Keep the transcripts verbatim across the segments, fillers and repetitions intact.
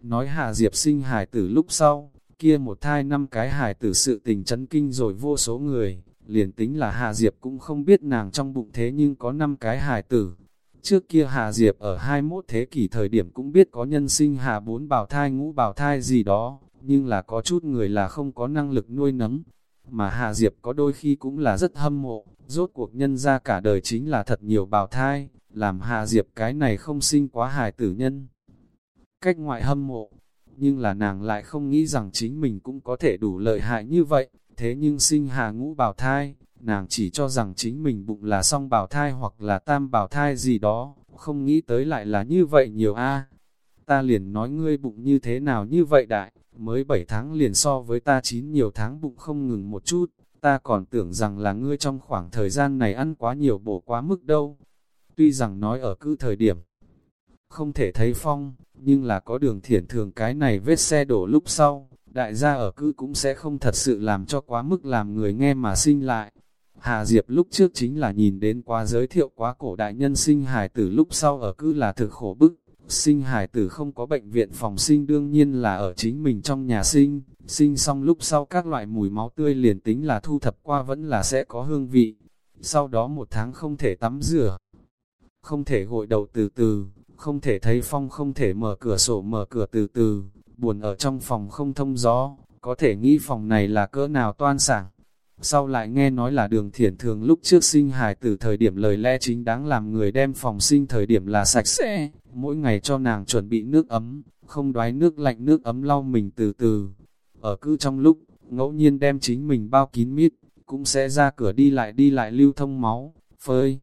Nói Hà Diệp sinh hài tử lúc sau, kia một thai năm cái hài tử sự tình chấn kinh rồi vô số người, liền tính là Hà Diệp cũng không biết nàng trong bụng thế nhưng có năm cái hài tử. Trước kia Hà Diệp ở hai mươi mốt thế kỷ thời điểm cũng biết có nhân sinh hà bốn bào thai ngũ bào thai gì đó, nhưng là có chút người là không có năng lực nuôi nấng. Mà Hà Diệp có đôi khi cũng là rất hâm mộ, rốt cuộc nhân ra cả đời chính là thật nhiều bào thai, làm Hà Diệp cái này không sinh quá hài tử nhân. Cách ngoại hâm mộ, nhưng là nàng lại không nghĩ rằng chính mình cũng có thể đủ lợi hại như vậy, thế nhưng sinh hà ngũ bào thai, nàng chỉ cho rằng chính mình bụng là song bào thai hoặc là tam bào thai gì đó, không nghĩ tới lại là như vậy nhiều a. Ta liền nói ngươi bụng như thế nào như vậy đại, mới bảy tháng liền so với ta chín nhiều tháng bụng không ngừng một chút, ta còn tưởng rằng là ngươi trong khoảng thời gian này ăn quá nhiều bổ quá mức đâu. Tuy rằng nói ở cứ thời điểm, không thể thấy phong, nhưng là có Đường Thiển Thường cái này vết xe đổ lúc sau, đại gia ở cữ cũng sẽ không thật sự làm cho quá mức làm người nghe mà sinh lại. Hà Diệp lúc trước chính là nhìn đến quá giới thiệu quá cổ đại nhân sinh hài tử lúc sau ở cữ là thực khổ bức, sinh hài tử không có bệnh viện phòng sinh đương nhiên là ở chính mình trong nhà sinh, sinh xong lúc sau các loại mùi máu tươi liền tính là thu thập qua vẫn là sẽ có hương vị. Sau đó một tháng không thể tắm rửa, không thể gội đầu từ từ, không thể thấy phong, không thể mở cửa sổ mở cửa từ từ, buồn ở trong phòng không thông gió, có thể nghĩ phòng này là cỡ nào toan sảng. Sau lại nghe nói là Đường Thiển Thường lúc trước sinh hài từ thời điểm lời lẽ chính đáng làm người đem phòng sinh thời điểm là sạch sẽ, mỗi ngày cho nàng chuẩn bị nước ấm, không đoái nước lạnh nước ấm lau mình từ từ. Ở cứ trong lúc, ngẫu nhiên đem chính mình bao kín mít, cũng sẽ ra cửa đi lại đi lại lưu thông máu, phơi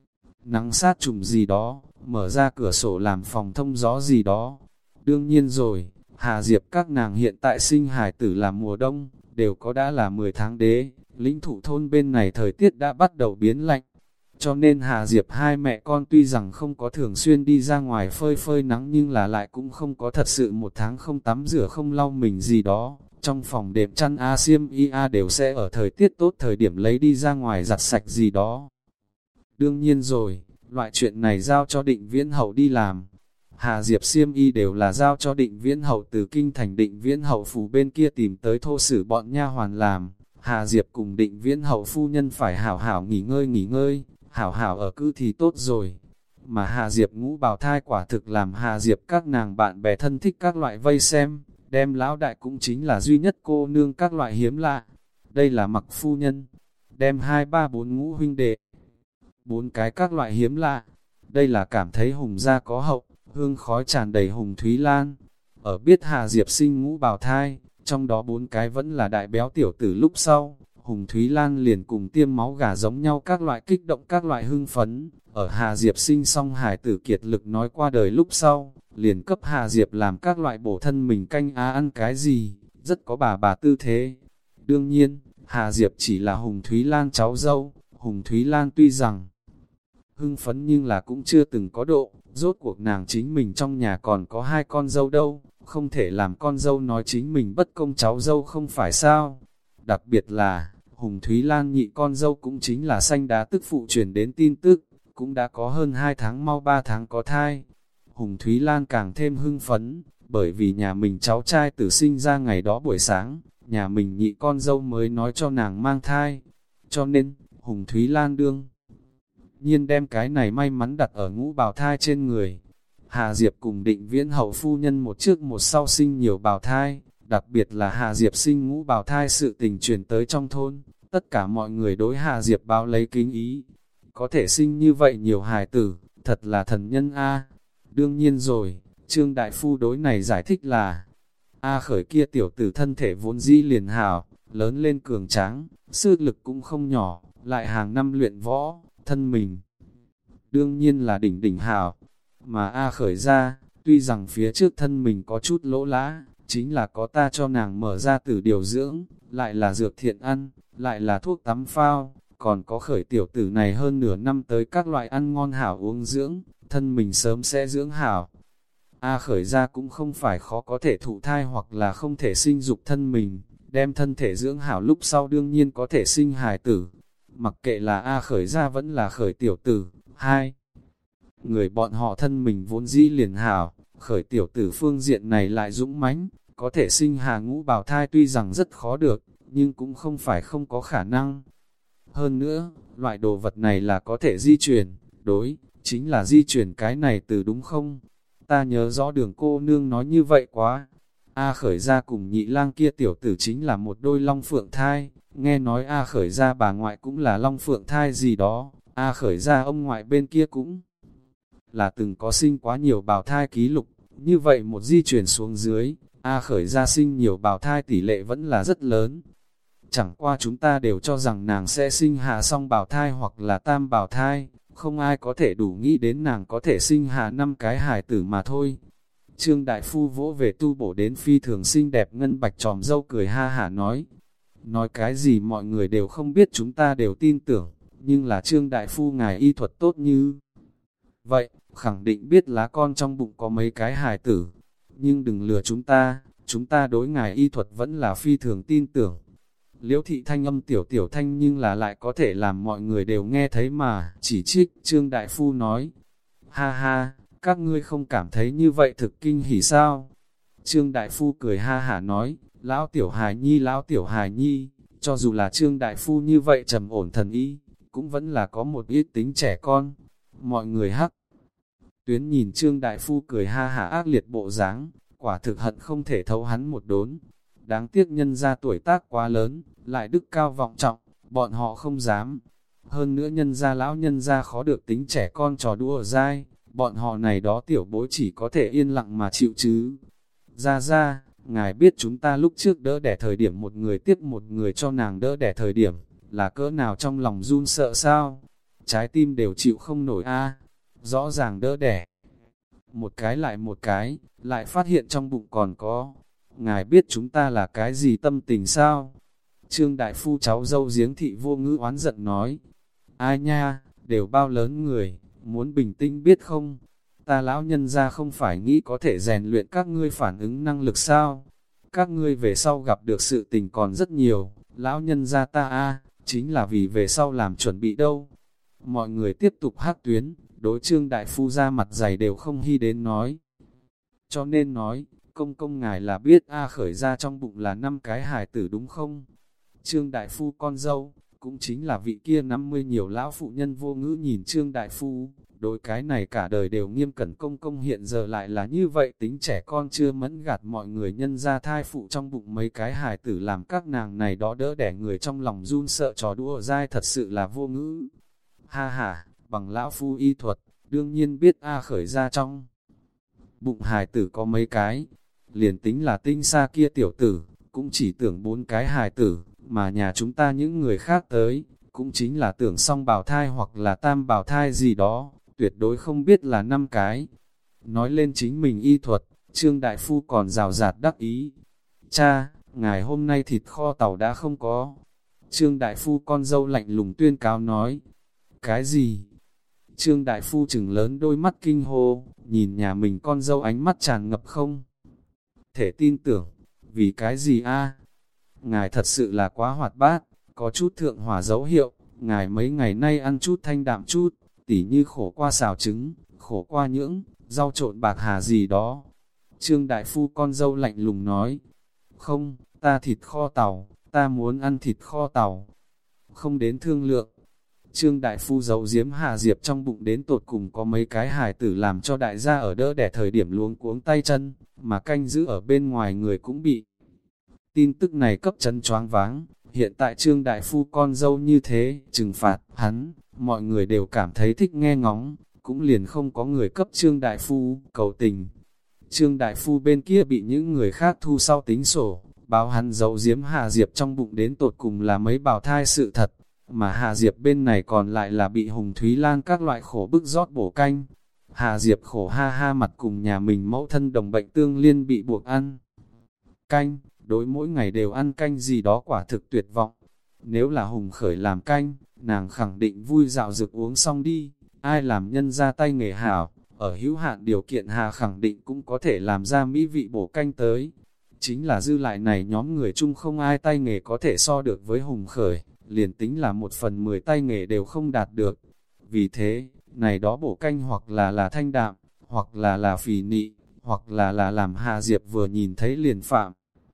nắng sát trùng gì đó, mở ra cửa sổ làm phòng thông gió gì đó. Đương nhiên rồi, Hà Diệp các nàng hiện tại sinh hài tử là mùa đông, đều có đã là mười tháng đế, lĩnh thụ thôn bên này thời tiết đã bắt đầu biến lạnh. Cho nên Hà Diệp hai mẹ con tuy rằng không có thường xuyên đi ra ngoài phơi phơi nắng nhưng là lại cũng không có thật sự một tháng không tắm rửa không lau mình gì đó. Trong phòng đệm chăn A xiêm y A đều sẽ ở thời tiết tốt thời điểm lấy đi ra ngoài giặt sạch gì đó. Đương nhiên rồi, loại chuyện này giao cho Định Viễn Hậu đi làm. Hà Diệp xiêm y đều là giao cho Định Viễn Hậu từ kinh thành Định Viễn Hậu phủ bên kia tìm tới thô sử bọn nha hoàn làm. Hà Diệp cùng Định Viễn Hậu phu nhân phải hảo hảo nghỉ ngơi nghỉ ngơi, hảo hảo ở cư thì tốt rồi. Mà Hà Diệp ngũ bào thai quả thực làm Hà Diệp các nàng bạn bè thân thích các loại vây xem, đem lão đại cũng chính là duy nhất cô nương các loại hiếm lạ. Đây là Mặc phu nhân, đem hai ba bốn ngũ huynh đệ, bốn cái các loại hiếm lạ. Đây là cảm thấy Hùng gia có hậu, hương khói tràn đầy Hùng Thúy Lan. Ở biết Hà Diệp sinh ngũ bào thai, trong đó bốn cái vẫn là đại béo tiểu tử lúc sau, Hùng Thúy Lan liền cùng tiêm máu gà giống nhau các loại kích động các loại hưng phấn. Ở Hà Diệp sinh xong hải tử kiệt lực nói qua đời lúc sau, liền cấp Hà Diệp làm các loại bổ thân mình canh á ăn cái gì, rất có bà bà tư thế. Đương nhiên, Hà Diệp chỉ là Hùng Thúy Lan cháu dâu, Hùng Thúy Lan tuy rằng hưng phấn nhưng là cũng chưa từng có độ, rốt cuộc nàng chính mình trong nhà còn có hai con dâu đâu, không thể làm con dâu nói chính mình bất công cháu dâu không phải sao. Đặc biệt là, Hùng Thúy Lan nhị con dâu cũng chính là Sanh Đá tức phụ truyền đến tin tức, cũng đã có hơn hai tháng mau ba tháng có thai. Hùng Thúy Lan càng thêm hưng phấn, bởi vì nhà mình cháu trai tử sinh ra ngày đó buổi sáng, nhà mình nhị con dâu mới nói cho nàng mang thai. Cho nên, Hùng Thúy Lan đương nhiên đem cái này may mắn đặt ở ngũ bào thai trên người. Hà Diệp cùng Định Viễn Hậu phu nhân một trước một sau sinh nhiều bào thai, đặc biệt là Hà Diệp sinh ngũ bào thai sự tình truyền tới trong thôn, tất cả mọi người đối Hà Diệp báo lấy kính ý. Có thể sinh như vậy nhiều hài tử, thật là thần nhân A. Đương nhiên rồi, Trương Đại Phu đối này giải thích là, A Khởi kia tiểu tử thân thể vốn dĩ liền hảo, lớn lên cường tráng, sức lực cũng không nhỏ, lại hàng năm luyện võ, thân mình đương nhiên là đỉnh đỉnh hảo. Mà A Khởi ra, tuy rằng phía trước thân mình có chút lỗ lã, chính là có ta cho nàng mở ra tử điều dưỡng, lại là dược thiện ăn, lại là thuốc tắm phao, còn có Khởi tiểu tử này hơn nửa năm tới các loại ăn ngon hảo uống dưỡng, thân mình sớm sẽ dưỡng hảo. A Khởi ra cũng không phải khó có thể thụ thai hoặc là không thể sinh dục thân mình, đem thân thể dưỡng hảo lúc sau đương nhiên có thể sinh hài tử. Mặc kệ là A Khởi ra vẫn là Khởi tiểu tử, hai người bọn họ thân mình vốn dĩ liền hảo, Khởi tiểu tử phương diện này lại dũng mãnh, có thể sinh hạ ngũ bào thai tuy rằng rất khó được, nhưng cũng không phải không có khả năng. Hơn nữa, loại đồ vật này là có thể di chuyển, đối, chính là di chuyển cái này từ đúng không? Ta nhớ rõ Đường cô nương nói như vậy quá. A Khởi gia cùng nhị lang kia tiểu tử chính là một đôi long phượng thai, nghe nói A Khởi gia bà ngoại cũng là long phượng thai gì đó, A Khởi gia ông ngoại bên kia cũng là từng có sinh quá nhiều bào thai ký lục, như vậy một di chuyển xuống dưới, A Khởi gia sinh nhiều bào thai tỷ lệ vẫn là rất lớn. Chẳng qua chúng ta đều cho rằng nàng sẽ sinh hạ song bào thai hoặc là tam bào thai, không ai có thể đủ nghĩ đến nàng có thể sinh hạ năm cái hài tử mà thôi. Trương Đại Phu vỗ về tu bổ đến phi thường xinh đẹp ngân bạch tròm dâu cười ha hả nói. Nói cái gì mọi người đều không biết chúng ta đều tin tưởng, nhưng là Trương Đại Phu ngài y thuật tốt như vậy, khẳng định biết lá con trong bụng có mấy cái hài tử. Nhưng đừng lừa chúng ta, chúng ta đối ngài y thuật vẫn là phi thường tin tưởng. Liễu thị thanh âm tiểu tiểu thanh nhưng là lại có thể làm mọi người đều nghe thấy mà, chỉ trích, Trương Đại Phu nói. Ha ha, các ngươi không cảm thấy như vậy thực kinh hỉ sao? Trương Đại Phu cười ha hả nói, lão tiểu hài nhi lão tiểu hài nhi, cho dù là Trương Đại Phu như vậy trầm ổn thần ý, cũng vẫn là có một ít tính trẻ con. Mọi người hắc tuyến nhìn Trương Đại Phu cười ha hả ác liệt bộ dáng, quả thực hận không thể thấu hắn một đốn. Đáng tiếc nhân ra tuổi tác quá lớn, lại đức cao vọng trọng, bọn họ không dám. Hơn nữa nhân ra lão nhân ra khó được tính trẻ con trò đũa ở dai, bọn họ này đó tiểu bối chỉ có thể yên lặng mà chịu chứ. Ra ra, ngài biết chúng ta lúc trước đỡ đẻ thời điểm một người tiếp một người cho nàng đỡ đẻ thời điểm, là cỡ nào trong lòng run sợ sao? Trái tim đều chịu không nổi a. Rõ ràng đỡ đẻ. Một cái lại một cái, lại phát hiện trong bụng còn có. Ngài biết chúng ta là cái gì tâm tình sao? Trương Đại Phu cháu dâu giếng thị vô ngữ oán giận nói. Ai nha, đều bao lớn người, muốn bình tĩnh biết không? Ta lão nhân ra không phải nghĩ có thể rèn luyện các ngươi phản ứng năng lực sao? Các ngươi về sau gặp được sự tình còn rất nhiều, lão nhân ra ta a chính là vì về sau làm chuẩn bị đâu. Mọi người tiếp tục hát tuyến, đối Trương Đại Phu ra mặt dày đều không hy đến nói. Cho nên nói, công công ngài là biết A Khởi ra trong bụng là năm cái hài tử đúng không? Trương Đại Phu con dâu, cũng chính là vị kia năm mươi nhiều lão phụ nhân vô ngữ nhìn Trương Đại Phu, đối cái này cả đời đều nghiêm cẩn công công hiện giờ lại là như vậy tính trẻ con chưa mẫn gạt mọi người nhân ra thai phụ trong bụng mấy cái hài tử làm các nàng này đó đỡ đẻ người trong lòng run sợ trò đũa dai thật sự là vô ngữ. Ha ha, bằng lão phu y thuật, đương nhiên biết A Khởi ra trong bụng hài tử có mấy cái, liền tính là tinh xa kia tiểu tử, cũng chỉ tưởng bốn cái hài tử, mà nhà chúng ta những người khác tới, cũng chính là tưởng song bào thai hoặc là tam bào thai gì đó, tuyệt đối không biết là năm cái. Nói lên chính mình y thuật, Trương Đại Phu còn rào rạt đắc ý. Cha, ngài hôm nay thịt kho tàu đã không có. Trương Đại Phu con dâu lạnh lùng tuyên cáo nói. Cái gì? Trương Đại Phu trừng lớn đôi mắt kinh hô, nhìn nhà mình con dâu ánh mắt tràn ngập không thể tin tưởng. Vì cái gì a? Ngài thật sự là quá hoạt bát, có chút thượng hỏa dấu hiệu, ngài mấy ngày nay ăn chút thanh đạm chút, tỉ như khổ qua xào trứng, khổ qua nhưỡng, rau trộn bạc hà gì đó. Trương Đại Phu con dâu lạnh lùng nói, không, ta thịt kho tàu, ta muốn ăn thịt kho tàu. Không đến thương lượng. Trương Đại Phu giấu giếm Hà Diệp trong bụng đến tột cùng có mấy cái hài tử làm cho đại gia ở đỡ đẻ thời điểm luống cuống tay chân, mà canh giữ ở bên ngoài người cũng bị tin tức này cấp chấn choáng váng. Hiện tại Trương Đại Phu con dâu như thế, trừng phạt hắn, mọi người đều cảm thấy thích nghe ngóng, cũng liền không có người cấp Trương Đại Phu cầu tình. Trương Đại Phu bên kia bị những người khác thu sau tính sổ, báo hắn giấu giếm Hà Diệp trong bụng đến tột cùng là mấy bào thai sự thật, mà Hà Diệp bên này còn lại là bị Hùng Thúy Lan các loại khổ bức rót bổ canh. Hà Diệp khổ ha ha mặt cùng nhà mình mẫu thân đồng bệnh tương liên bị buộc ăn canh, đối mỗi ngày đều ăn canh gì đó quả thực tuyệt vọng. Nếu là Hùng Khởi làm canh, nàng khẳng định vui dạo dược uống xong đi, ai làm nhân ra tay nghề hảo, ở hữu hạn điều kiện Hà khẳng định cũng có thể làm ra mỹ vị bổ canh tới. Chính là dư lại này nhóm người chung không ai tay nghề có thể so được với Hùng Khởi, liền tính là một phần mười tay nghề đều không đạt được. Vì thế, này đó bổ canh hoặc là là thanh đạm, hoặc là là phì nị, hoặc là là làm Hà Diệp vừa nhìn thấy liền phạm.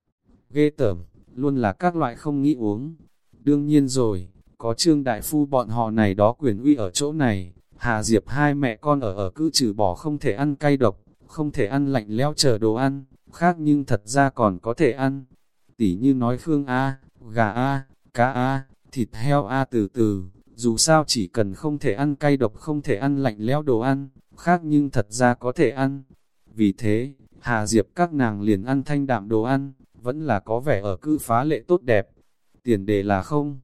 Ghê tởm, luôn là các loại không nghĩ uống. Đương nhiên rồi, có Trương Đại Phu bọn họ này đó quyền uy ở chỗ này, Hà Diệp hai mẹ con ở ở cứ trừ bỏ không thể ăn cay độc, không thể ăn lạnh lẽo chờ đồ ăn, khác nhưng thật ra còn có thể ăn. Tỉ như nói Khương A, gà A, cá A, thịt heo A từ từ, dù sao chỉ cần không thể ăn cay độc không thể ăn lạnh lẽo đồ ăn, khác nhưng thật ra có thể ăn. Vì thế, Hà Diệp các nàng liền ăn thanh đạm đồ ăn, vẫn là có vẻ ở cư phá lệ tốt đẹp. Tiền đề là không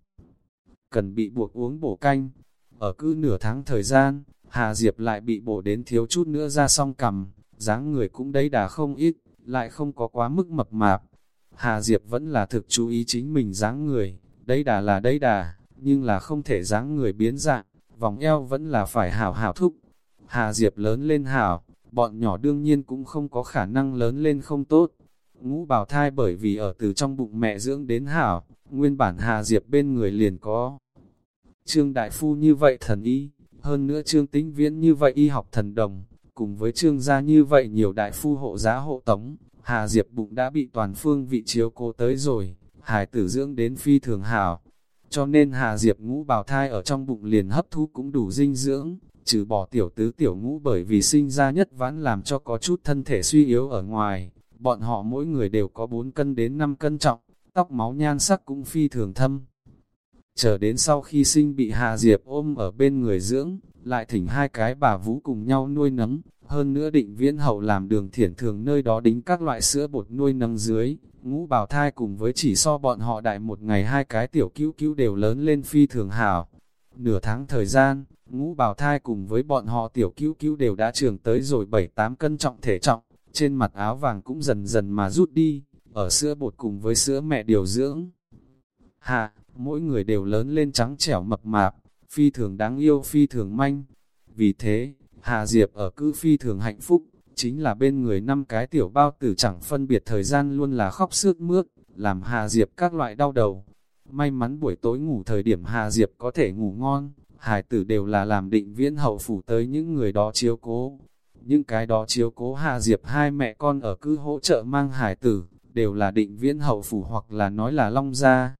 cần bị buộc uống bổ canh. Ở cứ nửa tháng thời gian, Hà Diệp lại bị bổ đến thiếu chút nữa ra song cằm, dáng người cũng đấy đà không ít, lại không có quá mức mập mạp. Hà Diệp vẫn là thực chú ý chính mình dáng người, đấy đà là đấy đà, nhưng là không thể dáng người biến dạng, vòng eo vẫn là phải hảo hảo thúc. Hà Diệp lớn lên hảo, bọn nhỏ đương nhiên cũng không có khả năng lớn lên không tốt. Ngũ bào thai bởi vì ở từ trong bụng mẹ dưỡng đến hảo, nguyên bản Hà Diệp bên người liền có Trương Đại Phu như vậy thần y, hơn nữa Trương Tĩnh Viễn như vậy y học thần đồng, cùng với Trương gia như vậy nhiều đại phu hộ giá hộ tống, Hà Diệp bụng đã bị toàn phương vị chiếu cố tới rồi, hài tử dưỡng đến phi thường hảo. Cho nên Hà Diệp ngũ bào thai ở trong bụng liền hấp thu cũng đủ dinh dưỡng, trừ bỏ tiểu tứ tiểu ngũ bởi vì sinh ra nhất vãn làm cho có chút thân thể suy yếu ở ngoài, bọn họ mỗi người đều có bốn cân đến năm cân trọng, tóc máu nhan sắc cũng phi thường thâm. Chờ đến sau khi sinh bị Hà Diệp ôm ở bên người dưỡng, lại thỉnh hai cái bà vú cùng nhau nuôi nấng, hơn nữa Định Viễn hậu làm Đường Thiển thường nơi đó đính các loại sữa bột nuôi nấng dưới, ngũ bào thai cùng với chỉ so bọn họ đại một ngày hai cái tiểu cứu cứu đều lớn lên phi thường hảo. Nửa tháng thời gian, ngũ bào thai cùng với bọn họ tiểu cứu cứu đều đã trưởng tới rồi bảy tám cân trọng thể trọng, trên mặt áo vàng cũng dần dần mà rút đi, ở sữa bột cùng với sữa mẹ điều dưỡng. Hạ, mỗi người đều lớn lên trắng trẻo mập mạp, phi thường đáng yêu phi thường manh. Vì thế, Hà Diệp ở cư phi thường hạnh phúc, chính là bên người năm cái tiểu bao tử chẳng phân biệt thời gian luôn là khóc sướt mướt, làm Hà Diệp các loại đau đầu. May mắn buổi tối ngủ thời điểm Hà Diệp có thể ngủ ngon, hài tử đều là làm Định Viễn hậu phủ tới những người đó chiếu cố. Những cái đó chiếu cố Hà Diệp hai mẹ con ở cư hỗ trợ mang hài tử, đều là Định Viễn hậu phủ hoặc là nói là Long gia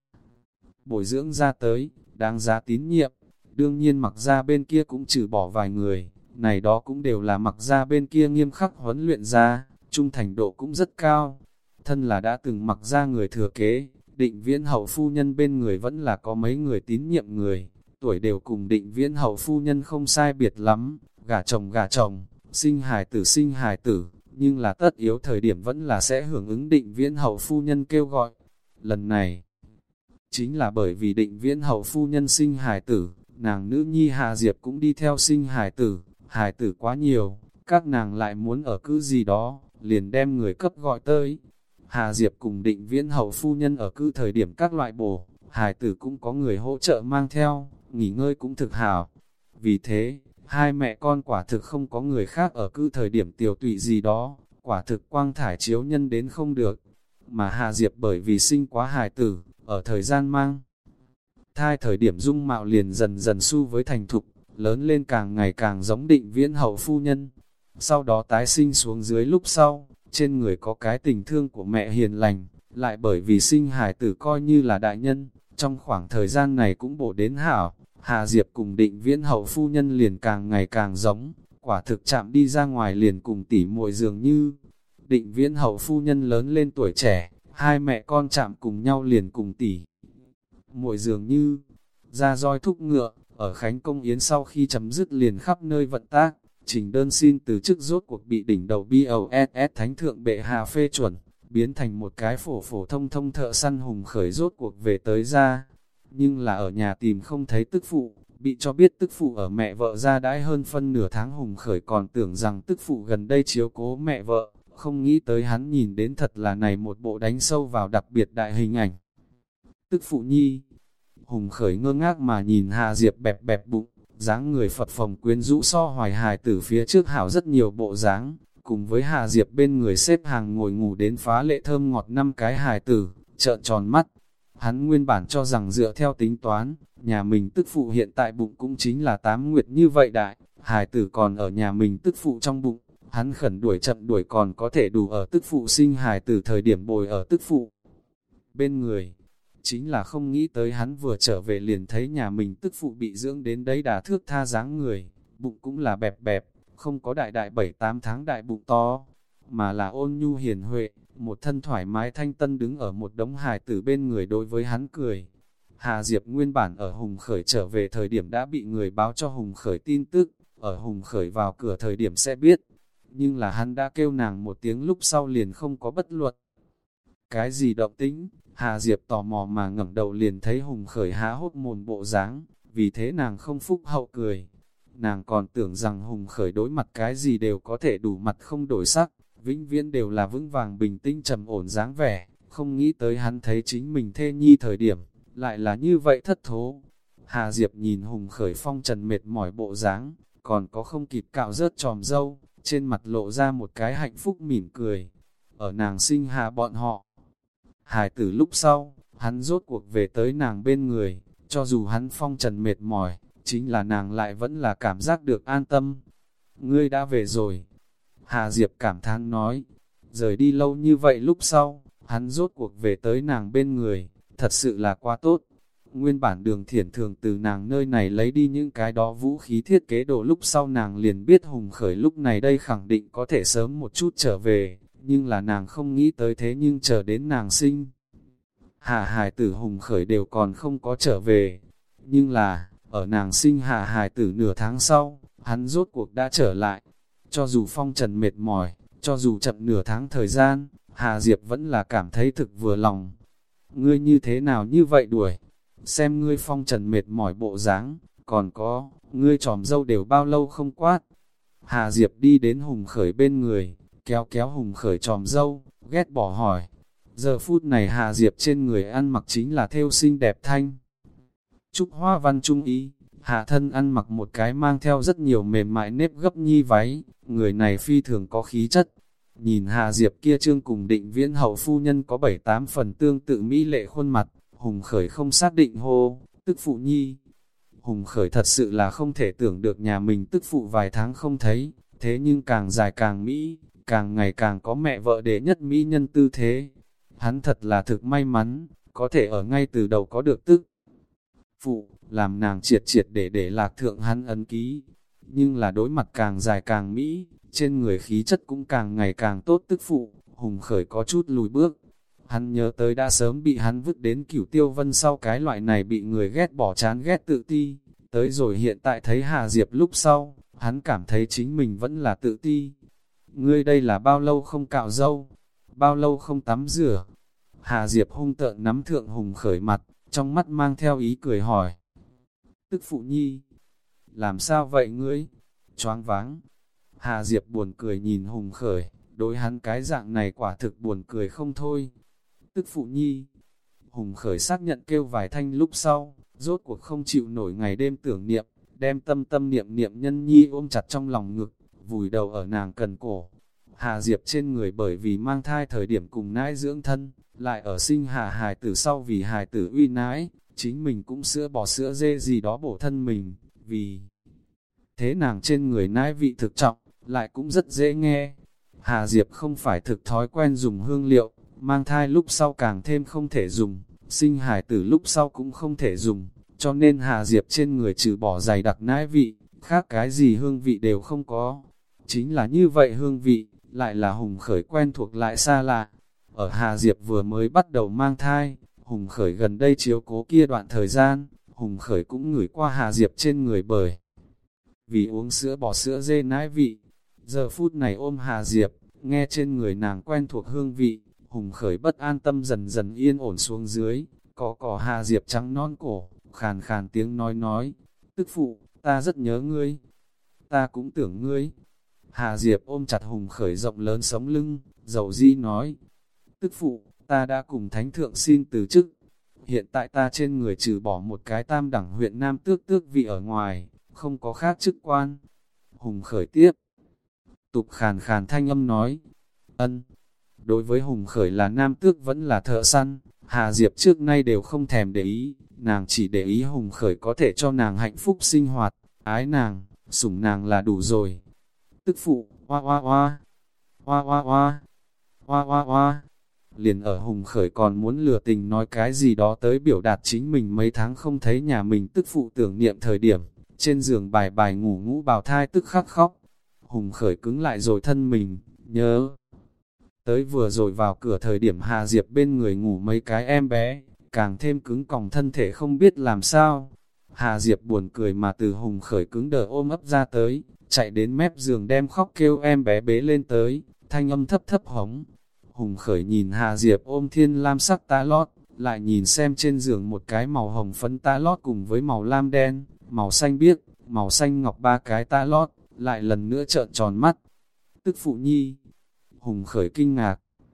bồi dưỡng ra tới, đáng giá tín nhiệm. Đương nhiên Mặc gia bên kia cũng trừ bỏ vài người, này đó cũng đều là Mặc gia bên kia nghiêm khắc huấn luyện ra, trung thành độ cũng rất cao. Thân là đã từng Mặc gia người thừa kế, Định Viễn hậu phu nhân bên người vẫn là có mấy người tín nhiệm người, tuổi đều cùng Định Viễn hậu phu nhân không sai biệt lắm, gả chồng gả chồng, sinh hài tử sinh hài tử, nhưng là tất yếu thời điểm vẫn là sẽ hưởng ứng Định Viễn hậu phu nhân kêu gọi. Lần này, chính là bởi vì Định Viễn hậu phu nhân sinh hài tử, nàng nữ nhi Hà Diệp cũng đi theo sinh hài tử, hài tử quá nhiều, các nàng lại muốn ở cữ gì đó, liền đem người cấp gọi tới. Hà Diệp cùng Định Viễn hậu phu nhân ở cữ thời điểm các loại bổ, hài tử cũng có người hỗ trợ mang theo, nghỉ ngơi cũng thực hảo. Vì thế, hai mẹ con quả thực không có người khác ở cữ thời điểm tiểu tụy gì đó, quả thực quang thải chiếu nhân đến không được. Mà Hà Diệp bởi vì sinh quá hài tử, ở thời gian mang thai thời điểm dung mạo liền dần dần xu với thành thục, lớn lên càng ngày càng giống Định Viễn hậu phu nhân. Sau đó tái sinh xuống dưới lúc sau, trên người có cái tình thương của mẹ hiền lành, lại bởi vì sinh hài tử coi như là đại nhân, trong khoảng thời gian này cũng bổ đến hảo, Hà Diệp cùng Định Viễn hậu phu nhân liền càng ngày càng giống, quả thực chạm đi ra ngoài liền cùng tỉ muội dường như. Định Viễn hậu phu nhân lớn lên tuổi trẻ, hai mẹ con chạm cùng nhau liền cùng tỉ muội dường như. Ra roi thúc ngựa, ở Khánh Công Yến sau khi chấm dứt liền khắp nơi vận tác, trình đơn xin từ chức rốt cuộc bị đỉnh đầu bê o ét ét Thánh Thượng Bệ Hạ phê chuẩn, biến thành một cái phổ phổ thông thông thợ săn Hùng Khởi rốt cuộc về tới ra. Nhưng là ở nhà tìm không thấy tức phụ, bị cho biết tức phụ ở mẹ vợ ra đãi hơn phân nửa tháng. Hùng Khởi còn tưởng rằng tức phụ gần đây chiếu cố mẹ vợ, không nghĩ tới hắn nhìn đến thật là này một bộ đánh sâu vào đặc biệt đại hình ảnh. Tức phụ nhi, Hùng Khởi ngơ ngác mà nhìn Hà Diệp bẹp bẹp bụng, dáng người phật phồng quyến rũ so hoài hài tử phía trước hảo rất nhiều bộ dáng, cùng với Hà Diệp bên người xếp hàng ngồi ngủ đến phá lệ thơm ngọt năm cái hài tử, trợn tròn mắt. Hắn nguyên bản cho rằng dựa theo tính toán, nhà mình tức phụ hiện tại bụng cũng chính là tám nguyệt như vậy đại, hài tử còn ở nhà mình tức phụ trong bụng, Hắn khẩn đuổi chậm đuổi còn có thể đủ ở tức phụ sinh hài từ thời điểm bồi ở tức phụ bên người. Chính là không nghĩ tới hắn vừa trở về liền thấy nhà mình tức phụ bị dưỡng đến đấy đà thước tha dáng người, bụng cũng là bẹp bẹp, không có đại đại bảy tám tháng đại bụng to, mà là ôn nhu hiền huệ, một thân thoải mái thanh tân đứng ở một đống hài tử bên người đối với hắn cười. Hà Diệp nguyên bản ở Hùng Khởi trở về thời điểm đã bị người báo cho Hùng Khởi tin tức, ở Hùng Khởi vào cửa thời điểm sẽ biết, nhưng là hắn đã kêu nàng một tiếng lúc sau liền không có bất luận. Cái gì động tĩnh, Hà Diệp tò mò mà ngẩng đầu liền thấy Hùng Khởi há hốc mồm bộ dáng, vì thế nàng không phúc hậu cười. Nàng còn tưởng rằng Hùng Khởi đối mặt cái gì đều có thể đủ mặt không đổi sắc, vĩnh viễn đều là vững vàng bình tĩnh trầm ổn dáng vẻ, không nghĩ tới hắn thấy chính mình thê nhi thời điểm, lại là như vậy thất thố. Hà Diệp nhìn Hùng Khởi phong trần mệt mỏi bộ dáng, còn có không kịp cạo rớt tròm râu, trên mặt lộ ra một cái hạnh phúc mỉm cười. Ở nàng sinh hạ bọn họ hài tử lúc sau, hắn rốt cuộc về tới nàng bên người, cho dù hắn phong trần mệt mỏi, chính là nàng lại vẫn là cảm giác được an tâm. Ngươi đã về rồi. Hà Diệp cảm thán nói, rời đi lâu như vậy lúc sau, hắn rốt cuộc về tới nàng bên người, thật sự là quá tốt. Nguyên bản Đường Thiển thường từ nàng nơi này lấy đi những cái đó vũ khí thiết kế đồ lúc sau nàng liền biết Hùng Khởi lúc này đây khẳng định có thể sớm một chút trở về, nhưng là nàng không nghĩ tới thế nhưng chờ đến nàng sinh. Hạ hài tử Hùng Khởi đều còn không có trở về, nhưng là, ở nàng sinh hạ hài tử nửa tháng sau, hắn rốt cuộc đã trở lại. Cho dù phong trần mệt mỏi, cho dù chậm nửa tháng thời gian, Hà Diệp vẫn là cảm thấy thực vừa lòng. Ngươi như thế nào như vậy đuổi? Xem ngươi phong trần mệt mỏi bộ dáng, còn có, ngươi tròm dâu đều bao lâu không quát. Hà Diệp đi đến Hùng Khởi bên người, kéo kéo Hùng Khởi tròm dâu, ghét bỏ hỏi. Giờ phút này Hà Diệp trên người ăn mặc chính là thêu xinh đẹp thanh trúc hoa văn trung ý, hạ thân ăn mặc một cái mang theo rất nhiều mềm mại nếp gấp nhi váy, người này phi thường có khí chất. Nhìn Hà Diệp kia trương cùng Định Viễn hậu phu nhân có bảy tám phần tương tự mỹ lệ khuôn mặt, Hùng Khởi không xác định hô, tức phụ nhi. Hùng Khởi thật sự là không thể tưởng được nhà mình tức phụ vài tháng không thấy, thế nhưng càng dài càng mỹ, càng ngày càng có mẹ vợ đệ nhất mỹ nhân tư thế. Hắn thật là thực may mắn, có thể ở ngay từ đầu có được tức phụ, làm nàng triệt triệt để để lạc thượng hắn ấn ký. Nhưng là đối mặt càng dài càng mỹ, trên người khí chất cũng càng ngày càng tốt tức phụ, Hùng Khởi có chút lùi bước. Hắn nhớ tới đã sớm bị hắn vứt đến Cửu Tiêu Vân sau cái loại này bị người ghét bỏ chán ghét tự ti, tới rồi hiện tại thấy Hà Diệp lúc sau, hắn cảm thấy chính mình vẫn là tự ti. Ngươi đây là bao lâu không cạo râu, bao lâu không tắm rửa? Hà Diệp hung tợn nắm thượng Hùng Khởi mặt, trong mắt mang theo ý cười hỏi. Tức phụ nhi, làm sao vậy ngươi? Choáng váng. Hà Diệp buồn cười nhìn Hùng Khởi, đối hắn cái dạng này quả thực buồn cười không thôi. Tức phụ nhi. Hùng Khởi xác nhận kêu vài thanh lúc sau, rốt cuộc không chịu nổi ngày đêm tưởng niệm, đem tâm tâm niệm niệm nhân nhi ôm chặt trong lòng ngực, vùi đầu ở nàng cần cổ. Hà Diệp trên người bởi vì mang thai thời điểm cùng nãi dưỡng thân, lại ở sinh hạ hài tử sau vì hài tử uy nãi, chính mình cũng sữa bò sữa dê gì đó bổ thân mình, vì thế nàng trên người nãi vị thực trọng, lại cũng rất dễ nghe. Hà Diệp không phải thực thói quen dùng hương liệu, mang thai lúc sau càng thêm không thể dùng, sinh hài tử lúc sau cũng không thể dùng, cho nên Hà Diệp trên người trừ bỏ dày đặc nãi vị, khác cái gì hương vị đều không có. Chính là như vậy hương vị, lại là Hùng Khởi quen thuộc lại xa lạ. Ở Hà Diệp vừa mới bắt đầu mang thai, Hùng Khởi gần đây chiếu cố kia đoạn thời gian, Hùng Khởi cũng ngửi qua Hà Diệp trên người bởi vì uống sữa bò sữa dê nãi vị. Giờ phút này ôm Hà Diệp, nghe trên người nàng quen thuộc hương vị, Hùng Khởi bất an tâm dần dần yên ổn xuống dưới, có cỏ Hà Diệp trắng non cổ, khàn khàn tiếng nói nói, tức phụ, ta rất nhớ ngươi, ta cũng tưởng ngươi. Hà Diệp ôm chặt Hùng Khởi rộng lớn sống lưng, dầu di nói, tức phụ, ta đã cùng thánh thượng xin từ chức, hiện tại ta trên người trừ bỏ một cái tam đẳng huyện Nam tước tước vị ở ngoài, không có khác chức quan. Hùng Khởi tiếp tục khàn khàn thanh âm nói, ân. Đối với Hùng Khởi là nam tước vẫn là thợ săn, Hà Diệp trước nay đều không thèm để ý, nàng chỉ để ý Hùng Khởi có thể cho nàng hạnh phúc sinh hoạt, ái nàng, sủng nàng là đủ rồi. Tức phụ, Oa oa oa, oa oa oa, oa oa oa. Liền ở Hùng Khởi còn muốn lừa tình nói cái gì đó tới biểu đạt chính mình mấy tháng không thấy nhà mình tức phụ tưởng niệm thời điểm, trên giường bài bài ngủ ngũ bào thai tức khắc khóc. Hùng Khởi cứng lại rồi thân mình, nhớ tới vừa rồi vào cửa thời điểm Hà Diệp bên người ngủ mấy cái em bé, càng thêm cứng còng thân thể không biết làm sao. Hà Diệp buồn cười mà từ Hùng Khởi cứng đờ ôm ấp ra tới, chạy đến mép giường đem khóc kêu em bé bế lên tới, thanh âm thấp thấp hống. Hùng Khởi nhìn Hà Diệp ôm thiên lam sắc tã lót, lại nhìn xem trên giường một cái màu hồng phấn tã lót cùng với màu lam đen, màu xanh biếc, màu xanh ngọc ba cái tã lót, lại lần nữa trợn tròn mắt. Tức phụ nhi. Hùng Khởi kinh ngạc,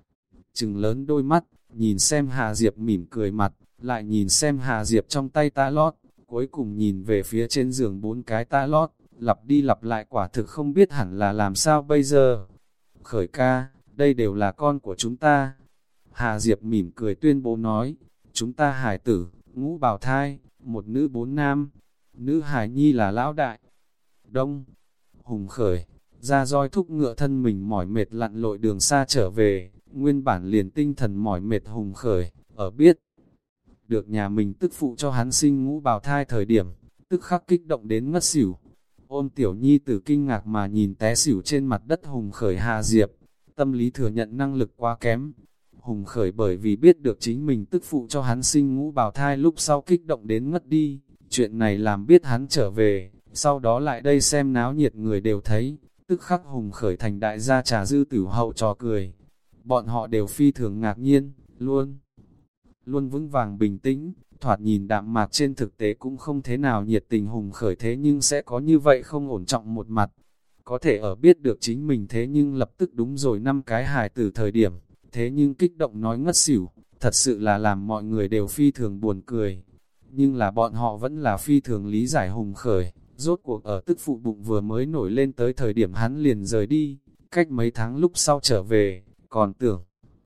trừng lớn đôi mắt, nhìn xem Hà Diệp mỉm cười mặt, lại nhìn xem Hà Diệp trong tay tã lót, cuối cùng nhìn về phía trên giường bốn cái tã lót, lặp đi lặp lại quả thực không biết hẳn là làm sao bây giờ. Khởi ca, đây đều là con của chúng ta. Hà Diệp mỉm cười tuyên bố nói, chúng ta hải tử, ngũ bào thai, một nữ bốn nam, nữ hải nhi là lão đại. Đông, Hùng Khởi, ra roi thúc ngựa thân mình mỏi mệt lặn lội đường xa trở về, nguyên bản liền tinh thần mỏi mệt Hùng Khởi, ở biết được nhà mình tức phụ cho hắn sinh ngũ bào thai thời điểm, tức khắc kích động đến ngất xỉu. Ôm tiểu nhi tử kinh ngạc mà nhìn té xỉu trên mặt đất Hùng Khởi Hà Diệp, tâm lý thừa nhận năng lực quá kém. Hùng Khởi bởi vì biết được chính mình tức phụ cho hắn sinh ngũ bào thai lúc sau kích động đến ngất đi, chuyện này làm biết hắn trở về, sau đó lại đây xem náo nhiệt người đều thấy, tức khắc Hùng Khởi thành đại gia trà dư tử hậu trò cười. Bọn họ đều phi thường ngạc nhiên, luôn, luôn vững vàng bình tĩnh, thoạt nhìn đạm mạc trên thực tế cũng không thế nào nhiệt tình Hùng Khởi thế nhưng sẽ có như vậy không ổn trọng một mặt. Có thể ở biết được chính mình thế nhưng lập tức đúng rồi năm cái hài từ thời điểm, thế nhưng kích động nói ngất xỉu, thật sự là làm mọi người đều phi thường buồn cười. Nhưng là bọn họ vẫn là phi thường lý giải Hùng Khởi, rốt cuộc ở tức phụ bụng vừa mới nổi lên tới thời điểm hắn liền rời đi, cách mấy tháng lúc sau trở về, còn tưởng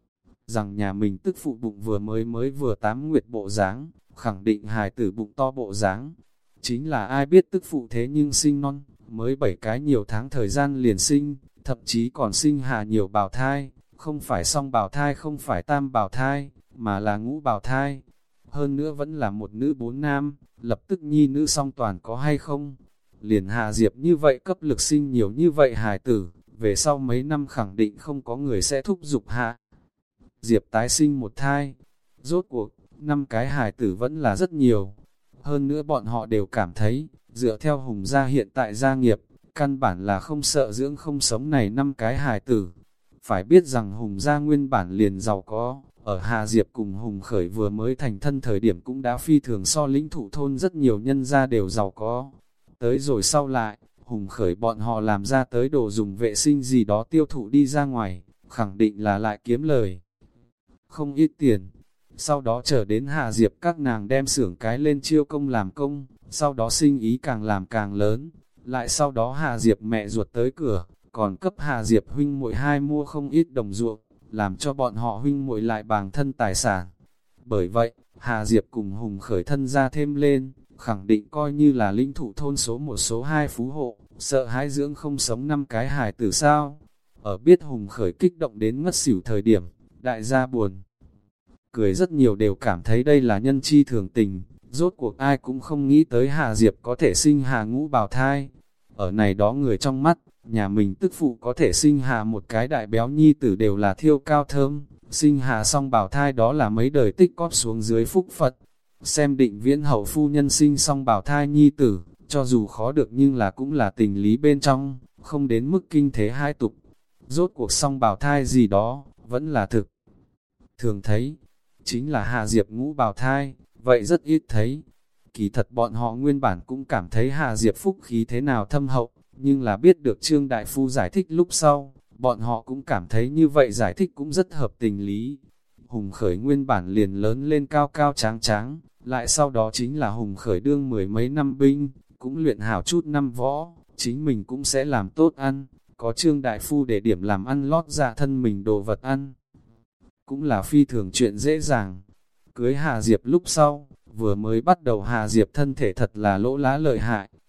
rằng nhà mình tức phụ bụng vừa mới mới vừa tám nguyệt bộ dáng, khẳng định hài tử bụng to bộ dáng. Chính là ai biết tức phụ thế nhưng sinh non, mới bảy cái nhiều tháng thời gian liền sinh, thậm chí còn sinh hạ nhiều bào thai, không phải song bào thai không phải tam bào thai, mà là ngũ bào thai. Hơn nữa vẫn là một nữ bốn nam, lập tức nhi nữ song toàn có hay không? Liền Hà Diệp như vậy cấp lực sinh nhiều như vậy hài tử, về sau mấy năm khẳng định không có người sẽ thúc giục hạ Diệp tái sinh một thai. Rốt cuộc, năm cái hài tử vẫn là rất nhiều. Hơn nữa bọn họ đều cảm thấy, dựa theo Hùng gia hiện tại gia nghiệp, căn bản là không sợ dưỡng không sống này năm cái hài tử. Phải biết rằng Hùng gia nguyên bản liền giàu có, ở Hà Diệp cùng Hùng Khởi vừa mới thành thân thời điểm cũng đã phi thường so lĩnh thụ thôn rất nhiều nhân gia đều giàu có. Tới rồi sau lại, Hùng Khởi bọn họ làm ra tới đồ dùng vệ sinh gì đó tiêu thụ đi ra ngoài, khẳng định là lại kiếm lời không ít tiền. Sau đó trở đến Hà Diệp các nàng đem xưởng cái lên chiêu công làm công, sau đó sinh ý càng làm càng lớn. Lại sau đó Hà Diệp mẹ ruột tới cửa, còn cấp Hà Diệp huynh muội hai mua không ít đồng ruộng, làm cho bọn họ huynh muội lại bàng thân tài sản. Bởi vậy, Hà Diệp cùng Hùng Khởi thân ra thêm lên, khẳng định coi như là linh thụ thôn số một số hai phú hộ, sợ hãi dưỡng không sống năm cái hài tử sao. Ở biết Hùng Khởi kích động đến ngất xỉu thời điểm, đại gia buồn cười rất nhiều đều cảm thấy đây là nhân chi thường tình, rốt cuộc ai cũng không nghĩ tới Hà Diệp có thể sinh hạ ngũ bào thai. Ở này đó người trong mắt, nhà mình tức phụ có thể sinh hạ một cái đại béo nhi tử đều là thiêu cao thơm, sinh hạ xong bào thai đó là mấy đời tích cóp xuống dưới phúc Phật. Xem Định Viễn hậu phu nhân sinh xong bào thai nhi tử, cho dù khó được nhưng là cũng là tình lý bên trong, không đến mức kinh thế hai tục. Rốt cuộc xong bào thai gì đó, vẫn là thực thường thấy. Chính là Hà Diệp ngũ bào thai, vậy rất ít thấy. Kỳ thật bọn họ nguyên bản cũng cảm thấy Hà Diệp phúc khí thế nào thâm hậu, nhưng là biết được Trương Đại Phu giải thích lúc sau, bọn họ cũng cảm thấy như vậy giải thích cũng rất hợp tình lý. Hùng Khởi nguyên bản liền lớn lên cao cao tráng tráng, lại sau đó chính là Hùng Khởi đương mười mấy năm binh, cũng luyện hảo chút năm võ, chính mình cũng sẽ làm tốt ăn, có Trương Đại Phu để điểm làm ăn lót dạ thân mình đồ vật ăn. Cũng là phi thường chuyện dễ dàng. Cưới Hà Diệp lúc sau, vừa mới bắt đầu Hà Diệp thân thể thật là lỗ lá lợi hại,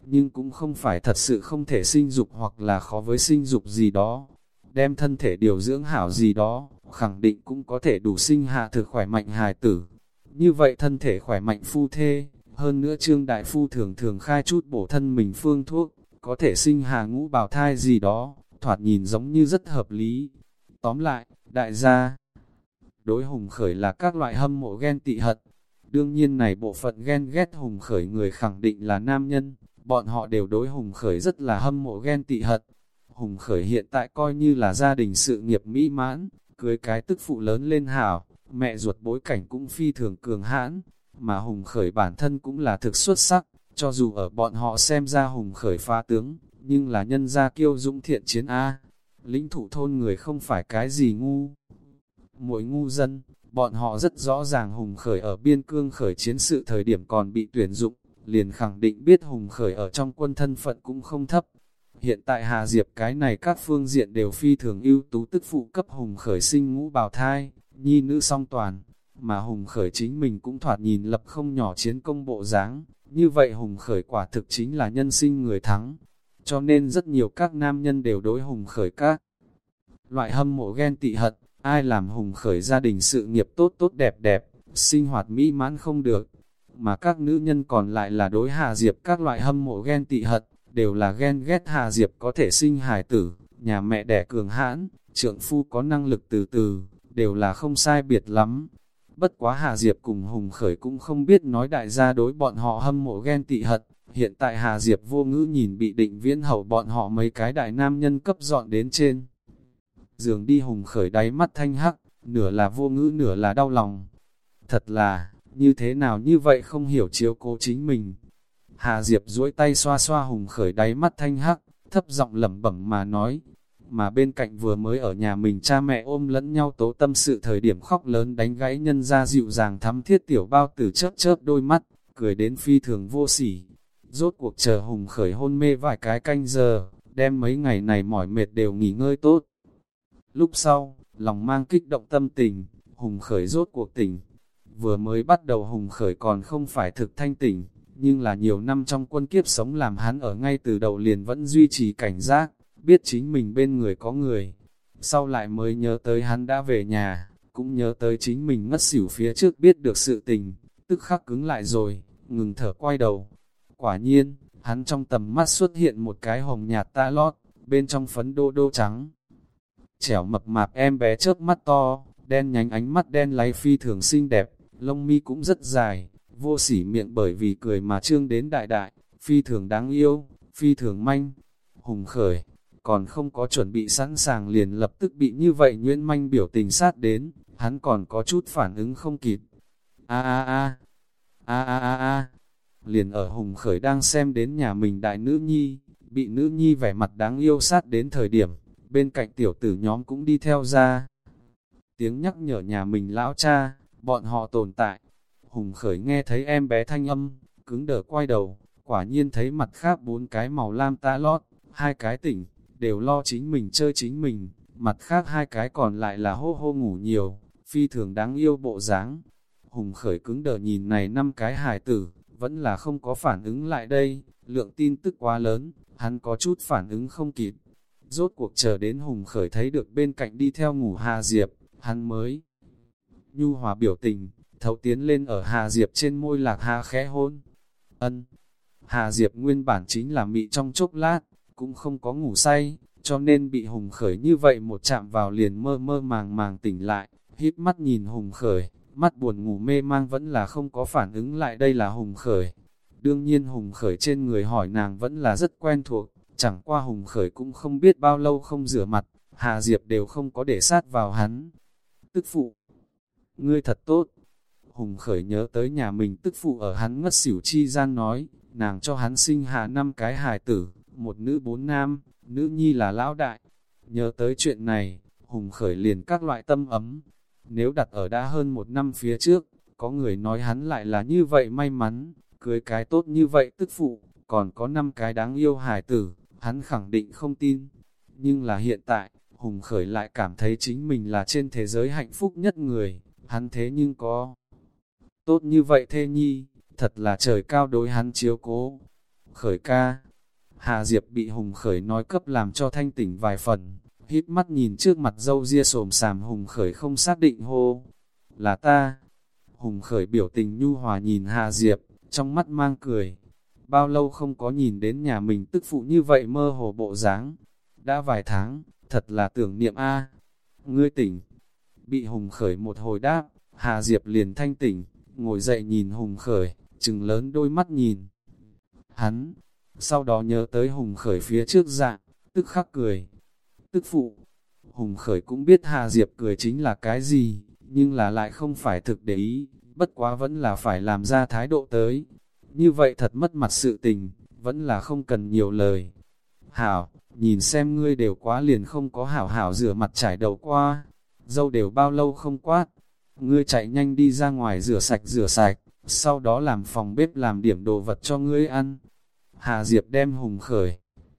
nhưng cũng không phải thật sự không thể sinh dục hoặc là khó với sinh dục gì đó. Đem thân thể điều dưỡng hảo gì đó, khẳng định cũng có thể đủ sinh hạ thực khỏe mạnh hài tử. Như vậy thân thể khỏe mạnh phu thê, hơn nữa Trương Đại Phu thường thường khai chút bổ thân mình phương thuốc, có thể sinh hạ ngũ bào thai gì đó, thoạt nhìn giống như rất hợp lý. Tóm lại, đại gia đối Hùng Khởi là các loại hâm mộ ghen tị hận. Đương nhiên này bộ phận ghen ghét Hùng Khởi người khẳng định là nam nhân, bọn họ đều đối Hùng Khởi rất là hâm mộ ghen tị hận. Hùng Khởi hiện tại coi như là gia đình sự nghiệp mỹ mãn, cưới cái tức phụ lớn lên hảo, mẹ ruột bối cảnh cũng phi thường cường hãn, mà Hùng Khởi bản thân cũng là thực xuất sắc, cho dù ở bọn họ xem ra Hùng Khởi phá tướng, nhưng là nhân gia kiêu dũng thiện chiến A. Lĩnh thủ thôn người không phải cái gì ngu, mỗi ngu dân, bọn họ rất rõ ràng Hùng Khởi ở biên cương khởi chiến sự thời điểm còn bị tuyển dụng, liền khẳng định biết Hùng Khởi ở trong quân thân phận cũng không thấp. Hiện tại Hà Diệp cái này các phương diện đều phi thường ưu tú, tức phụ cấp Hùng Khởi sinh ngũ bào thai, nhi nữ song toàn, mà Hùng Khởi chính mình cũng thoạt nhìn lập không nhỏ chiến công bộ dáng, như vậy Hùng Khởi quả thực chính là nhân sinh người thắng. Cho nên rất nhiều các nam nhân đều đối Hùng Khởi các loại hâm mộ ghen tị hận, ai làm Hùng Khởi gia đình sự nghiệp tốt tốt đẹp đẹp, sinh hoạt mỹ mãn không được. Mà các nữ nhân còn lại là đối Hà Diệp các loại hâm mộ ghen tị hận, đều là ghen ghét Hà Diệp có thể sinh hài tử, nhà mẹ đẻ cường hãn, trượng phu có năng lực từ từ, đều là không sai biệt lắm. Bất quá Hà Diệp cùng Hùng Khởi cũng không biết nói đại gia đối bọn họ hâm mộ ghen tị hận. Hiện tại Hà Diệp vô ngữ nhìn bị Định Viễn Hầu bọn họ mấy cái đại nam nhân cấp dọn đến trên giường đi. Hùng Khởi đáy mắt thanh hắc, nửa là vô ngữ nửa là đau lòng. Thật là, như thế nào như vậy không hiểu chiếu cố chính mình. Hà Diệp duỗi tay xoa xoa Hùng Khởi đáy mắt thanh hắc, thấp giọng lẩm bẩm mà nói. Mà bên cạnh vừa mới ở nhà mình cha mẹ ôm lẫn nhau tố tâm sự thời điểm khóc lớn đánh gãy nhân ra dịu dàng thắm thiết tiểu bao tử chớp chớp đôi mắt, cười đến phi thường vô sỉ. Rốt cuộc chờ Hùng Khởi hôn mê vài cái canh giờ, đem mấy ngày này mỏi mệt đều nghỉ ngơi tốt. Lúc sau, lòng mang kích động tâm tình, Hùng Khởi rốt cuộc tỉnh. Vừa mới bắt đầu Hùng Khởi còn không phải thực thanh tỉnh, nhưng là nhiều năm trong quân kiếp sống làm hắn ở ngay từ đầu liền vẫn duy trì cảnh giác, biết chính mình bên người có người. Sau lại mới nhớ tới hắn đã về nhà, cũng nhớ tới chính mình ngất xỉu phía trước biết được sự tình, tức khắc cứng lại rồi, ngừng thở quay đầu. Quả nhiên, hắn trong tầm mắt xuất hiện một cái hồng nhạt ta lót, bên trong phấn đô đô trắng. Chẻo mập mạp em bé chớp mắt to, đen nhánh ánh mắt đen láy phi thường xinh đẹp, lông mi cũng rất dài, vô sỉ miệng bởi vì cười mà trương đến đại đại, phi thường đáng yêu, phi thường manh. Hùng Khởi, còn không có chuẩn bị sẵn sàng liền lập tức bị như vậy nhuyễn manh biểu tình sát đến, hắn còn có chút phản ứng không kịp. A a a, a a a a. Liền ở Hùng Khởi đang xem đến nhà mình đại nữ nhi, bị nữ nhi vẻ mặt đáng yêu sát đến thời điểm, bên cạnh tiểu tử nhóm cũng đi theo ra. Tiếng nhắc nhở nhà mình lão cha, bọn họ tồn tại. Hùng Khởi nghe thấy em bé thanh âm, cứng đờ quay đầu, quả nhiên thấy mặt khác bốn cái màu lam ta lót, hai cái tỉnh, đều lo chính mình chơi chính mình, mặt khác hai cái còn lại là hô hô ngủ nhiều, phi thường đáng yêu bộ dáng. Hùng Khởi cứng đờ nhìn này năm cái hài tử, vẫn là không có phản ứng lại đây, lượng tin tức quá lớn, hắn có chút phản ứng không kịp. Rốt cuộc chờ đến Hùng Khởi thấy được bên cạnh đi theo ngủ Hà Diệp, hắn mới nhu hòa biểu tình, thấu tiến lên ở Hà Diệp trên môi lạc hà khẽ hôn. Ân, Hà Diệp nguyên bản chính là mị trong chốc lát, cũng không có ngủ say, cho nên bị Hùng Khởi như vậy một chạm vào liền mơ mơ màng màng tỉnh lại, híp mắt nhìn Hùng Khởi, mắt buồn ngủ mê mang vẫn là không có phản ứng lại đây là Hùng Khởi. Đương nhiên Hùng Khởi trên người hỏi nàng vẫn là rất quen thuộc, chẳng qua Hùng Khởi cũng không biết bao lâu không rửa mặt, Hà Diệp đều không có để sát vào hắn. Tức phụ, ngươi thật tốt. Hùng Khởi nhớ tới nhà mình tức phụ ở hắn ngất xỉu chi gian nói, nàng cho hắn sinh hạ năm cái hài tử, một nữ bốn nam, nữ nhi là lão đại. Nhớ tới chuyện này, Hùng Khởi liền các loại tâm ấm. Nếu đặt ở đã hơn một năm phía trước, có người nói hắn lại là như vậy may mắn, cưới cái tốt như vậy tức phụ, còn có năm cái đáng yêu hài tử, hắn khẳng định không tin. Nhưng là hiện tại, Hùng Khởi lại cảm thấy chính mình là trên thế giới hạnh phúc nhất người, hắn thế nhưng có tốt như vậy thê nhi, thật là trời cao đối hắn chiếu cố. Khởi ca. Hà Diệp bị Hùng Khởi nói cấp làm cho thanh tỉnh vài phần, híp mắt nhìn trước mặt râu ria xồm xàm Hùng Khởi không xác định hô. Là ta. Hùng Khởi biểu tình nhu hòa nhìn Hà Diệp, trong mắt mang cười. Bao lâu không có nhìn đến nhà mình tức phụ như vậy mơ hồ bộ dáng. Đã vài tháng, thật là tưởng niệm a. Ngươi tỉnh. Bị Hùng Khởi một hồi đáp, Hà Diệp liền thanh tỉnh, ngồi dậy nhìn Hùng Khởi, trừng lớn đôi mắt nhìn hắn. Sau đó nhớ tới Hùng Khởi phía trước dạng, tức khắc cười. Tức phụ. Hùng Khởi cũng biết Hà Diệp cười chính là cái gì, nhưng là lại không phải thực để ý, bất quá vẫn là phải làm ra thái độ tới. Như vậy thật mất mặt sự tình, vẫn là không cần nhiều lời. Hảo, nhìn xem ngươi đều quá liền không có hảo hảo rửa mặt trải đầu qua, dâu đều bao lâu không quát. Ngươi chạy nhanh đi ra ngoài rửa sạch rửa sạch, sau đó làm phòng bếp làm điểm đồ vật cho ngươi ăn. Hà Diệp đem Hùng Khởi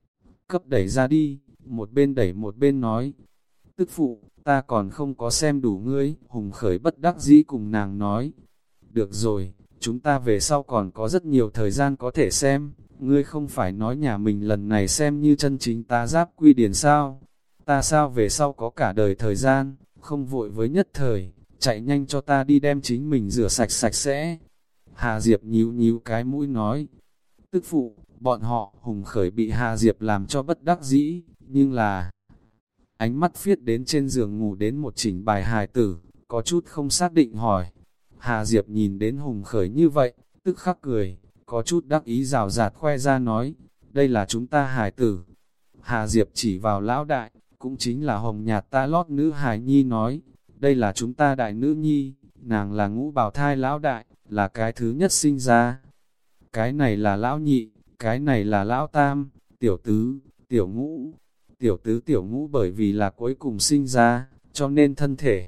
cấp đẩy ra đi, một bên đẩy một bên nói. Tức phụ, ta còn không có xem đủ ngươi. Hùng Khởi bất đắc dĩ cùng nàng nói. Được rồi, chúng ta về sau còn có rất nhiều thời gian có thể xem. Ngươi không phải nói nhà mình lần này xem như chân chính ta giáp quy điển sao? Ta sao về sau có cả đời thời gian, không vội với nhất thời, chạy nhanh cho ta đi đem chính mình rửa sạch sạch sẽ. Hà Diệp nhíu nhíu cái mũi nói. Tức phụ, bọn họ, Hùng Khởi bị Hà Diệp làm cho bất đắc dĩ, nhưng là ánh mắt phiết đến trên giường ngủ đến một chỉnh bài hài tử, có chút không xác định hỏi. Hà Diệp nhìn đến Hùng Khởi như vậy, tức khắc cười, có chút đắc ý rào rạt khoe ra nói, đây là chúng ta hài tử. Hà Diệp chỉ vào lão đại, cũng chính là hồng nhạt ta lót nữ hài nhi nói, đây là chúng ta đại nữ nhi, nàng là ngũ bào thai lão đại, là cái thứ nhất sinh ra. Cái này là lão nhị, cái này là lão tam, tiểu tứ, tiểu ngũ. Tiểu tứ tiểu ngũ bởi vì là cuối cùng sinh ra, cho nên thân thể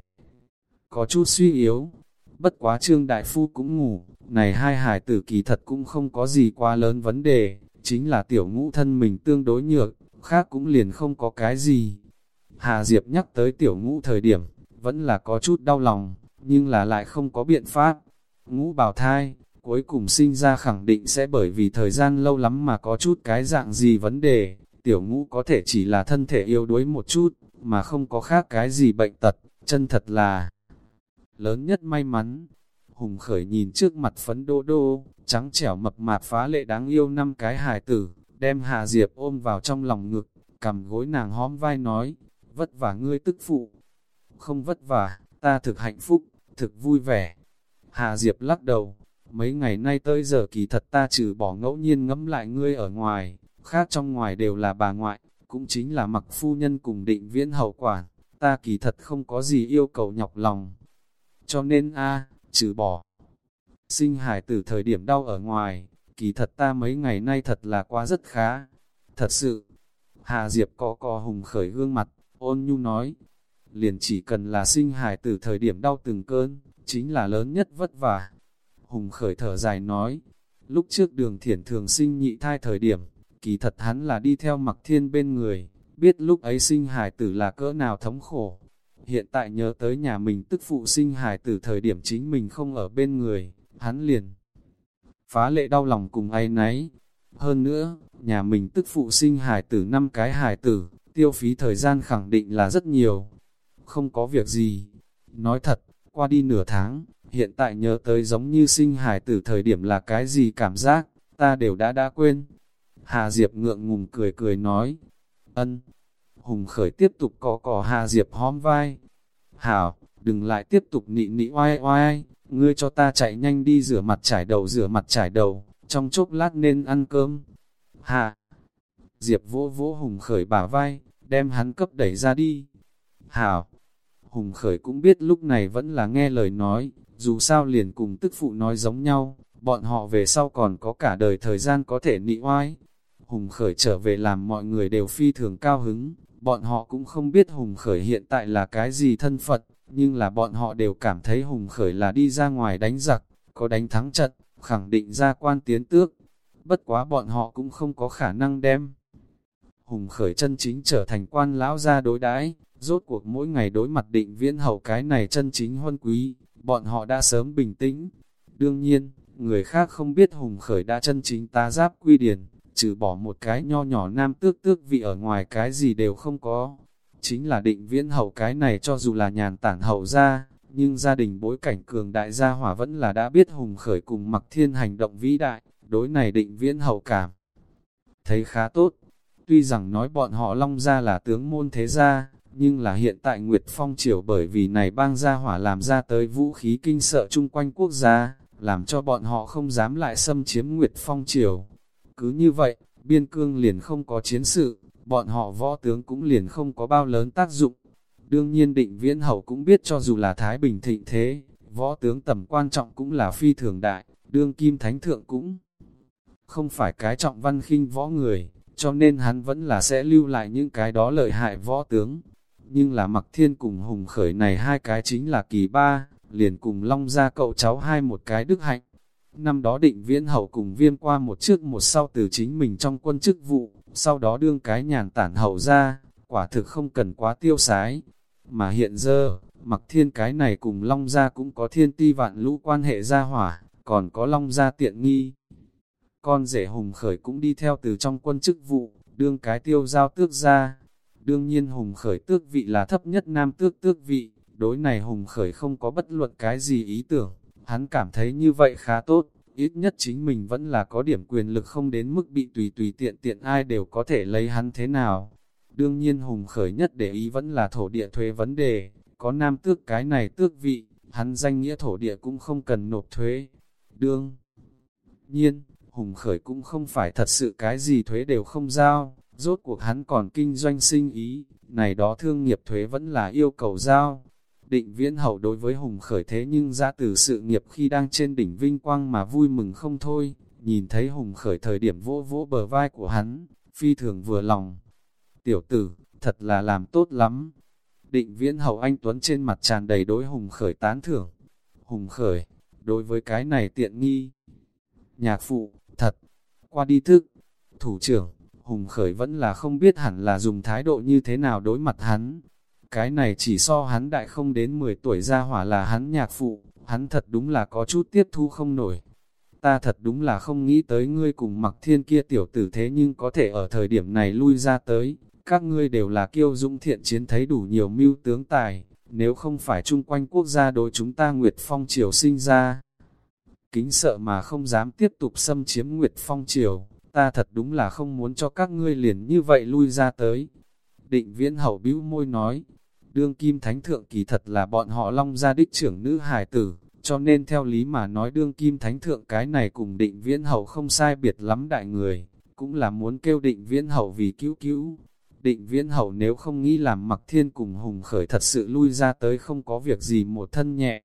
có chút suy yếu. Bất quá Trương Đại Phu cũng ngủ, này hai hài tử kỳ thật cũng không có gì quá lớn vấn đề, chính là tiểu ngũ thân mình tương đối nhược, khác cũng liền không có cái gì. Hà Diệp nhắc tới tiểu ngũ thời điểm, vẫn là có chút đau lòng, nhưng là lại không có biện pháp. Ngũ bào thai, cuối cùng sinh ra khẳng định sẽ bởi vì thời gian lâu lắm mà có chút cái dạng gì vấn đề. Tiểu ngũ có thể chỉ là thân thể yếu đuối một chút, mà không có khác cái gì bệnh tật, chân thật là lớn nhất may mắn. Hùng Khởi nhìn trước mặt phấn đô đô, trắng trẻo mập mạp phá lệ đáng yêu năm cái hài tử, đem Hà Diệp ôm vào trong lòng ngực, cầm gối nàng hóm vai nói, vất vả ngươi tức phụ. Không vất vả, ta thực hạnh phúc, thực vui vẻ. Hà Diệp lắc đầu, mấy ngày nay tới giờ kỳ thật ta trừ bỏ ngẫu nhiên ngẫm lại ngươi ở ngoài, khác trong ngoài đều là bà ngoại, cũng chính là Mặc phu nhân cùng Định Viễn hậu quản, ta kỳ thật không có gì yêu cầu nhọc lòng. Cho nên a, trừ bỏ sinh hải từ thời điểm đau ở ngoài, kỳ thật ta mấy ngày nay thật là quá rất khá. Thật sự, Hà Diệp có co Hùng Khởi gương mặt, ôn nhu nói, liền chỉ cần là sinh hải từ thời điểm đau từng cơn, chính là lớn nhất vất vả. Hùng Khởi thở dài nói, lúc trước Đường Thiển thường sinh nhị thai thời điểm, kỳ thật hắn là đi theo Mặc Thiên bên người, biết lúc ấy sinh hài tử là cỡ nào thống khổ. Hiện tại nhớ tới nhà mình tức phụ sinh hài tử thời điểm chính mình không ở bên người, hắn liền phá lệ đau lòng cùng áy náy. Hơn nữa, nhà mình tức phụ sinh hài tử năm cái hài tử, tiêu phí thời gian khẳng định là rất nhiều. Không có việc gì. Nói thật, qua đi nửa tháng, hiện tại nhớ tới giống như sinh hài tử thời điểm là cái gì cảm giác, ta đều đã đã quên. Hà Diệp ngượng ngùng cười cười nói, ân. Hùng Khởi tiếp tục cọ cọ Hà Diệp hóm vai. Hảo, đừng lại tiếp tục nị nị oai oai, ngươi cho ta chạy nhanh đi rửa mặt trải đầu rửa mặt trải đầu, trong chốc lát nên ăn cơm. Hà Diệp vỗ vỗ Hùng Khởi bả vai, đem hắn cấp đẩy ra đi. Hảo, Hùng Khởi cũng biết lúc này vẫn là nghe lời nói, dù sao liền cùng tức phụ nói giống nhau, bọn họ về sau còn có cả đời thời gian có thể nị oai. Hùng Khởi trở về làm mọi người đều phi thường cao hứng, bọn họ cũng không biết Hùng Khởi hiện tại là cái gì thân phận, nhưng là bọn họ đều cảm thấy Hùng Khởi là đi ra ngoài đánh giặc, có đánh thắng trận, khẳng định ra quan tiến tước. Bất quá bọn họ cũng không có khả năng đem Hùng Khởi chân chính trở thành quan lão gia đối đãi, rốt cuộc mỗi ngày đối mặt Định Viễn hậu cái này chân chính huân quý, bọn họ đã sớm bình tĩnh. Đương nhiên, người khác không biết Hùng Khởi đã chân chính tá giáp quy điển, trừ bỏ một cái nho nhỏ nam tước tước vị ở ngoài cái gì đều không có. Chính là Định Viễn Hầu cái này cho dù là nhàn tản hậu gia, nhưng gia đình bối cảnh cường đại gia hỏa vẫn là đã biết Hùng Khởi cùng Mặc Thiên hành động vĩ đại, đối này Định Viễn Hầu cảm thấy khá tốt. Tuy rằng nói bọn họ Long gia là tướng môn thế gia, nhưng là hiện tại Nguyệt Phong Triều bởi vì này bang gia hỏa làm ra tới vũ khí kinh sợ chung quanh quốc gia, làm cho bọn họ không dám lại xâm chiếm Nguyệt Phong Triều. Cứ như vậy, biên cương liền không có chiến sự, bọn họ võ tướng cũng liền không có bao lớn tác dụng. Đương nhiên Định Viễn Hầu cũng biết cho dù là Thái Bình thịnh thế, võ tướng tầm quan trọng cũng là phi thường đại, đương kim thánh thượng cũng không phải cái trọng văn khinh võ người, cho nên hắn vẫn là sẽ lưu lại những cái đó lợi hại võ tướng. Nhưng là Mặc Thiên cùng Hùng Khởi này hai cái chính là kỳ ba, liền cùng Long gia cậu cháu hai một cái đức hạnh. Năm đó Định Viễn Hầu cùng Viêm qua một trước một sau từ chính mình trong quân chức vụ, sau đó đương cái nhàn tản hậu ra, quả thực không cần quá tiêu sái. Mà hiện giờ, Mặc Thiên cái này cùng Long gia cũng có thiên ti vạn lũ quan hệ gia hỏa, còn có Long gia tiện nghi. Con rể Hùng Khởi cũng đi theo từ trong quân chức vụ, đương cái tiêu giao tước gia. Đương nhiên Hùng Khởi tước vị là thấp nhất nam tước tước vị, đối này Hùng Khởi không có bất luận cái gì ý tưởng, hắn cảm thấy như vậy khá tốt, ít nhất chính mình vẫn là có điểm quyền lực không đến mức bị tùy tùy tiện tiện ai đều có thể lấy hắn thế nào. Đương nhiên Hùng Khởi nhất để ý vẫn là thổ địa thuế vấn đề, có nam tước cái này tước vị, hắn danh nghĩa thổ địa cũng không cần nộp thuế. Đương nhiên, Hùng Khởi cũng không phải thật sự cái gì thuế đều không giao, rốt cuộc hắn còn kinh doanh sinh ý, này đó thương nghiệp thuế vẫn là yêu cầu giao. Định Viễn Hầu đối với Hùng Khởi thế nhưng ra từ sự nghiệp khi đang trên đỉnh vinh quang mà vui mừng không thôi, nhìn thấy Hùng Khởi thời điểm vỗ vỗ bờ vai của hắn, phi thường vừa lòng. Tiểu tử, thật là làm tốt lắm. Định Viễn Hầu anh Tuấn trên mặt tràn đầy đối Hùng Khởi tán thưởng. Hùng Khởi, đối với cái này tiện nghi. Nhạc phụ, thật, qua đi thức, thủ trưởng, Hùng Khởi vẫn là không biết hẳn là dùng thái độ như thế nào đối mặt hắn. Cái này chỉ so hắn đại không đến mười tuổi ra hỏa là hắn nhạc phụ, hắn thật đúng là có chút tiếp thu không nổi. Ta thật đúng là không nghĩ tới ngươi cùng Mặc Thiên kia tiểu tử thế nhưng có thể ở thời điểm này lui ra tới. Các ngươi đều là kiêu dũng thiện chiến thấy đủ nhiều mưu tướng tài, nếu không phải chung quanh quốc gia đối chúng ta Nguyệt Phong Triều sinh ra. Kính sợ mà không dám tiếp tục xâm chiếm Nguyệt Phong Triều, ta thật đúng là không muốn cho các ngươi liền như vậy lui ra tới. Định Viễn Hầu bĩu môi nói, đương kim thánh thượng kỳ thật là bọn họ Long gia đích trưởng nữ hài tử, cho nên theo lý mà nói đương kim thánh thượng cái này cùng Định Viễn Hầu không sai biệt lắm đại người, cũng là muốn kêu Định Viễn Hầu vì cứu cứu. Định Viễn Hầu nếu không nghĩ làm Mặc Thiên cùng Hùng Khởi thật sự lui ra tới không có việc gì một thân nhẹ.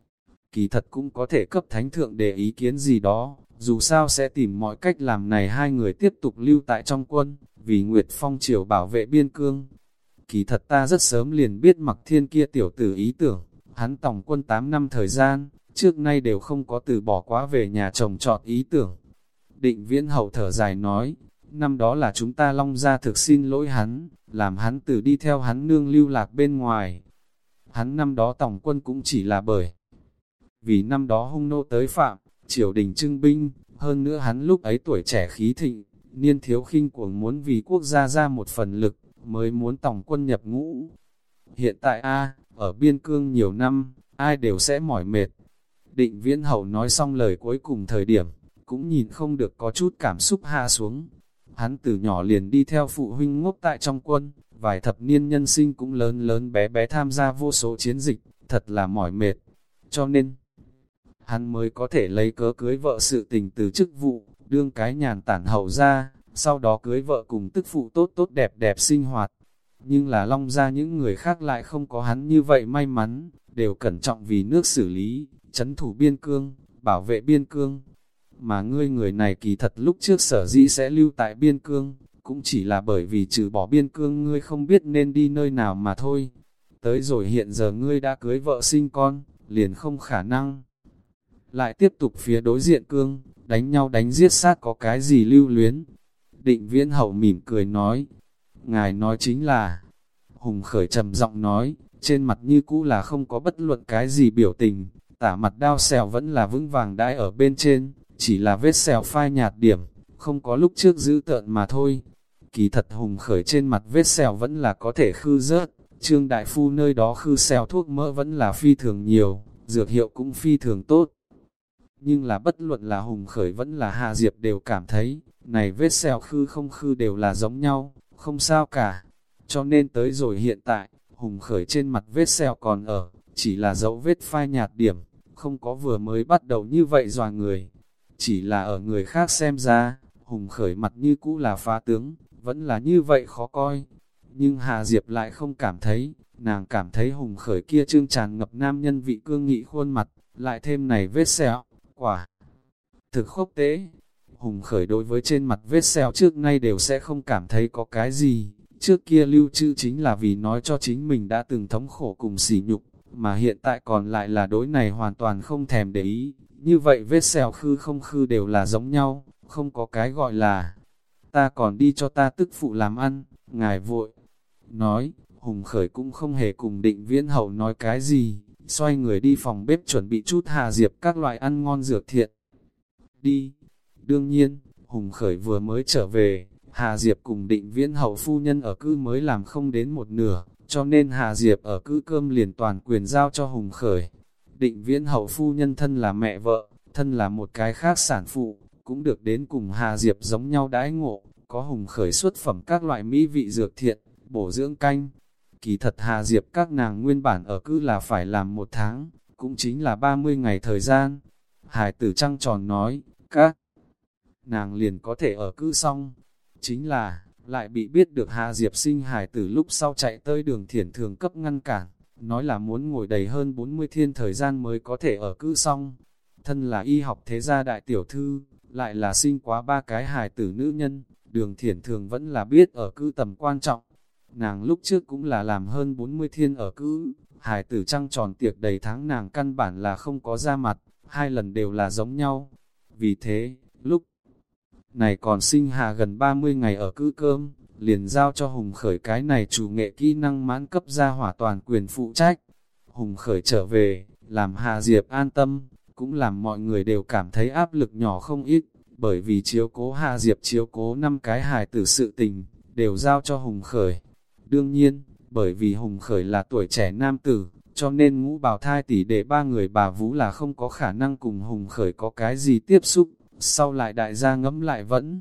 Kỳ thật cũng có thể cấp thánh thượng để ý kiến gì đó, dù sao sẽ tìm mọi cách làm này hai người tiếp tục lưu tại trong quân, vì Nguyệt Phong Triều bảo vệ biên cương. Kỳ thật ta rất sớm liền biết Mặc Thiên kia tiểu tử ý tưởng, hắn tổng quân tám năm thời gian, trước nay đều không có từ bỏ quá về nhà trồng trọt ý tưởng. Định Viễn Hầu thở dài nói, năm đó là chúng ta Long gia thực xin lỗi hắn, làm hắn từ đi theo hắn nương lưu lạc bên ngoài. Hắn năm đó tổng quân cũng chỉ là bởi vì năm đó hung nô tới phạm, triều đình trưng binh, hơn nữa hắn lúc ấy tuổi trẻ khí thịnh, niên thiếu khinh cuồng muốn vì quốc gia ra một phần lực, mới muốn tổng quân nhập ngũ. Hiện tại a ở biên cương nhiều năm, ai đều sẽ mỏi mệt. Định Viễn Hầu nói xong lời cuối cùng thời điểm, cũng nhìn không được có chút cảm xúc hạ xuống. Hắn từ nhỏ liền đi theo phụ huynh ngốc tại trong quân, vài thập niên nhân sinh cũng lớn lớn bé bé tham gia vô số chiến dịch, thật là mỏi mệt. Cho nên, hắn mới có thể lấy cớ cưới vợ sự tình từ chức vụ, đương cái nhàn tản hầu ra, sau đó cưới vợ cùng tức phụ tốt tốt đẹp đẹp sinh hoạt. Nhưng là Long gia những người khác lại không có hắn như vậy may mắn, đều cẩn trọng vì nước xử lý, trấn thủ biên cương, bảo vệ biên cương. Mà ngươi người này kỳ thật lúc trước sở dĩ sẽ lưu tại biên cương, cũng chỉ là bởi vì trừ bỏ biên cương ngươi không biết nên đi nơi nào mà thôi. Tới rồi hiện giờ ngươi đã cưới vợ sinh con, liền không khả năng lại tiếp tục phía đối diện cương, đánh nhau đánh giết sát có cái gì lưu luyến. Định Viễn Hầu mỉm cười nói, ngài nói chính là, Hùng Khởi trầm giọng nói, trên mặt như cũ là không có bất luận cái gì biểu tình, tả mặt đao xèo vẫn là vững vàng đãi ở bên trên, chỉ là vết xèo phai nhạt điểm, không có lúc trước dữ tợn mà thôi. Kỳ thật Hùng Khởi trên mặt vết sẹo vẫn là có thể khư rớt, Trương Đại Phu nơi đó khư sẹo thuốc mỡ vẫn là phi thường nhiều, dược hiệu cũng phi thường tốt. Nhưng là bất luận là Hùng Khởi vẫn là Hà Diệp đều cảm thấy, này vết sẹo khư không khư đều là giống nhau, không sao cả. Cho nên tới rồi hiện tại, Hùng Khởi trên mặt vết sẹo còn ở, chỉ là dấu vết phai nhạt điểm, không có vừa mới bắt đầu như vậy dọa người. Chỉ là ở người khác xem ra, Hùng Khởi mặt như cũ là phá tướng, vẫn là như vậy khó coi. Nhưng Hà Diệp lại không cảm thấy, nàng cảm thấy Hùng Khởi kia trương tràn ngập nam nhân vị cương nghị khuôn mặt, lại thêm này vết sẹo, quả thực khốc tế. Hùng Khởi đối với trên mặt vết sẹo trước nay đều sẽ không cảm thấy có cái gì, trước kia lưu trữ chính là vì nói cho chính mình đã từng thống khổ cùng sỉ nhục, mà hiện tại còn lại là đối này hoàn toàn không thèm để ý, như vậy vết sẹo khư không khư đều là giống nhau, không có cái gọi là ta còn đi cho ta tức phụ làm ăn, ngài vội. Nói, Hùng Khởi cũng không hề cùng Định Viễn Hậu nói cái gì, xoay người đi phòng bếp chuẩn bị chút Hà Diệp các loại ăn ngon dược thiện. Đi, đương nhiên, Hùng Khởi vừa mới trở về, Hà Diệp cùng Định Viễn Hậu phu nhân ở cư mới làm không đến một nửa, cho nên Hà Diệp ở cư cơm liền toàn quyền giao cho Hùng Khởi. Định Viễn Hậu phu nhân thân là mẹ vợ, thân là một cái khác sản phụ, cũng được đến cùng Hà Diệp giống nhau đãi ngộ, có Hùng Khởi xuất phẩm các loại mỹ vị dược thiện, bổ dưỡng canh. Kỳ thật Hà Diệp các nàng nguyên bản ở cư là phải làm một tháng, cũng chính là ba mươi ngày thời gian. Hải tử trăng tròn nói, các nàng liền có thể ở cư xong. Chính là, lại bị biết được Hà Diệp sinh hải tử lúc sau chạy tới đường thiển thường cấp ngăn cản, nói là muốn ngồi đầy hơn bốn mươi thiên thời gian mới có thể ở cư xong. Thân là y học thế gia đại tiểu thư, lại là sinh quá ba cái hài tử nữ nhân, đường thiển thường vẫn là biết ở cư tầm quan trọng. Nàng lúc trước cũng là làm hơn bốn mươi thiên ở cư, hài tử trăng tròn tiệc đầy tháng nàng căn bản là không có ra mặt, hai lần đều là giống nhau. Vì thế, lúc này còn sinh hà gần ba mươi ngày ở cư cơm, liền giao cho Hùng Khởi cái này chủ nghệ kỹ năng mãn cấp ra hỏa toàn quyền phụ trách. Hùng Khởi trở về, làm Hà Diệp an tâm, cũng làm mọi người đều cảm thấy áp lực nhỏ không ít, bởi vì chiếu cố Hà Diệp chiếu cố năm cái hài tử sự tình, đều giao cho Hùng Khởi. Đương nhiên, bởi vì Hùng Khởi là tuổi trẻ nam tử, cho nên ngũ bào thai tỷ đệ ba người bà vú là không có khả năng cùng Hùng Khởi có cái gì tiếp xúc, sau lại đại gia ngẫm lại vẫn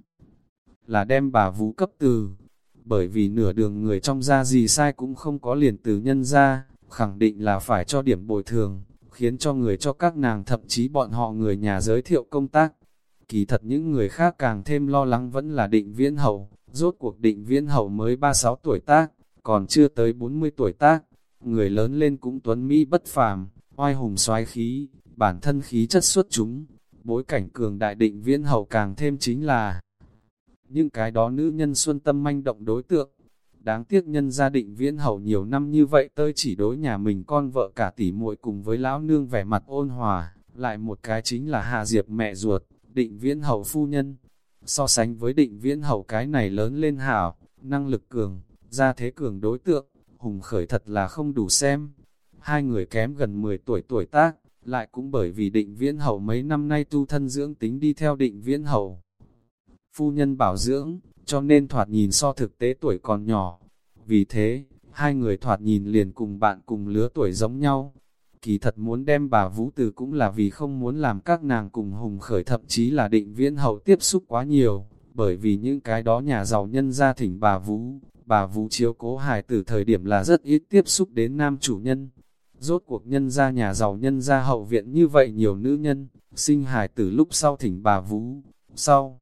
là đem bà vú cấp từ, bởi vì nửa đường người trong gia gì sai cũng không có liền từ nhân ra, khẳng định là phải cho điểm bồi thường, khiến cho người cho các nàng thậm chí bọn họ người nhà giới thiệu công tác. Kỳ thật những người khác càng thêm lo lắng vẫn là Định Viễn Hậu, rốt cuộc Định Viễn Hậu mới ba mươi sáu tuổi tác, còn chưa tới bốn mươi tuổi tác, người lớn lên cũng tuấn mỹ bất phàm, oai hùng soái khí, bản thân khí chất xuất chúng, bối cảnh cường đại. Định Viễn Hậu càng thêm chính là những cái đó nữ nhân xuân tâm manh động đối tượng. Đáng tiếc nhân gia Định Viễn Hậu nhiều năm như vậy tới chỉ đối nhà mình con vợ cả tỉ muội cùng với lão nương vẻ mặt ôn hòa, lại một cái chính là Hà Diệp mẹ ruột, Định Viễn Hậu phu nhân. So sánh với Định Viễn Hậu cái này lớn lên hảo, năng lực cường, gia thế cường đối tượng, Hùng Khởi thật là không đủ xem. Hai người kém gần mười tuổi tuổi tác, lại cũng bởi vì Định Viễn Hậu mấy năm nay tu thân dưỡng tính đi theo Định Viễn Hậu phu nhân bảo dưỡng, cho nên thoạt nhìn so thực tế tuổi còn nhỏ. Vì thế, hai người thoạt nhìn liền cùng bạn cùng lứa tuổi giống nhau. Kỳ thật muốn đem bà Vũ từ cũng là vì không muốn làm các nàng cùng Hùng Khởi thậm chí là Định Viễn Hậu tiếp xúc quá nhiều, bởi vì những cái đó nhà giàu nhân gia thỉnh bà Vũ, bà Vũ chiếu cố hài tử thời điểm là rất ít tiếp xúc đến nam chủ nhân. Rốt cuộc nhân gia nhà giàu nhân gia hậu viện như vậy nhiều nữ nhân, sinh hài tử lúc sau thỉnh bà Vũ, sau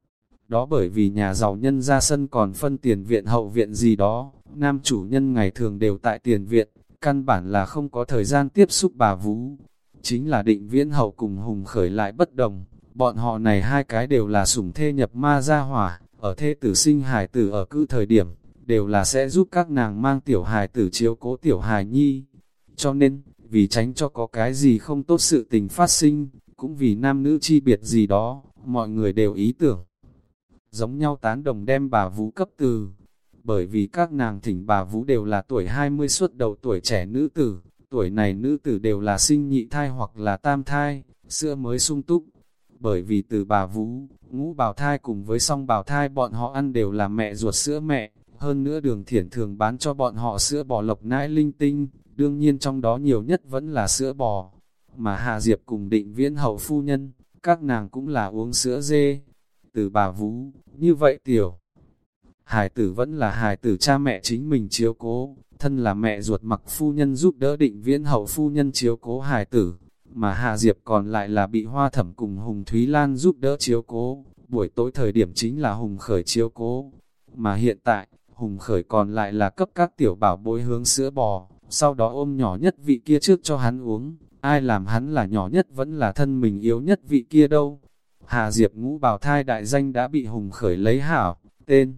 đó bởi vì nhà giàu nhân ra sân còn phân tiền viện hậu viện gì đó, nam chủ nhân ngày thường đều tại tiền viện, căn bản là không có thời gian tiếp xúc bà Vũ. Chính là Định Viễn Hậu cùng Hùng Khởi lại bất đồng, bọn họ này hai cái đều là sủng thê nhập ma gia hỏa, ở thê tử sinh hài tử ở cư thời điểm, đều là sẽ giúp các nàng mang tiểu hài tử chiếu cố tiểu hài nhi. Cho nên, vì tránh cho có cái gì không tốt sự tình phát sinh, cũng vì nam nữ chi biệt gì đó, mọi người đều ý tưởng giống nhau tán đồng đem bà Vũ cấp từ. Bởi vì các nàng thỉnh bà Vũ đều là tuổi hai mươi xuất đầu tuổi trẻ nữ tử, tuổi này nữ tử đều là sinh nhị thai hoặc là tam thai, sữa mới sung túc. bởi vì từ bà vú, ngũ bào thai cùng với song bào thai bọn họ ăn đều là mẹ ruột sữa mẹ, hơn nữa Đường Thiển thường bán cho bọn họ sữa bò lộc nãi linh tinh, đương nhiên trong đó nhiều nhất vẫn là sữa bò. Mà Hà Diệp cùng Định Viễn hậu phu nhân, các nàng cũng là uống sữa dê. Từ bà vú, như vậy tiểu hài tử vẫn là hài tử cha mẹ chính mình chiếu cố, thân là mẹ ruột Mặc phu nhân giúp đỡ Định Viễn hậu phu nhân chiếu cố hài tử, mà Hà Diệp còn lại là bị Hoa Thẩm cùng Hùng Thúy Lan giúp đỡ chiếu cố, buổi tối thời điểm chính là Hùng Khởi chiếu cố. Mà hiện tại, Hùng Khởi còn lại là cấp các tiểu bảo bối hướng sữa bò, sau đó ôm nhỏ nhất vị kia trước cho hắn uống, ai làm hắn là nhỏ nhất vẫn là thân mình yếu nhất vị kia đâu. Hà Diệp ngũ bào thai đại danh đã bị Hùng Khởi lấy hảo, tên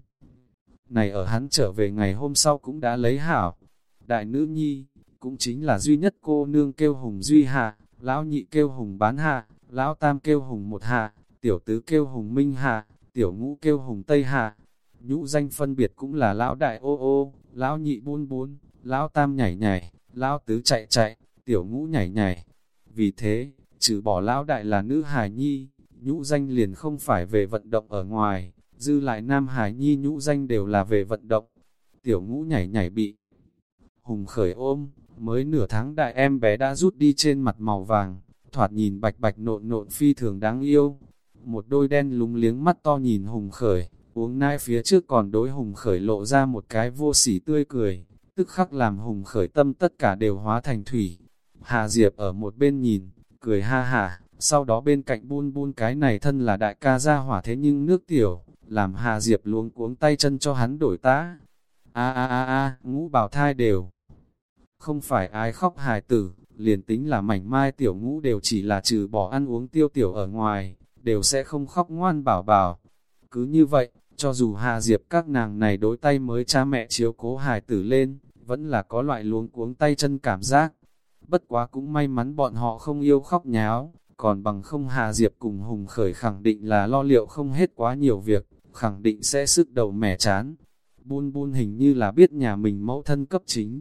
này ở hắn trở về ngày hôm sau cũng đã lấy hảo. Đại nữ nhi, cũng chính là duy nhất cô nương kêu Hùng Duy Hạ, lão nhị kêu Hùng Bán Hạ, lão tam kêu Hùng Một Hạ, tiểu tứ kêu Hùng Minh Hạ, tiểu ngũ kêu Hùng Tây Hạ. Nhũ danh phân biệt cũng là lão đại ô ô, lão nhị buôn buôn, lão tam nhảy nhảy, lão tứ chạy chạy, tiểu ngũ nhảy nhảy. Vì thế, trừ bỏ lão đại là nữ hài nhi, nhũ danh liền không phải về vận động ở ngoài, dư lại nam hài nhi nhũ danh đều là về vận động. Tiểu ngũ nhảy nhảy bị Hùng Khởi ôm, mới nửa tháng đại em bé đã rút đi trên mặt màu vàng, thoạt nhìn bạch bạch nộn nộn phi thường đáng yêu. Một đôi đen lúng liếng mắt to nhìn Hùng Khởi, uống nai phía trước còn đối Hùng Khởi lộ ra một cái vô sỉ tươi cười, tức khắc làm Hùng Khởi tâm tất cả đều hóa thành thủy. Hà Diệp ở một bên nhìn, cười ha hả, sau đó bên cạnh Bun Bun cái này thân là đại ca gia hỏa thế nhưng nước tiểu, làm Hà Diệp luống cuống tay chân cho hắn đổi tã. A a a a, ngũ bào thai đều không phải ai khóc hài tử, liền tính là mảnh mai tiểu ngũ đều chỉ là trừ bỏ ăn uống tiêu tiểu ở ngoài, đều sẽ không khóc ngoan bảo bảo. Cứ như vậy, cho dù Hà Diệp các nàng này đối tay mới cha mẹ chiếu cố hài tử lên, vẫn là có loại luống cuống tay chân cảm giác. Bất quá cũng may mắn bọn họ không yêu khóc nháo, còn bằng không Hà Diệp cùng Hùng Khởi khẳng định là lo liệu không hết quá nhiều việc, khẳng định sẽ sức đầu mẻ chán. Bun Bun hình như là biết nhà mình mẫu thân cấp chính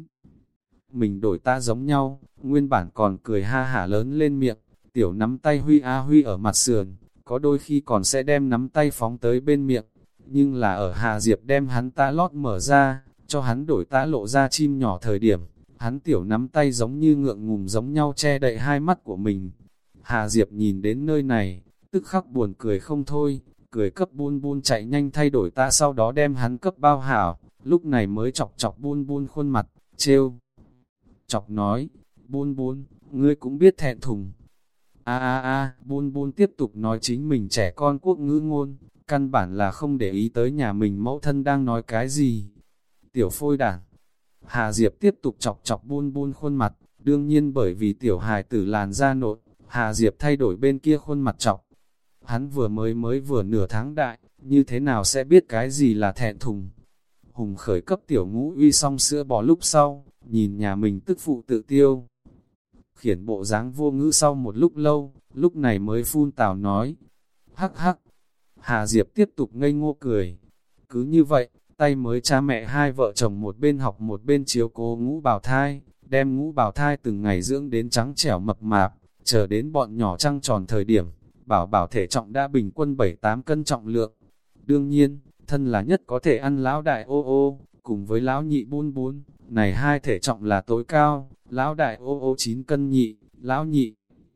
mình đổi ta giống nhau, nguyên bản còn cười ha hả lớn lên miệng, tiểu nắm tay huy a huy ở mặt sườn, có đôi khi còn sẽ đem nắm tay phóng tới bên miệng, nhưng là ở Hà Diệp đem hắn ta lót mở ra, cho hắn đổi ta lộ ra chim nhỏ thời điểm, hắn tiểu nắm tay giống như ngượng ngùng giống nhau che đậy hai mắt của mình. Hà Diệp nhìn đến nơi này, tức khắc buồn cười không thôi, cười cấp Bun Bun chạy nhanh thay đổi ta sau đó đem hắn cấp bao hảo, lúc này mới chọc chọc Bun Bun khuôn mặt, trêu chọc nói, Bun Bun, ngươi cũng biết thẹn thùng. A a a, Bun Bun tiếp tục nói chính mình trẻ con quốc ngữ ngôn, căn bản là không để ý tới nhà mình mẫu thân đang nói cái gì. Tiểu phôi đản. Hà Diệp tiếp tục chọc chọc Bun Bun khuôn mặt, đương nhiên bởi vì tiểu hài tử làn da nộn, Hà Diệp thay đổi bên kia khuôn mặt chọc. Hắn vừa mới mới vừa nửa tháng đại, như thế nào sẽ biết cái gì là thẹn thùng. Hùng Khởi cấp tiểu ngũ uy xong sữa bò lúc sau, nhìn nhà mình tức phụ tự tiêu. Khiển bộ dáng vô ngữ sau một lúc lâu, lúc này mới phun tào nói. Hắc hắc, Hà Diệp tiếp tục ngây ngô cười. Cứ như vậy, tay mới cha mẹ hai vợ chồng một bên học một bên chiếu cố ngũ bào thai, đem ngũ bào thai từng ngày dưỡng đến trắng trẻo mập mạp, chờ đến bọn nhỏ trăng tròn thời điểm, bảo bảo thể trọng đã bình quân bảy tám cân trọng lượng. Đương nhiên, thân là nhất có thể ăn lão đại ô ô, cùng với lão nhị Bun Bun, này hai thể trọng là tối cao, lão đại ô ô chín cân nhị, lão nhị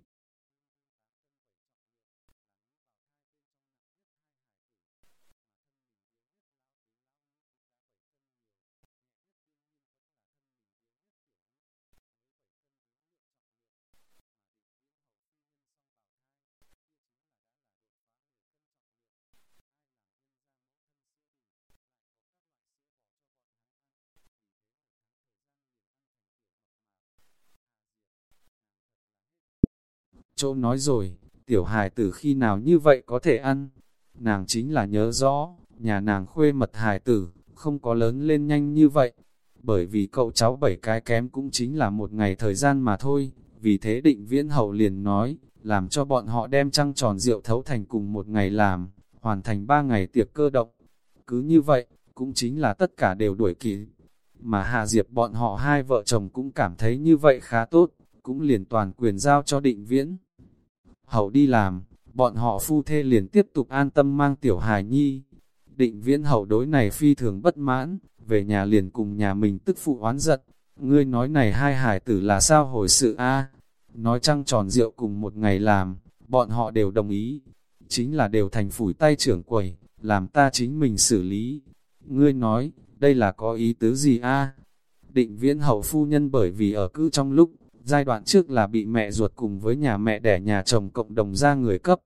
Chỗ nói rồi, tiểu hài tử khi nào như vậy có thể ăn? Nàng chính là nhớ rõ, nhà nàng khuê mật hài tử, không có lớn lên nhanh như vậy. Bởi vì cậu cháu bảy cái kém cũng chính là một ngày thời gian mà thôi. Vì thế Định Viễn hậu liền nói, làm cho bọn họ đem trăng tròn rượu thấu thành cùng một ngày làm, hoàn thành ba ngày tiệc cơ động. Cứ như vậy, cũng chính là tất cả đều đuổi kịp. Mà Hà Diệp bọn họ hai vợ chồng cũng cảm thấy như vậy khá tốt, cũng liền toàn quyền giao cho Định Viễn hậu đi làm, bọn họ phu thê liền tiếp tục an tâm mang tiểu hài nhi. Định Viễn Hậu đối này phi thường bất mãn, về nhà liền cùng nhà mình tức phụ oán giận, ngươi nói này hai hài tử là sao hồi sự a? Nói trăng tròn rượu cùng một ngày làm, bọn họ đều đồng ý, chính là đều thành phủi tay trưởng quầy, làm ta chính mình xử lý. Ngươi nói, đây là có ý tứ gì a? Định Viễn Hậu phu nhân bởi vì ở cữ trong lúc, giai đoạn trước là bị mẹ ruột cùng với nhà mẹ đẻ nhà chồng cộng đồng ra người cấp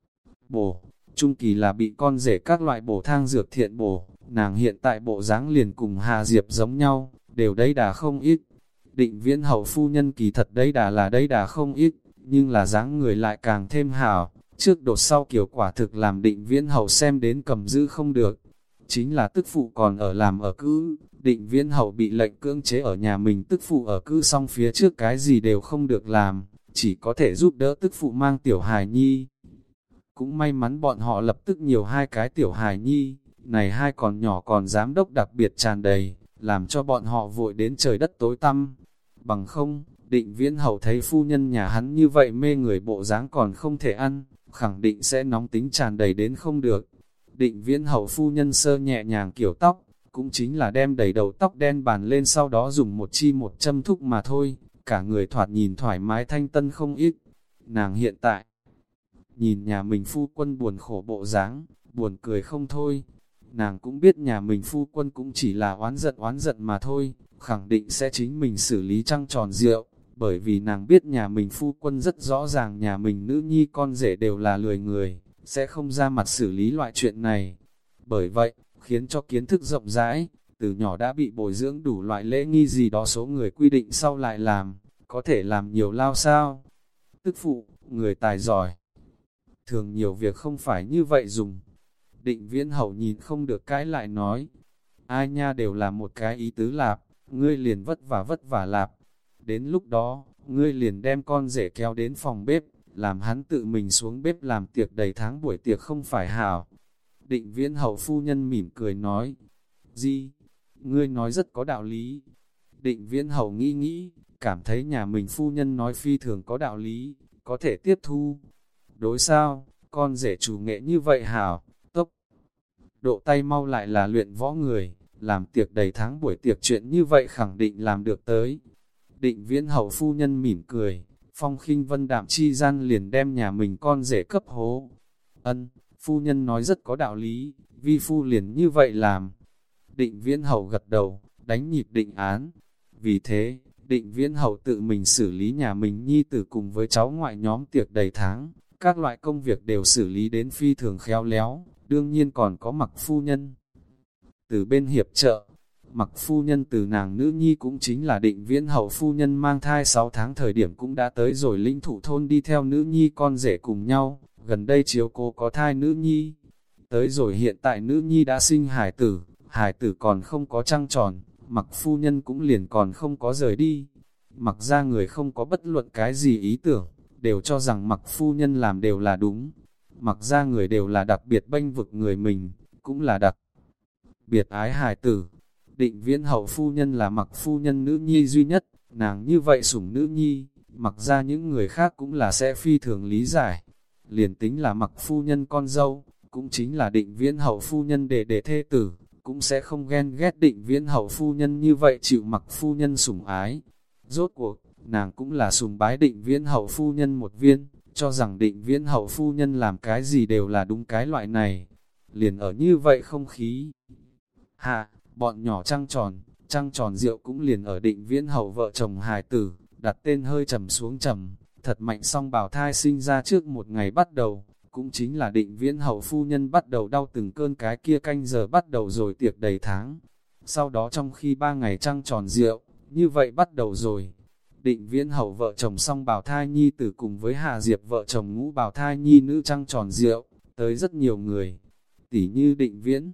bổ, trung kỳ là bị con rể các loại bổ thang dược thiện bổ, nàng hiện tại bộ dáng liền cùng Hà Diệp giống nhau, đều đấy đà không ít. Định Viễn Hậu phu nhân kỳ thật đấy đà là đấy đà không ít, nhưng là dáng người lại càng thêm hảo, trước đột sau kiểu quả thực làm Định Viễn Hậu xem đến cầm giữ không được. Chính là tức phụ còn ở làm ở cữ, Định Viễn Hậu bị lệnh cưỡng chế ở nhà mình tức phụ ở cữ xong phía trước cái gì đều không được làm, chỉ có thể giúp đỡ tức phụ mang tiểu hài nhi. Cũng may mắn bọn họ lập tức nhiều hai cái tiểu hài nhi, này hai còn nhỏ còn giám đốc đặc biệt tràn đầy, làm cho bọn họ vội đến trời đất tối tăm. Bằng không, Định Viễn Hậu thấy phu nhân nhà hắn như vậy mê người bộ dáng còn không thể ăn, khẳng định sẽ nóng tính tràn đầy đến không được. Định Viễn Hậu phu nhân sơ nhẹ nhàng kiểu tóc, cũng chính là đem đầy đầu tóc đen bàn lên sau đó dùng một chi một châm thúc mà thôi, cả người thoạt nhìn thoải mái thanh tân không ít. Nàng hiện tại, nhìn nhà mình phu quân buồn khổ bộ dáng, buồn cười không thôi. Nàng cũng biết nhà mình phu quân cũng chỉ là oán giận oán giận mà thôi, khẳng định sẽ chính mình xử lý trăng tròn rượu, bởi vì nàng biết nhà mình phu quân rất rõ ràng nhà mình nữ nhi con rể đều là lười người, sẽ không ra mặt xử lý loại chuyện này. Bởi vậy, khiến cho kiến thức rộng rãi, từ nhỏ đã bị bồi dưỡng đủ loại lễ nghi gì đó số người quy định sau lại làm, có thể làm nhiều lao sao. Tức phụ, người tài giỏi, thường nhiều việc không phải như vậy dùng. Định Viễn Hậu nhìn không được cãi lại nói, ai nha đều là một cái ý tứ lạp, ngươi liền vất vả vất vả lạp. Đến lúc đó, ngươi liền đem con rể kéo đến phòng bếp, làm hắn tự mình xuống bếp làm tiệc đầy tháng buổi tiệc không phải hảo. Định Viễn Hậu phu nhân mỉm cười nói, gì? Ngươi nói rất có đạo lý. Định Viễn Hậu nghĩ nghĩ, cảm thấy nhà mình phu nhân nói phi thường có đạo lý, có thể tiếp thu. Đối sao, con rể chủ nghệ như vậy hảo, tốc độ tay mau lại là luyện võ người, làm tiệc đầy tháng buổi tiệc chuyện như vậy khẳng định làm được tới. Định Viễn Hậu phu nhân mỉm cười, phong khinh vân đạm chi gian liền đem nhà mình con rể cấp hố. Ân, phu nhân nói rất có đạo lý, vi phu liền như vậy làm. Định Viễn Hậu gật đầu, đánh nhịp định án. Vì thế, Định Viễn Hậu tự mình xử lý nhà mình nhi tử cùng với cháu ngoại nhóm tiệc đầy tháng, các loại công việc đều xử lý đến phi thường khéo léo, đương nhiên còn có Mặc phu nhân. Từ bên hiệp trợ, Mặc phu nhân từ nàng nữ nhi cũng chính là Định Viễn Hậu phu nhân mang thai sáu tháng thời điểm cũng đã tới rồi Linh Thụ thôn đi theo nữ nhi con rể cùng nhau, gần đây chiếu cố có thai nữ nhi. Tới rồi hiện tại nữ nhi đã sinh hải tử, hải tử còn không có trăng tròn, Mặc phu nhân cũng liền còn không có rời đi. Mặc ra người không có bất luận cái gì ý tưởng, đều cho rằng Mặc phu nhân làm đều là đúng. Mặc ra người đều là đặc biệt bênh vực người mình, cũng là đặc biệt ái hài tử. Định Viễn Hậu phu nhân là Mặc phu nhân nữ nhi duy nhất, nàng như vậy sủng nữ nhi, Mặc ra những người khác cũng là sẽ phi thường lý giải. Liền tính là Mặc phu nhân con dâu, cũng chính là Định Viễn Hậu phu nhân để để thê tử, cũng sẽ không ghen ghét Định Viễn Hậu phu nhân như vậy chịu Mặc phu nhân sủng ái. Rốt cuộc, nàng cũng là sùng bái Định Viễn Hậu phu nhân một viên, cho rằng Định Viễn Hậu phu nhân làm cái gì đều là đúng cái loại này. Liền ở như vậy không khí hạ, bọn nhỏ trăng tròn, trăng tròn rượu cũng liền ở Định Viễn Hậu vợ chồng hài tử, đặt tên hơi trầm xuống trầm, thật mạnh song bào thai sinh ra trước một ngày bắt đầu, cũng chính là Định Viễn Hậu phu nhân bắt đầu đau từng cơn cái kia canh giờ bắt đầu rồi tiệc đầy tháng. Sau đó trong khi ba ngày trăng tròn rượu, như vậy bắt đầu rồi. Định Viễn Hậu vợ chồng song bào thai nhi tử cùng với Hà Diệp vợ chồng ngũ bào thai nhi nữ trăng tròn rượu, tới rất nhiều người. Tỉ như Định Viễn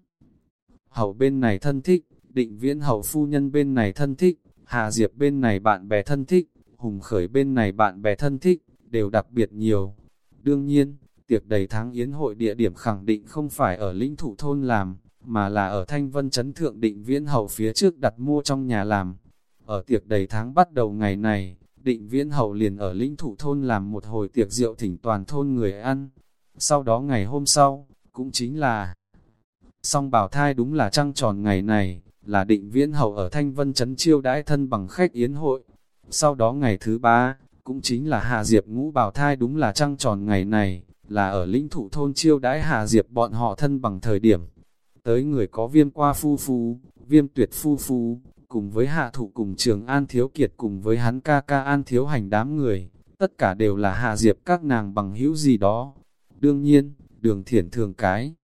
Hậu bên này thân thích, Định Viễn Hậu phu nhân bên này thân thích, Hà Diệp bên này bạn bè thân thích, Hùng Khởi bên này bạn bè thân thích, đều đặc biệt nhiều. Đương nhiên, tiệc đầy tháng yến hội địa điểm khẳng định không phải ở Linh Thụ thôn làm, mà là ở Thanh Vân Trấn Thượng Định Viễn Hậu phía trước đặt mua trong nhà làm. Ở tiệc đầy tháng bắt đầu ngày này, Định Viễn Hậu liền ở Linh Thụ thôn làm một hồi tiệc rượu thỉnh toàn thôn người ăn. Sau đó ngày hôm sau, cũng chính là song bảo thai đúng là trăng tròn ngày này, là Định Viễn Hầu ở Thanh Vân Trấn chiêu đãi thân bằng khách yến hội. Sau đó ngày thứ ba, cũng chính là Hà Diệp ngũ bảo thai đúng là trăng tròn ngày này, là ở lĩnh thụ thôn chiêu đãi Hà Diệp bọn họ thân bằng thời điểm. Tới người có Viêm Qua phu phu, Viêm Tuyệt phu phu, cùng với Hạ Thụ cùng Trường An Thiếu Kiệt cùng với hắn ca ca An Thiếu Hành đám người, tất cả đều là Hà Diệp các nàng bằng hữu gì đó. Đương nhiên, Đường Thiển Thường cái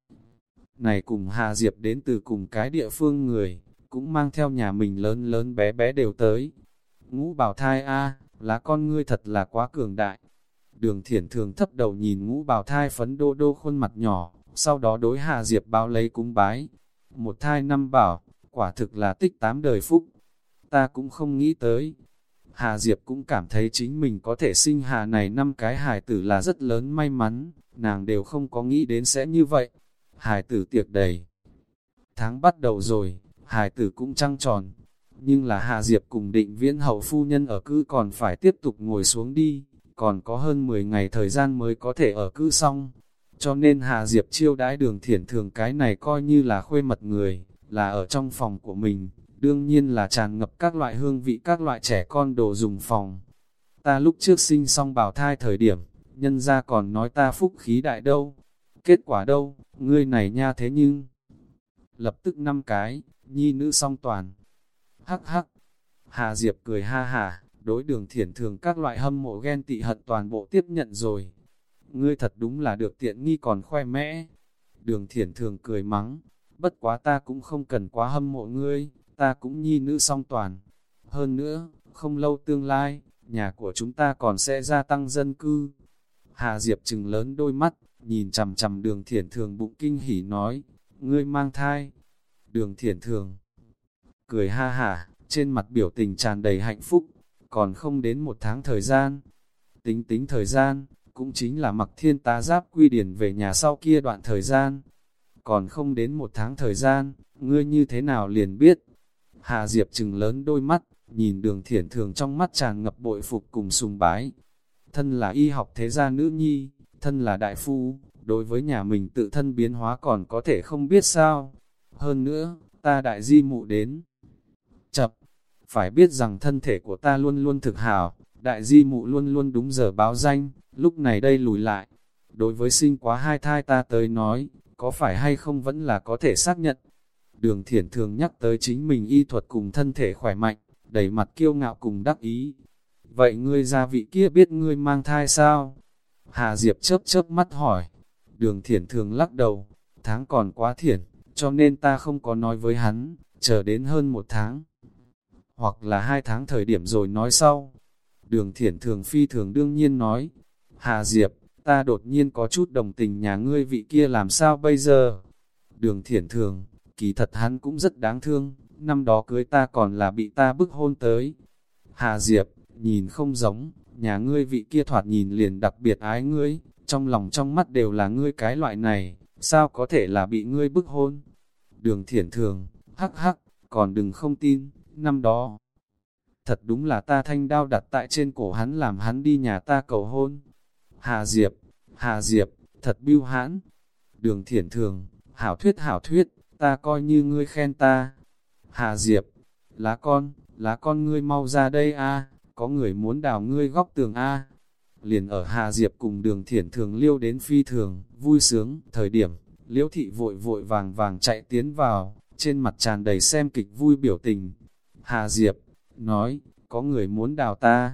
này cùng Hà Diệp đến từ cùng cái địa phương người, cũng mang theo nhà mình lớn lớn bé bé đều tới. Ngũ bảo thai a, lá con ngươi thật là quá cường đại. Đường Thiển Thường thấp đầu nhìn ngũ bảo thai phấn đô đô khuôn mặt nhỏ, sau đó đối Hà Diệp báo lấy cúng bái. Một thai năm bảo, quả thực là tích tám đời phúc. Ta cũng không nghĩ tới. Hà Diệp cũng cảm thấy chính mình có thể sinh hạ này năm cái hài tử là rất lớn may mắn, nàng đều không có nghĩ đến sẽ như vậy. Hài tử tiệc đầy. Tháng bắt đầu rồi, hài tử cũng trăng tròn. Nhưng là Hà Diệp cùng Định Viễn Hầu phu nhân ở cữ còn phải tiếp tục ngồi xuống đi, còn có hơn mười ngày thời gian mới có thể ở cữ xong. Cho nên Hà Diệp chiêu đãi Đường Thiển Thường cái này coi như là khuê mật người, là ở trong phòng của mình, đương nhiên là tràn ngập các loại hương vị các loại trẻ con đồ dùng phòng. Ta lúc trước sinh xong bào thai thời điểm, nhân gia còn nói ta phúc khí đại đâu. Kết quả đâu, ngươi này nha thế nhưng... Lập tức năm cái, nhi nữ song toàn. Hắc hắc, Hà Diệp cười ha hả, đối Đường Thiển Thường các loại hâm mộ ghen tị hận toàn bộ tiếp nhận rồi. Ngươi thật đúng là được tiện nghi còn khoe mẽ. Đường Thiển Thường cười mắng, bất quá ta cũng không cần quá hâm mộ ngươi, ta cũng nhi nữ song toàn. Hơn nữa, không lâu tương lai, nhà của chúng ta còn sẽ gia tăng dân cư. Hà Diệp trừng lớn đôi mắt, nhìn chằm chằm Đường Thiển Thường bụng kinh hỉ nói, ngươi mang thai. Đường Thiển Thường cười ha hả, trên mặt biểu tình tràn đầy hạnh phúc, còn không đến một tháng thời gian. Tính tính thời gian, cũng chính là Mặc Thiên tá giáp quy điển về nhà sau kia đoạn thời gian. Còn không đến một tháng thời gian, ngươi như thế nào liền biết. Hà Diệp trừng lớn đôi mắt, nhìn Đường Thiển Thường trong mắt tràn ngập bội phục cùng sùng bái. Thân là y học thế gia nữ nhi, thân là đại phu, đối với nhà mình tự thân biến hóa còn có thể không biết sao. Hơn nữa, ta đại di mụ đến. Chập, phải biết rằng thân thể của ta luôn luôn thực hảo, đại di mụ luôn luôn đúng giờ báo danh, lúc này đây lùi lại. Đối với sinh quá hai thai ta tới nói, có phải hay không vẫn là có thể xác nhận. Đường Thiển Thường nhắc tới chính mình y thuật cùng thân thể khỏe mạnh, đầy mặt kiêu ngạo cùng đắc ý. Vậy ngươi gia vị kia biết ngươi mang thai sao? Hà Diệp chớp chớp mắt hỏi. Đường Thiển Thường lắc đầu, tháng còn quá thiển, cho nên ta không có nói với hắn, chờ đến hơn một tháng. Hoặc là hai tháng thời điểm rồi nói sau. Đường Thiển Thường phi thường đương nhiên nói, Hà Diệp, ta đột nhiên có chút đồng tình nhà ngươi vị kia làm sao bây giờ? Đường Thiển Thường, kỳ thật hắn cũng rất đáng thương, năm đó cưới ta còn là bị ta bức hôn tới. Hà Diệp, nhìn không giống, nhà ngươi vị kia thoạt nhìn liền đặc biệt ái ngươi, trong lòng trong mắt đều là ngươi cái loại này, sao có thể là bị ngươi bức hôn? Đường Thiển Thường, hắc hắc, còn đừng không tin, năm đó. Thật đúng là ta thanh đao đặt tại trên cổ hắn làm hắn đi nhà ta cầu hôn. Hà Diệp, Hà Diệp, thật bưu hãn. Đường Thiển Thường, hảo thuyết hảo thuyết, ta coi như ngươi khen ta. Hà Diệp, lá con, lá con ngươi mau ra đây a, có người muốn đào ngươi góc tường a. Liền ở Hà Diệp cùng Đường Thiển Thường liêu đến phi thường, vui sướng, thời điểm, Liễu Thị vội vội vàng vàng chạy tiến vào, trên mặt tràn đầy xem kịch vui biểu tình. Hà Diệp nói, có người muốn đào ta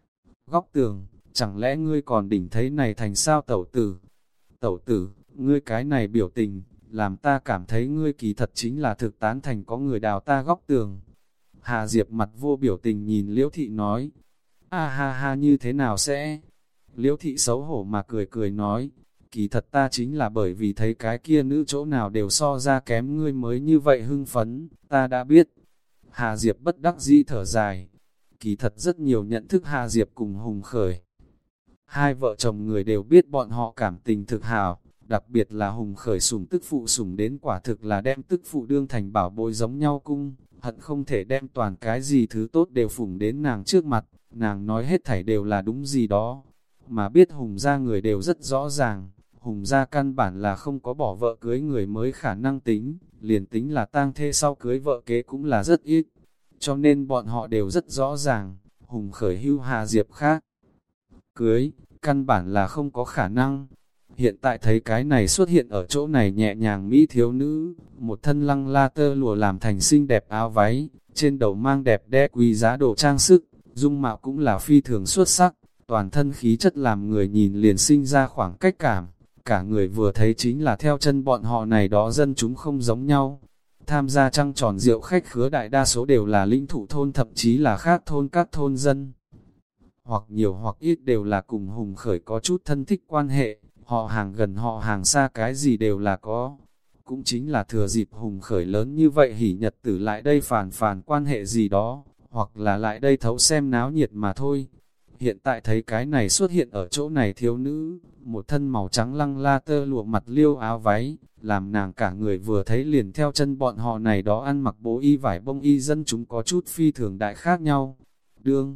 góc tường, chẳng lẽ ngươi còn đỉnh thấy này thành sao tẩu tử? Tẩu tử, ngươi cái này biểu tình, làm ta cảm thấy ngươi kỳ thật chính là thực tán thành có người đào ta góc tường. Hà Diệp mặt vô biểu tình nhìn Liễu Thị nói, a ha ha như thế nào sẽ? Liễu Thị xấu hổ mà cười cười nói, kỳ thật ta chính là bởi vì thấy cái kia nữ chỗ nào đều so ra kém ngươi mới như vậy hưng phấn, ta đã biết. Hà Diệp bất đắc dĩ thở dài, kỳ thật rất nhiều nhận thức Hà Diệp cùng Hùng Khởi. Hai vợ chồng người đều biết bọn họ cảm tình thực hảo, đặc biệt là Hùng Khởi sủng tức phụ sủng đến quả thực là đem tức phụ đương thành bảo bối giống nhau cung, hận không thể đem toàn cái gì thứ tốt đều phủng đến nàng trước mặt, nàng nói hết thảy đều là đúng gì đó. Mà biết Hùng ra người đều rất rõ ràng, Hùng gia căn bản là không có bỏ vợ cưới người mới khả năng tính, liền tính là tang thê sau cưới vợ kế cũng là rất ít. Cho nên bọn họ đều rất rõ ràng, Hùng khởi hưu Hà Diệp khác. Cưới, căn bản là không có khả năng. Hiện tại thấy cái này xuất hiện ở chỗ này nhẹ nhàng mỹ thiếu nữ, một thân lăng la tơ lụa làm thành xinh đẹp áo váy, trên đầu mang đẹp đẽ quý giá đồ trang sức, dung mạo cũng là phi thường xuất sắc, toàn thân khí chất làm người nhìn liền sinh ra khoảng cách cảm, cả người vừa thấy chính là theo chân bọn họ này đó dân chúng không giống nhau. Tham gia trăng tròn rượu khách khứa đại đa số đều là lĩnh thủ thôn thậm chí là khác thôn các thôn dân. Hoặc nhiều hoặc ít đều là cùng Hùng khởi có chút thân thích quan hệ, họ hàng gần họ hàng xa cái gì đều là có. Cũng chính là thừa dịp Hùng khởi lớn như vậy hỉ nhật tử lại đây phàn phàn quan hệ gì đó, hoặc là lại đây thấu xem náo nhiệt mà thôi. Hiện tại thấy cái này xuất hiện ở chỗ này thiếu nữ, một thân màu trắng lăng la tơ lụa mặt liêu áo váy, làm nàng cả người vừa thấy liền theo chân bọn họ này đó ăn mặc bố y vải bông y dân chúng có chút phi thường đại khác nhau. Đương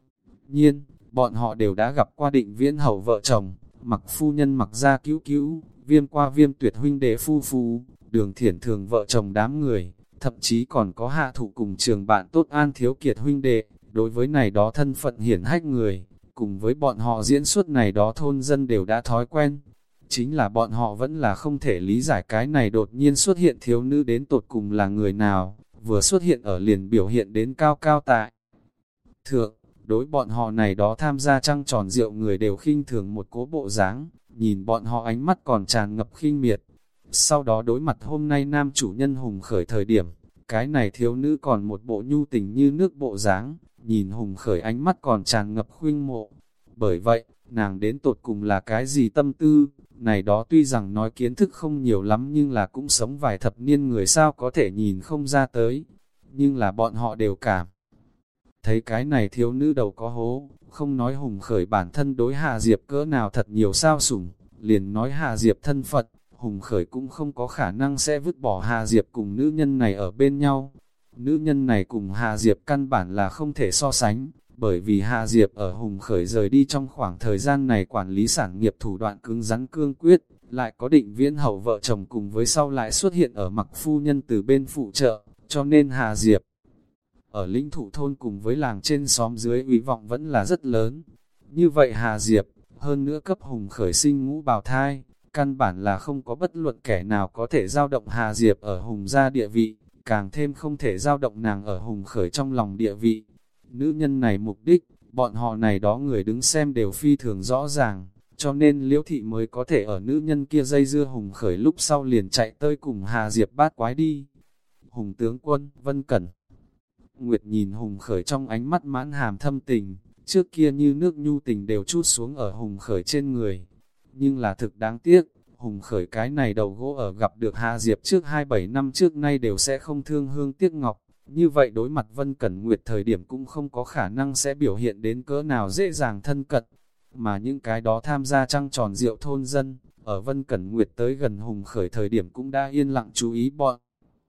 nhiên, bọn họ đều đã gặp qua Định Viễn hầu vợ chồng, Mặc phu nhân Mặc gia cứu cứu, Viêm qua Viêm tuyệt huynh đệ phu phu, Đường Thiển thường vợ chồng đám người, thậm chí còn có Hạ Thụ cùng trường bạn tốt An Thiếu Kiệt huynh đệ. Đối với này đó thân phận hiển hách người, cùng với bọn họ diễn xuất này đó thôn dân đều đã thói quen. Chính là bọn họ vẫn là không thể lý giải cái này đột nhiên xuất hiện thiếu nữ đến tột cùng là người nào, vừa xuất hiện ở liền biểu hiện đến cao cao tại thượng. Đối bọn họ này đó tham gia trăng tròn rượu người đều khinh thường một cố bộ dáng, nhìn bọn họ ánh mắt còn tràn ngập khinh miệt. Sau đó đối mặt hôm nay nam chủ nhân Hùng khởi thời điểm, cái này thiếu nữ còn một bộ nhu tình như nước bộ dáng, nhìn Hùng khởi ánh mắt còn tràn ngập khuynh mộ. Bởi vậy, nàng đến tột cùng là cái gì tâm tư, này đó tuy rằng nói kiến thức không nhiều lắm nhưng là cũng sống vài thập niên người sao có thể nhìn không ra tới. Nhưng là bọn họ đều cảm thấy cái này thiếu nữ đầu có hố, không nói Hùng khởi bản thân đối Hà Diệp cỡ nào thật nhiều sao sủng, liền nói Hà Diệp thân Phật, Hùng khởi cũng không có khả năng sẽ vứt bỏ Hà Diệp cùng nữ nhân này ở bên nhau. Nữ nhân này cùng Hà Diệp căn bản là không thể so sánh, bởi vì Hà Diệp ở Hùng khởi rời đi trong khoảng thời gian này quản lý sản nghiệp thủ đoạn cứng rắn cương quyết, lại có Định Viễn hậu vợ chồng cùng với sau lại xuất hiện ở Mặc phu nhân từ bên phụ trợ, cho nên Hà Diệp ở lĩnh thủ thôn cùng với làng trên xóm dưới uy vọng vẫn là rất lớn. Như vậy Hà Diệp, hơn nữa cấp Hùng khởi sinh ngũ bào thai, căn bản là không có bất luận kẻ nào có thể giao động Hà Diệp ở Hùng gia địa vị, càng thêm không thể giao động nàng ở Hùng khởi trong lòng địa vị. Nữ nhân này mục đích, bọn họ này đó người đứng xem đều phi thường rõ ràng, cho nên Liễu Thị mới có thể ở nữ nhân kia dây dưa Hùng khởi lúc sau liền chạy tới cùng Hà Diệp bát quái đi. Hùng tướng quân, Vân Cẩn Nguyệt nhìn Hùng khởi trong ánh mắt mãn hàm thâm tình, trước kia như nước nhu tình đều chút xuống ở Hùng khởi trên người. Nhưng là thực đáng tiếc, Hùng khởi cái này đầu gỗ ở gặp được Hà Diệp trước hai bảy năm trước nay đều sẽ không thương hương tiếc ngọc, như vậy đối mặt Vân Cẩn Nguyệt thời điểm cũng không có khả năng sẽ biểu hiện đến cỡ nào dễ dàng thân cận, mà những cái đó tham gia trăng tròn rượu thôn dân, ở Vân Cẩn Nguyệt tới gần Hùng khởi thời điểm cũng đã yên lặng chú ý bọn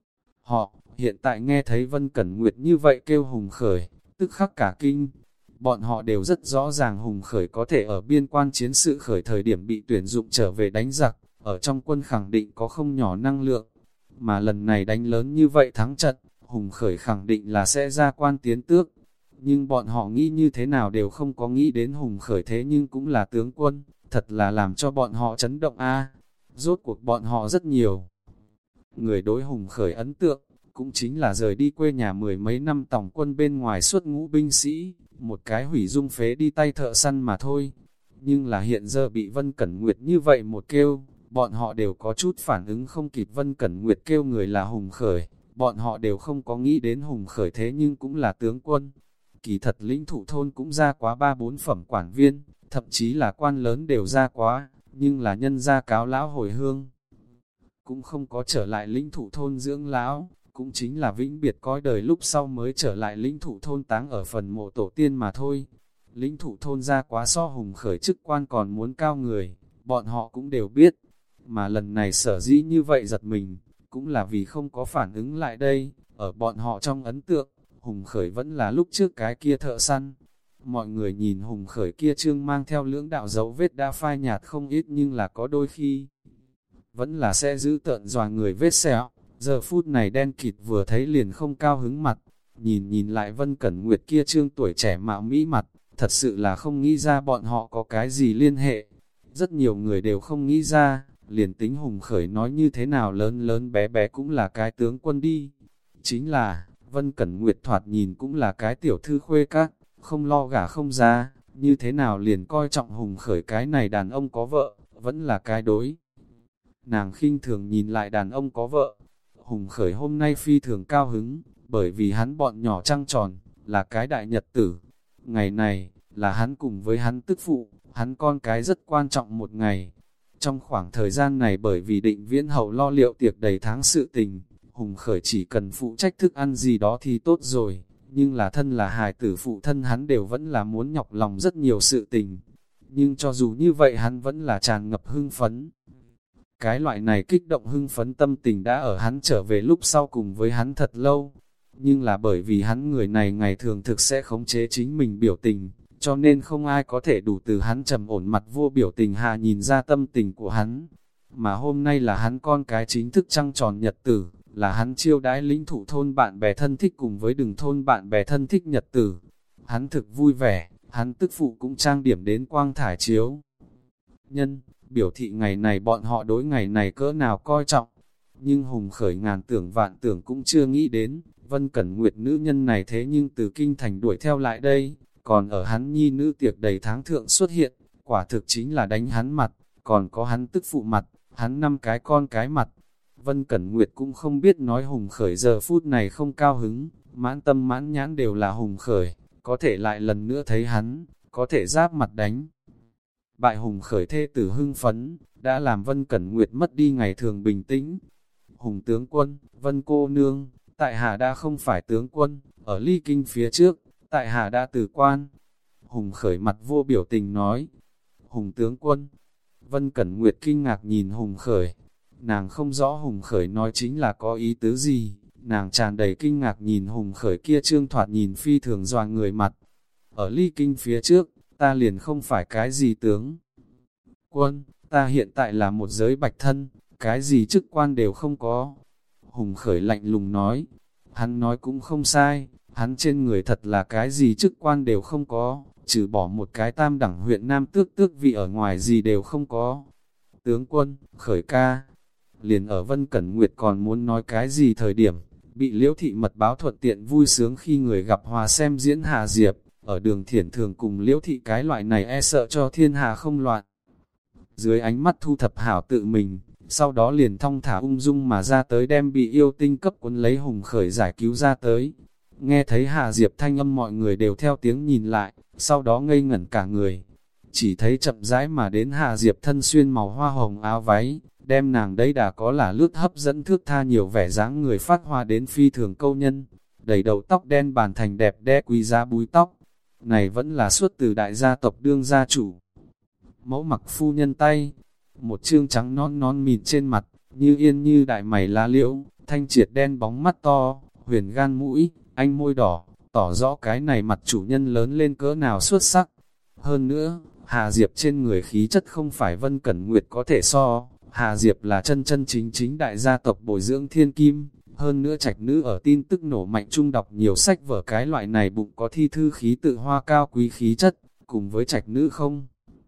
họ, hiện tại nghe thấy Vân Cẩn Nguyệt như vậy kêu Hùng khởi, tức khắc cả kinh. Bọn họ đều rất rõ ràng Hùng khởi có thể ở biên quan chiến sự khởi thời điểm bị tuyển dụng trở về đánh giặc, ở trong quân khẳng định có không nhỏ năng lượng, mà lần này đánh lớn như vậy thắng trận, Hùng khởi khẳng định là sẽ ra quan tiến tước. Nhưng bọn họ nghĩ như thế nào đều không có nghĩ đến Hùng khởi thế nhưng cũng là tướng quân, thật là làm cho bọn họ chấn động a. Rốt cuộc bọn họ rất nhiều người đối Hùng khởi ấn tượng, cũng chính là rời đi quê nhà mười mấy năm tòng quân bên ngoài xuất ngũ binh sĩ, một cái hủy dung phế đi tay thợ săn mà thôi. Nhưng là hiện giờ bị Vân Cẩn Nguyệt như vậy một kêu, bọn họ đều có chút phản ứng không kịp. Vân Cẩn Nguyệt kêu người là Hùng khởi, bọn họ đều không có nghĩ đến Hùng khởi thế nhưng cũng là tướng quân. Kỳ thật lĩnh thủ thôn cũng ra quá ba bốn phẩm quản viên, thậm chí là quan lớn đều ra quá, nhưng là nhân gia cáo lão hồi hương, cũng không có trở lại lĩnh thủ thôn dưỡng lão, cũng chính là vĩnh biệt cõi đời lúc sau mới trở lại lĩnh thủ thôn táng ở phần mộ tổ tiên mà thôi. Lĩnh thủ thôn ra quá so Hùng khởi chức quan còn muốn cao người, bọn họ cũng đều biết, mà lần này sở dĩ như vậy giật mình, cũng là vì không có phản ứng lại đây. Ở bọn họ trong ấn tượng, Hùng khởi vẫn là lúc trước cái kia thợ săn. Mọi người nhìn Hùng Khởi kia trương mang theo lưỡng đạo dấu vết đã phai nhạt không ít, nhưng là có đôi khi vẫn là sẽ giữ tợn dọa người vết sẹo. Giờ phút này đen kịt vừa thấy liền không cao hứng mặt, nhìn nhìn lại Vân Cẩn Nguyệt kia trương tuổi trẻ mạo mỹ mặt, thật sự là không nghĩ ra bọn họ có cái gì liên hệ. Rất nhiều người đều không nghĩ ra, liền tính Hùng Khởi nói như thế nào lớn lớn bé bé cũng là cái tướng quân đi. Chính là, Vân Cẩn Nguyệt thoạt nhìn cũng là cái tiểu thư khuê các, không lo gả không ra, như thế nào liền coi trọng Hùng Khởi cái này đàn ông có vợ, vẫn là cái đối. Nàng khinh thường nhìn lại đàn ông có vợ. Hùng Khởi hôm nay phi thường cao hứng, bởi vì hắn bọn nhỏ trăng tròn, là cái đại nhật tử. Ngày này, là hắn cùng với hắn tức phụ, hắn con cái rất quan trọng một ngày. Trong khoảng thời gian này bởi vì Định Viễn Hậu lo liệu tiệc đầy tháng sự tình, Hùng Khởi chỉ cần phụ trách thức ăn gì đó thì tốt rồi, nhưng là thân là hài tử phụ thân hắn đều vẫn là muốn nhọc lòng rất nhiều sự tình. Nhưng cho dù như vậy hắn vẫn là tràn ngập hưng phấn. Cái loại này kích động hưng phấn tâm tình đã ở hắn trở về lúc sau cùng với hắn thật lâu. Nhưng là bởi vì hắn người này ngày thường thực sẽ khống chế chính mình biểu tình, cho nên không ai có thể đủ từ hắn trầm ổn mặt vô biểu tình hạ nhìn ra tâm tình của hắn. Mà hôm nay là hắn con cái chính thức trăng tròn nhật tử, là hắn chiêu đãi lĩnh thủ thôn bạn bè thân thích cùng với đừng thôn bạn bè thân thích nhật tử. Hắn thực vui vẻ, hắn tức phụ cũng trang điểm đến quang thải chiếu nhân, biểu thị ngày này bọn họ đối ngày này cỡ nào coi trọng. Nhưng Hùng Khởi ngàn tưởng vạn tưởng cũng chưa nghĩ đến, Vân Cẩn Nguyệt nữ nhân này thế nhưng từ kinh thành đuổi theo lại đây, còn ở hắn nhi nữ tiệc đầy tháng thượng xuất hiện, quả thực chính là đánh hắn mặt, còn có hắn tức phụ mặt, hắn năm cái con cái mặt. Vân Cẩn Nguyệt cũng không biết nói Hùng Khởi giờ phút này không cao hứng, mãn tâm mãn nhãn đều là Hùng Khởi, có thể lại lần nữa thấy hắn, có thể giáp mặt đánh. Bại Hùng Khởi thê tử hưng phấn, đã làm Vân Cẩn Nguyệt mất đi ngày thường bình tĩnh. Hùng tướng quân, Vân cô nương, tại hạ đã không phải tướng quân, ở ly kinh phía trước, tại hạ đã từ quan. Hùng Khởi mặt vô biểu tình nói, Hùng tướng quân. Vân Cẩn Nguyệt kinh ngạc nhìn Hùng Khởi, nàng không rõ Hùng Khởi nói chính là có ý tứ gì, nàng tràn đầy kinh ngạc nhìn Hùng Khởi kia trương thoạt nhìn phi thường dọa người mặt. Ở ly kinh phía trước, ta liền không phải cái gì tướng quân, ta hiện tại là một giới bạch thân, cái gì chức quan đều không có. Hùng Khởi lạnh lùng nói, hắn nói cũng không sai, hắn trên người thật là cái gì chức quan đều không có, trừ bỏ một cái tam đẳng huyện Nam Tước tước vị ở ngoài gì đều không có. Tướng quân, Khởi ca, liền ở Vân Cẩn Nguyệt còn muốn nói cái gì thời điểm, bị Liễu Thị mật báo thuận tiện vui sướng khi người gặp hòa xem diễn Hà Diệp, ở đường thiển thường cùng Liễu Thị cái loại này e sợ cho thiên hà không loạn. Dưới ánh mắt thu thập hảo tự mình, sau đó liền thong thả ung dung mà ra tới đem bị yêu tinh cấp cuốn lấy Hùng Khởi giải cứu ra tới. Nghe thấy Hà Diệp thanh âm mọi người đều theo tiếng nhìn lại, sau đó ngây ngẩn cả người. Chỉ thấy chậm rãi mà đến Hà Diệp thân xuyên màu hoa hồng áo váy, đem nàng đấy đã có là lướt hấp dẫn thước tha nhiều vẻ dáng người phát hoa đến phi thường câu nhân. Đầy đầu tóc đen bàn thành đẹp đẽ quý giá búi tóc. Này vẫn là xuất từ đại gia tộc đương gia chủ. Mẫu mặc phu nhân tay, một trương trắng non non mịn trên mặt, như yên như đại mày lá liễu, thanh triệt đen bóng mắt to, huyền gan mũi, anh môi đỏ, tỏ rõ cái này mặt chủ nhân lớn lên cỡ nào xuất sắc. Hơn nữa, Hà Diệp trên người khí chất không phải Vân Cẩn Nguyệt có thể so, Hà Diệp là chân chân chính chính đại gia tộc bồi dưỡng thiên kim, hơn nữa trạch nữ ở tin tức nổ mạnh trung đọc nhiều sách vở cái loại này bụng có thi thư khí tự hoa cao quý khí chất, cùng với trạch nữ không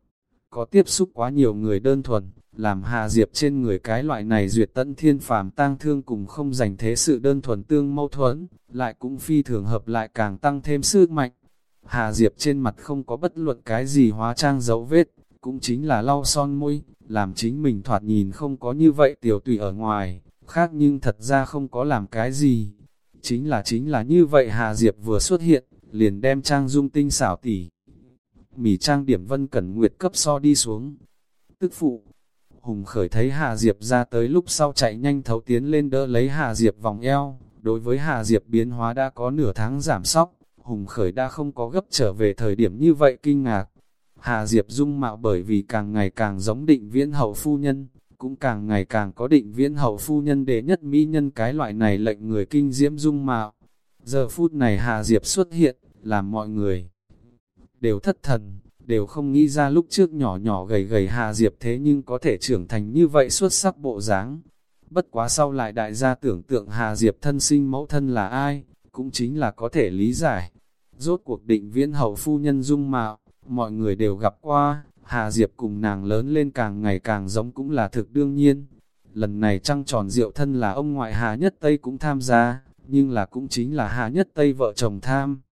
có tiếp xúc quá nhiều người đơn thuần, làm Hà Diệp trên người cái loại này duyệt tận thiên phàm tang thương cùng không dành thế sự đơn thuần tương mâu thuẫn, lại cũng phi thường hợp lại càng tăng thêm sức mạnh. Hà Diệp trên mặt không có bất luận cái gì hóa trang dấu vết, cũng chính là lau son môi, làm chính mình thoạt nhìn không có như vậy tiểu tùy ở ngoài, khác nhưng thật ra không có làm cái gì. Chính là chính là như vậy Hà Diệp vừa xuất hiện, liền đem trang dung tinh xảo tỉ mỉ trang điểm Vân Cẩn Nguyệt cấp so đi xuống. Tức phụ, Hùng Khởi thấy Hà Diệp ra tới lúc sau chạy nhanh thấu tiến lên đỡ lấy Hà Diệp vòng eo, đối với Hà Diệp biến hóa đã có nửa tháng giảm sóc, Hùng Khởi đã không có gấp trở về thời điểm như vậy kinh ngạc. Hà Diệp dung mạo bởi vì càng ngày càng giống Định Viễn Hậu phu nhân, cũng càng ngày càng có Định Viễn Hậu phu nhân đệ nhất mỹ nhân cái loại này lệnh người kinh diễm dung mạo. Giờ phút này Hà Diệp xuất hiện, làm mọi người đều thất thần, đều không nghĩ ra lúc trước nhỏ nhỏ gầy gầy Hà Diệp thế nhưng có thể trưởng thành như vậy xuất sắc bộ dáng. Bất quá sau lại đại gia tưởng tượng Hà Diệp thân sinh mẫu thân là ai, cũng chính là có thể lý giải. Rốt cuộc Định Viễn hậu phu nhân dung mạo, mọi người đều gặp qua, Hà Diệp cùng nàng lớn lên càng ngày càng giống cũng là thực đương nhiên. Lần này trăng tròn rượu thân là ông ngoại Hà Nhất Tây cũng tham gia, nhưng là cũng chính là Hà Nhất Tây vợ chồng tham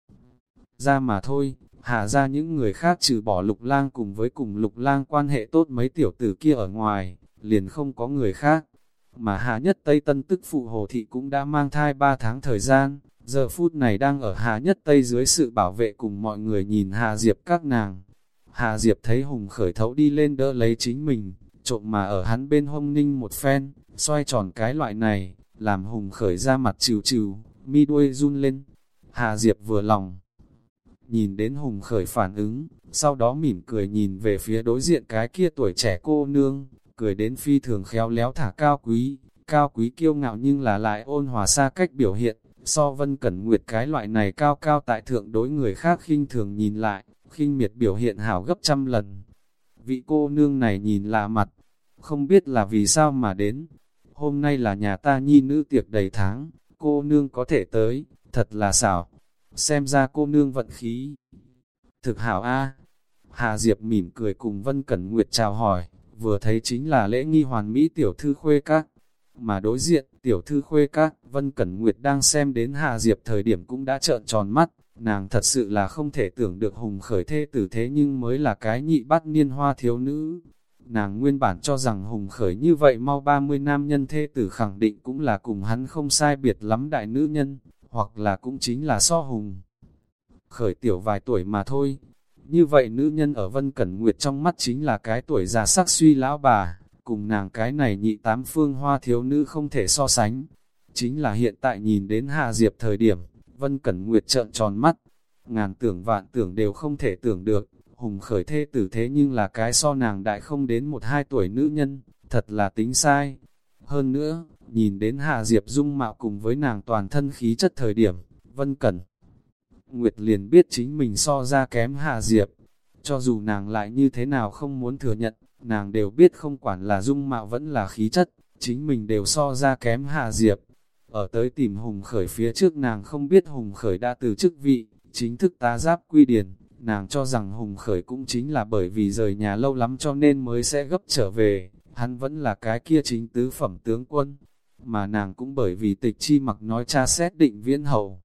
ra mà thôi. Hà ra những người khác trừ bỏ Lục Lang cùng với cùng Lục Lang quan hệ tốt mấy tiểu tử kia ở ngoài, liền không có người khác. Mà Hà Nhất Tây tân tức phụ Hồ Thị cũng đã mang thai ba tháng thời gian, giờ phút này đang ở Hà Nhất Tây dưới sự bảo vệ cùng mọi người nhìn Hà Diệp các nàng. Hà Diệp thấy Hùng Khởi thấu đi lên đỡ lấy chính mình, trộm mà ở hắn bên hông ninh một phen, xoay tròn cái loại này, làm Hùng Khởi ra mặt trừ trừ, mi đuôi run lên. Hà Diệp vừa lòng, nhìn đến Hùng Khởi phản ứng, sau đó mỉm cười nhìn về phía đối diện cái kia tuổi trẻ cô nương, cười đến phi thường khéo léo thả cao quý, cao quý kiêu ngạo nhưng là lại ôn hòa xa cách biểu hiện, so Vân Cẩn Nguyệt cái loại này cao cao tại thượng đối người khác khinh thường nhìn lại, khinh miệt biểu hiện hảo gấp trăm lần. Vị cô nương này nhìn lạ mặt, không biết là vì sao mà đến. Hôm nay là nhà ta nhi nữ tiệc đầy tháng, cô nương có thể tới, thật là xảo. Xem ra cô nương vận khí thực hảo a. Hà Diệp mỉm cười cùng Vân Cẩn Nguyệt chào hỏi, vừa thấy chính là lễ nghi hoàn mỹ tiểu thư khuê các. Mà đối diện, tiểu thư khuê các, Vân Cẩn Nguyệt đang xem đến Hà Diệp thời điểm cũng đã trợn tròn mắt, nàng thật sự là không thể tưởng được Hùng Khởi thê tử thế nhưng mới là cái nhị bát niên hoa thiếu nữ. Nàng nguyên bản cho rằng Hùng Khởi như vậy mau ba mươi nam nhân thê tử khẳng định cũng là cùng hắn không sai biệt lắm đại nữ nhân, hoặc là cũng chính là so Hùng Khởi tiểu vài tuổi mà thôi. Như vậy nữ nhân ở Vân Cẩn Nguyệt trong mắt chính là cái tuổi già sắc suy lão bà, cùng nàng cái này nhị tám phương hoa thiếu nữ không thể so sánh. Chính là hiện tại nhìn đến Hà Diệp thời điểm, Vân Cẩn Nguyệt trợn tròn mắt, ngàn tưởng vạn tưởng đều không thể tưởng được, Hùng Khởi thê tử thế nhưng là cái so nàng đại không đến một hai tuổi nữ nhân, thật là tính sai. Hơn nữa, nhìn đến Hà Diệp dung mạo cùng với nàng toàn thân khí chất thời điểm, Vân Cẩn Nguyệt liền biết chính mình so ra kém Hà Diệp. Cho dù nàng lại như thế nào không muốn thừa nhận, nàng đều biết không quản là dung mạo vẫn là khí chất, chính mình đều so ra kém Hà Diệp. Ở tới tìm Hùng Khởi phía trước nàng không biết Hùng Khởi đã từ chức vị, chính thức tá giáp quy điển, nàng cho rằng Hùng Khởi cũng chính là bởi vì rời nhà lâu lắm cho nên mới sẽ gấp trở về, hắn vẫn là cái kia chính tứ phẩm tướng quân, mà nàng cũng bởi vì Tịch Chi Mặc nói tra xét Định Viễn hậu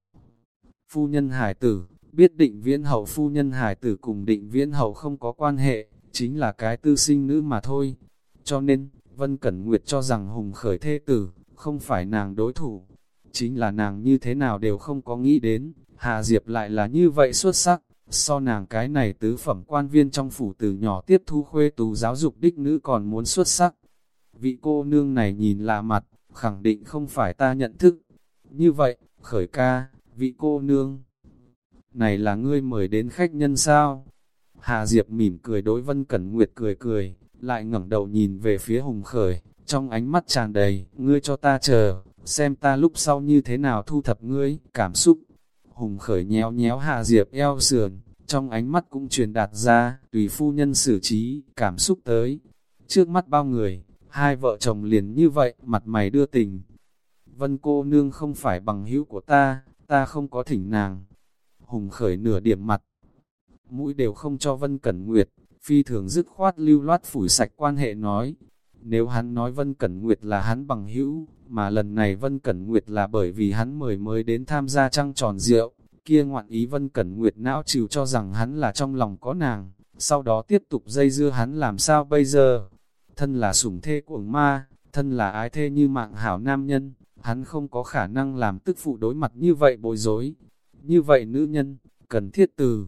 phu nhân hải tử, biết Định Viễn hậu phu nhân hải tử cùng Định Viễn hậu không có quan hệ, chính là cái tư sinh nữ mà thôi. Cho nên, Vân Cẩn Nguyệt cho rằng Hùng Khởi thê tử, không phải nàng đối thủ. Chính là nàng như thế nào đều không có nghĩ đến, Hà Diệp lại là như vậy xuất sắc, so nàng cái này tứ phẩm quan viên trong phủ từ nhỏ tiếp thu khuê tú giáo dục đích nữ còn muốn xuất sắc. Vị cô nương này nhìn lạ mặt, khẳng định không phải ta nhận thức. Như vậy, Khởi ca, vị cô nương này là ngươi mời đến khách nhân sao? Hà Diệp mỉm cười đối Vân Cẩn Nguyệt cười cười, lại ngẩng đầu nhìn về phía Hùng Khởi, trong ánh mắt tràn đầy, ngươi cho ta chờ, xem ta lúc sau như thế nào thu thập ngươi, cảm xúc. Hùng Khởi nhéo nhéo Hà Diệp eo sườn, trong ánh mắt cũng truyền đạt ra, tùy phu nhân xử trí, cảm xúc tới. Trước mắt bao người, hai vợ chồng liền như vậy, mặt mày đưa tình. Vân cô nương không phải bằng hữu của ta, ta không có thỉnh nàng. Hùng Khởi nửa điểm mặt, mũi đều không cho Vân Cẩn Nguyệt, phi thường dứt khoát lưu loát phủi sạch quan hệ nói. Nếu hắn nói Vân Cẩn Nguyệt là hắn bằng hữu, mà lần này Vân Cẩn Nguyệt là bởi vì hắn mời mới đến tham gia trăng tròn rượu, kia ngoạn ý Vân Cẩn Nguyệt não trừ cho rằng hắn là trong lòng có nàng, sau đó tiếp tục dây dưa hắn làm sao bây giờ. Thân là sủng thê cuồng ma, thân là ái thê như mạng hảo nam nhân, hắn không có khả năng làm tức phụ đối mặt như vậy bối rối. Như vậy nữ nhân, cần thiết từ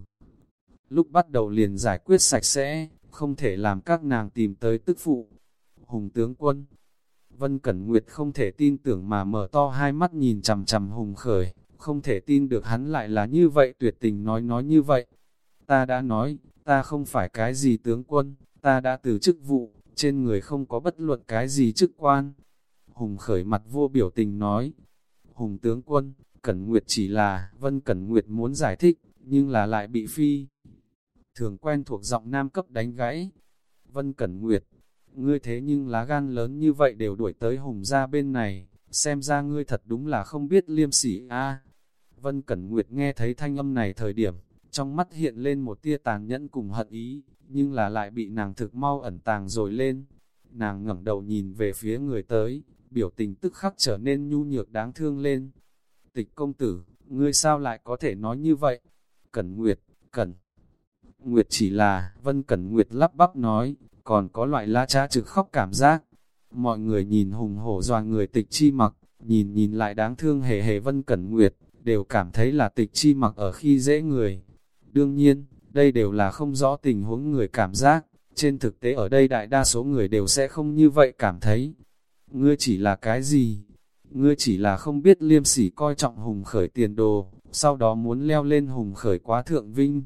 lúc bắt đầu liền giải quyết sạch sẽ, không thể làm các nàng tìm tới tức phụ. Hùng tướng quân, Vân Cẩn Nguyệt không thể tin tưởng mà mở to hai mắt nhìn chằm chằm Hùng Khởi, không thể tin được hắn lại là như vậy tuyệt tình nói nói như vậy. Ta đã nói, ta không phải cái gì tướng quân, ta đã từ chức vụ, trên người không có bất luận cái gì chức quan. Hùng Khởi mặt vô biểu tình nói, Hùng tướng quân, Cẩn Nguyệt chỉ là, Vân Cẩn Nguyệt muốn giải thích, nhưng là lại bị phi thường quen thuộc giọng nam cấp đánh gãy. Vân Cẩn Nguyệt, ngươi thế nhưng lá gan lớn như vậy đều đuổi tới Hùng gia bên này, xem ra ngươi thật đúng là không biết liêm sỉ a. Vân Cẩn Nguyệt nghe thấy thanh âm này thời điểm, trong mắt hiện lên một tia tàn nhẫn cùng hận ý, nhưng là lại bị nàng thực mau ẩn tàng rồi lên. Nàng ngẩng đầu nhìn về phía người tới, biểu tình tức khắc trở nên nhu nhược đáng thương lên. Tịch công tử, ngươi sao lại có thể nói như vậy? Cẩn Nguyệt, Cẩn Nguyệt chỉ là, Vân Cẩn Nguyệt lắp bắp nói, còn có loại la trá trực khóc cảm giác. Mọi người nhìn hùng hổ doa người Tịch Chi Mặc, nhìn nhìn lại đáng thương hề hề Vân Cẩn Nguyệt, đều cảm thấy là Tịch Chi Mặc ở khi dễ người. Đương nhiên, đây đều là không rõ tình huống người cảm giác, trên thực tế ở đây đại đa số người đều sẽ không như vậy cảm thấy. Ngươi chỉ là cái gì? Ngươi chỉ là không biết liêm sỉ coi trọng Hùng Khởi tiền đồ, sau đó muốn leo lên Hùng Khởi quá thượng vinh.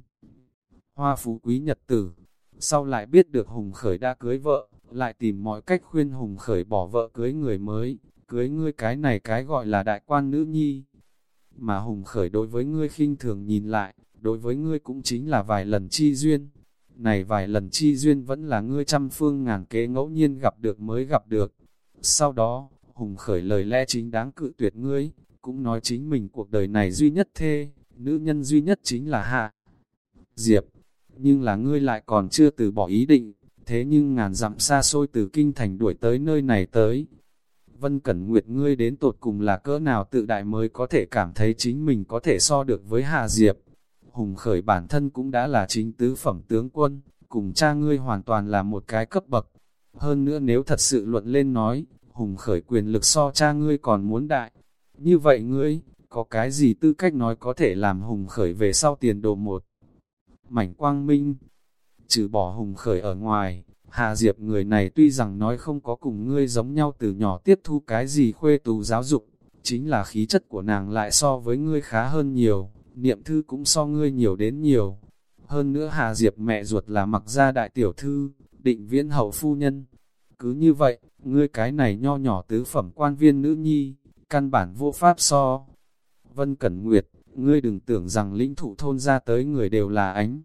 Hoa phú quý nhật tử, sau lại biết được Hùng Khởi đã cưới vợ, lại tìm mọi cách khuyên Hùng Khởi bỏ vợ cưới người mới, cưới ngươi cái này cái gọi là đại quan nữ nhi. Mà Hùng Khởi đối với ngươi khinh thường nhìn lại, đối với ngươi cũng chính là vài lần chi duyên. Này vài lần chi duyên vẫn là ngươi trăm phương ngàn kế ngẫu nhiên gặp được mới gặp được. Sau đó, Hùng Khởi lời lẽ chính đáng cự tuyệt ngươi, cũng nói chính mình cuộc đời này duy nhất thê, nữ nhân duy nhất chính là Hạ Diệp. Nhưng là ngươi lại còn chưa từ bỏ ý định, thế nhưng ngàn dặm xa xôi từ kinh thành đuổi tới nơi này tới. Vân Cẩn Nguyệt, ngươi đến tột cùng là cỡ nào tự đại mới có thể cảm thấy chính mình có thể so được với Hạ Diệp. Hùng Khởi bản thân cũng đã là chính tứ phẩm tướng quân, cùng cha ngươi hoàn toàn là một cái cấp bậc. Hơn nữa nếu thật sự luận lên nói, Hùng Khởi quyền lực so cha ngươi còn muốn đại. Như vậy ngươi, có cái gì tư cách nói có thể làm Hùng Khởi về sau tiền đồ một mảnh quang minh? Trừ bỏ Hùng Khởi ở ngoài, Hạ Diệp người này tuy rằng nói không có cùng ngươi giống nhau từ nhỏ tiếp thu cái gì khuê tú giáo dục, chính là khí chất của nàng lại so với ngươi khá hơn nhiều, niệm thư cũng so ngươi nhiều đến nhiều. Hơn nữa Hạ Diệp mẹ ruột là Mặc gia đại tiểu thư, Định Viễn hậu phu nhân. Cứ như vậy, ngươi cái này nho nhỏ tứ phẩm quan viên nữ nhi, căn bản vô pháp so. Vân Cẩn Nguyệt, ngươi đừng tưởng rằng lĩnh thụ thôn ra tới người đều là ánh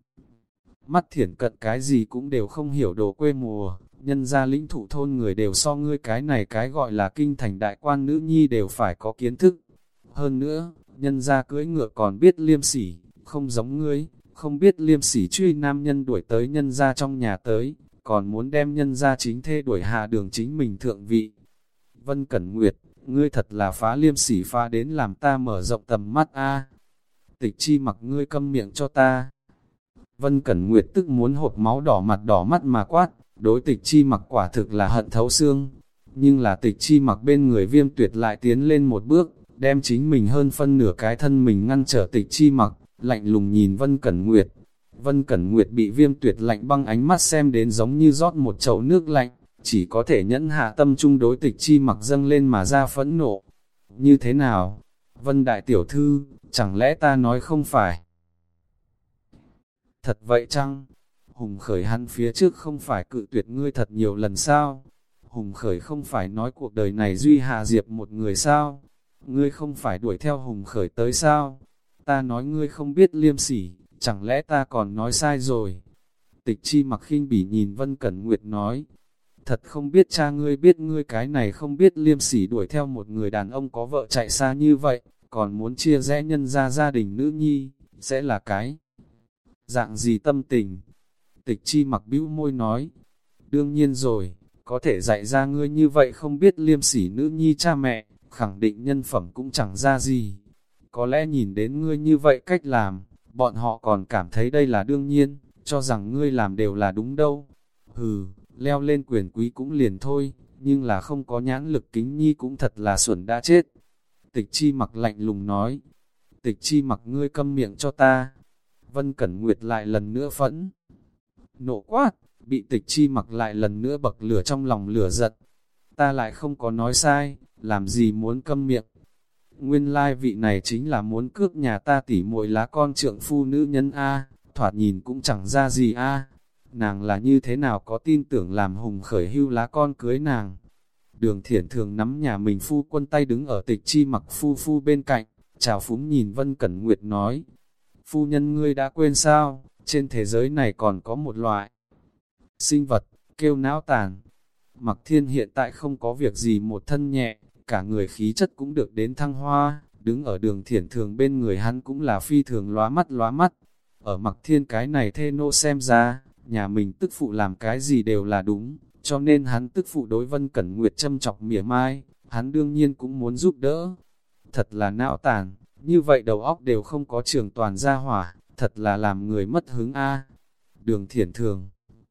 mắt thiển cận cái gì cũng đều không hiểu đồ quê mùa, nhân ra lĩnh thụ thôn người đều so ngươi cái này cái gọi là kinh thành đại quan nữ nhi đều phải có kiến thức. Hơn nữa, nhân ra cưỡi ngựa còn biết liêm sỉ, không giống ngươi, không biết liêm sỉ truy nam nhân đuổi tới nhân ra trong nhà tới, còn muốn đem nhân ra chính thê đuổi hạ đường chính mình thượng vị. Vân Cẩn Nguyệt, ngươi thật là phá liêm sỉ phá đến làm ta mở rộng tầm mắt a. Tịch Chi Mặc, ngươi câm miệng cho ta. Vân Cẩn Nguyệt tức muốn hột máu đỏ mặt đỏ mắt mà quát, đối Tịch Chi Mặc quả thực là hận thấu xương. Nhưng là Tịch Chi Mặc bên người Viêm Tuyệt lại tiến lên một bước, đem chính mình hơn phân nửa cái thân mình ngăn trở Tịch Chi Mặc, lạnh lùng nhìn Vân Cẩn Nguyệt. Vân Cẩn Nguyệt bị Viêm Tuyệt lạnh băng ánh mắt xem đến giống như rót một chậu nước lạnh, chỉ có thể nhẫn hạ tâm trung đối Tịch Chi Mặc dâng lên mà ra phẫn nộ. Như thế nào? Vân đại tiểu thư, chẳng lẽ ta nói không phải? Thật vậy chăng? Hùng Khởi hắn phía trước không phải cự tuyệt ngươi thật nhiều lần sao? Hùng Khởi không phải nói cuộc đời này duy Hạ Diệp một người sao? Ngươi không phải đuổi theo Hùng Khởi tới sao? Ta nói ngươi không biết liêm sỉ, chẳng lẽ ta còn nói sai rồi? Tịch Chi Mặc khinh bỉ nhìn Vân Cẩn Nguyệt nói, thật không biết cha ngươi biết ngươi cái này không biết liêm sỉ đuổi theo một người đàn ông có vợ chạy xa như vậy, còn muốn chia rẽ nhân ra gia đình nữ nhi, sẽ là cái dạng gì tâm tình? Tịch Chi Mặc bĩu môi nói, đương nhiên rồi, có thể dạy ra ngươi như vậy không biết liêm sỉ nữ nhi cha mẹ, khẳng định nhân phẩm cũng chẳng ra gì. Có lẽ nhìn đến ngươi như vậy cách làm, bọn họ còn cảm thấy đây là đương nhiên, cho rằng ngươi làm đều là đúng đâu. Hừ, leo lên quyền quý cũng liền thôi, nhưng là không có nhãn lực kính nhi cũng thật là xuẩn đã chết. Tịch Chi Mặc lạnh lùng nói, Tịch Chi Mặc, ngươi câm miệng cho ta. Vân Cẩn Nguyệt lại lần nữa phẫn nộ quát, bị Tịch Chi Mặc lại lần nữa bậc lửa trong lòng lửa giận. Ta lại không có nói sai, làm gì muốn câm miệng? Nguyên lai vị này chính là muốn cướp nhà ta tỉ muội lá con trượng phu nữ nhân A, thoạt nhìn cũng chẳng ra gì A. Nàng là như thế nào có tin tưởng làm Hùng Khởi hưu lá con cưới nàng? Đường Thiển thường nắm nhà mình phu quân tay đứng ở Tịch Chi Mặc phu phu bên cạnh, chào phúng nhìn Vân Cẩn Nguyệt nói, phu nhân ngươi đã quên sao, Trên thế giới này còn có một loại sinh vật, kêu não tàn. Mặc Thiên hiện tại không có việc gì một thân nhẹ, cả người khí chất cũng được đến thăng hoa, đứng ở đường thiển thường bên người hắn cũng là phi thường lóa mắt lóa mắt. Ở Mặc Thiên cái này thê nô xem ra, nhà mình tức phụ làm cái gì đều là đúng, cho nên hắn tức phụ đối Vân Cẩn Nguyệt châm chọc mỉa mai, hắn đương nhiên cũng muốn giúp đỡ. Thật là não tàn, như vậy đầu óc đều không có trường toàn ra hỏa, thật là làm người mất hứng a. Đường thiển thường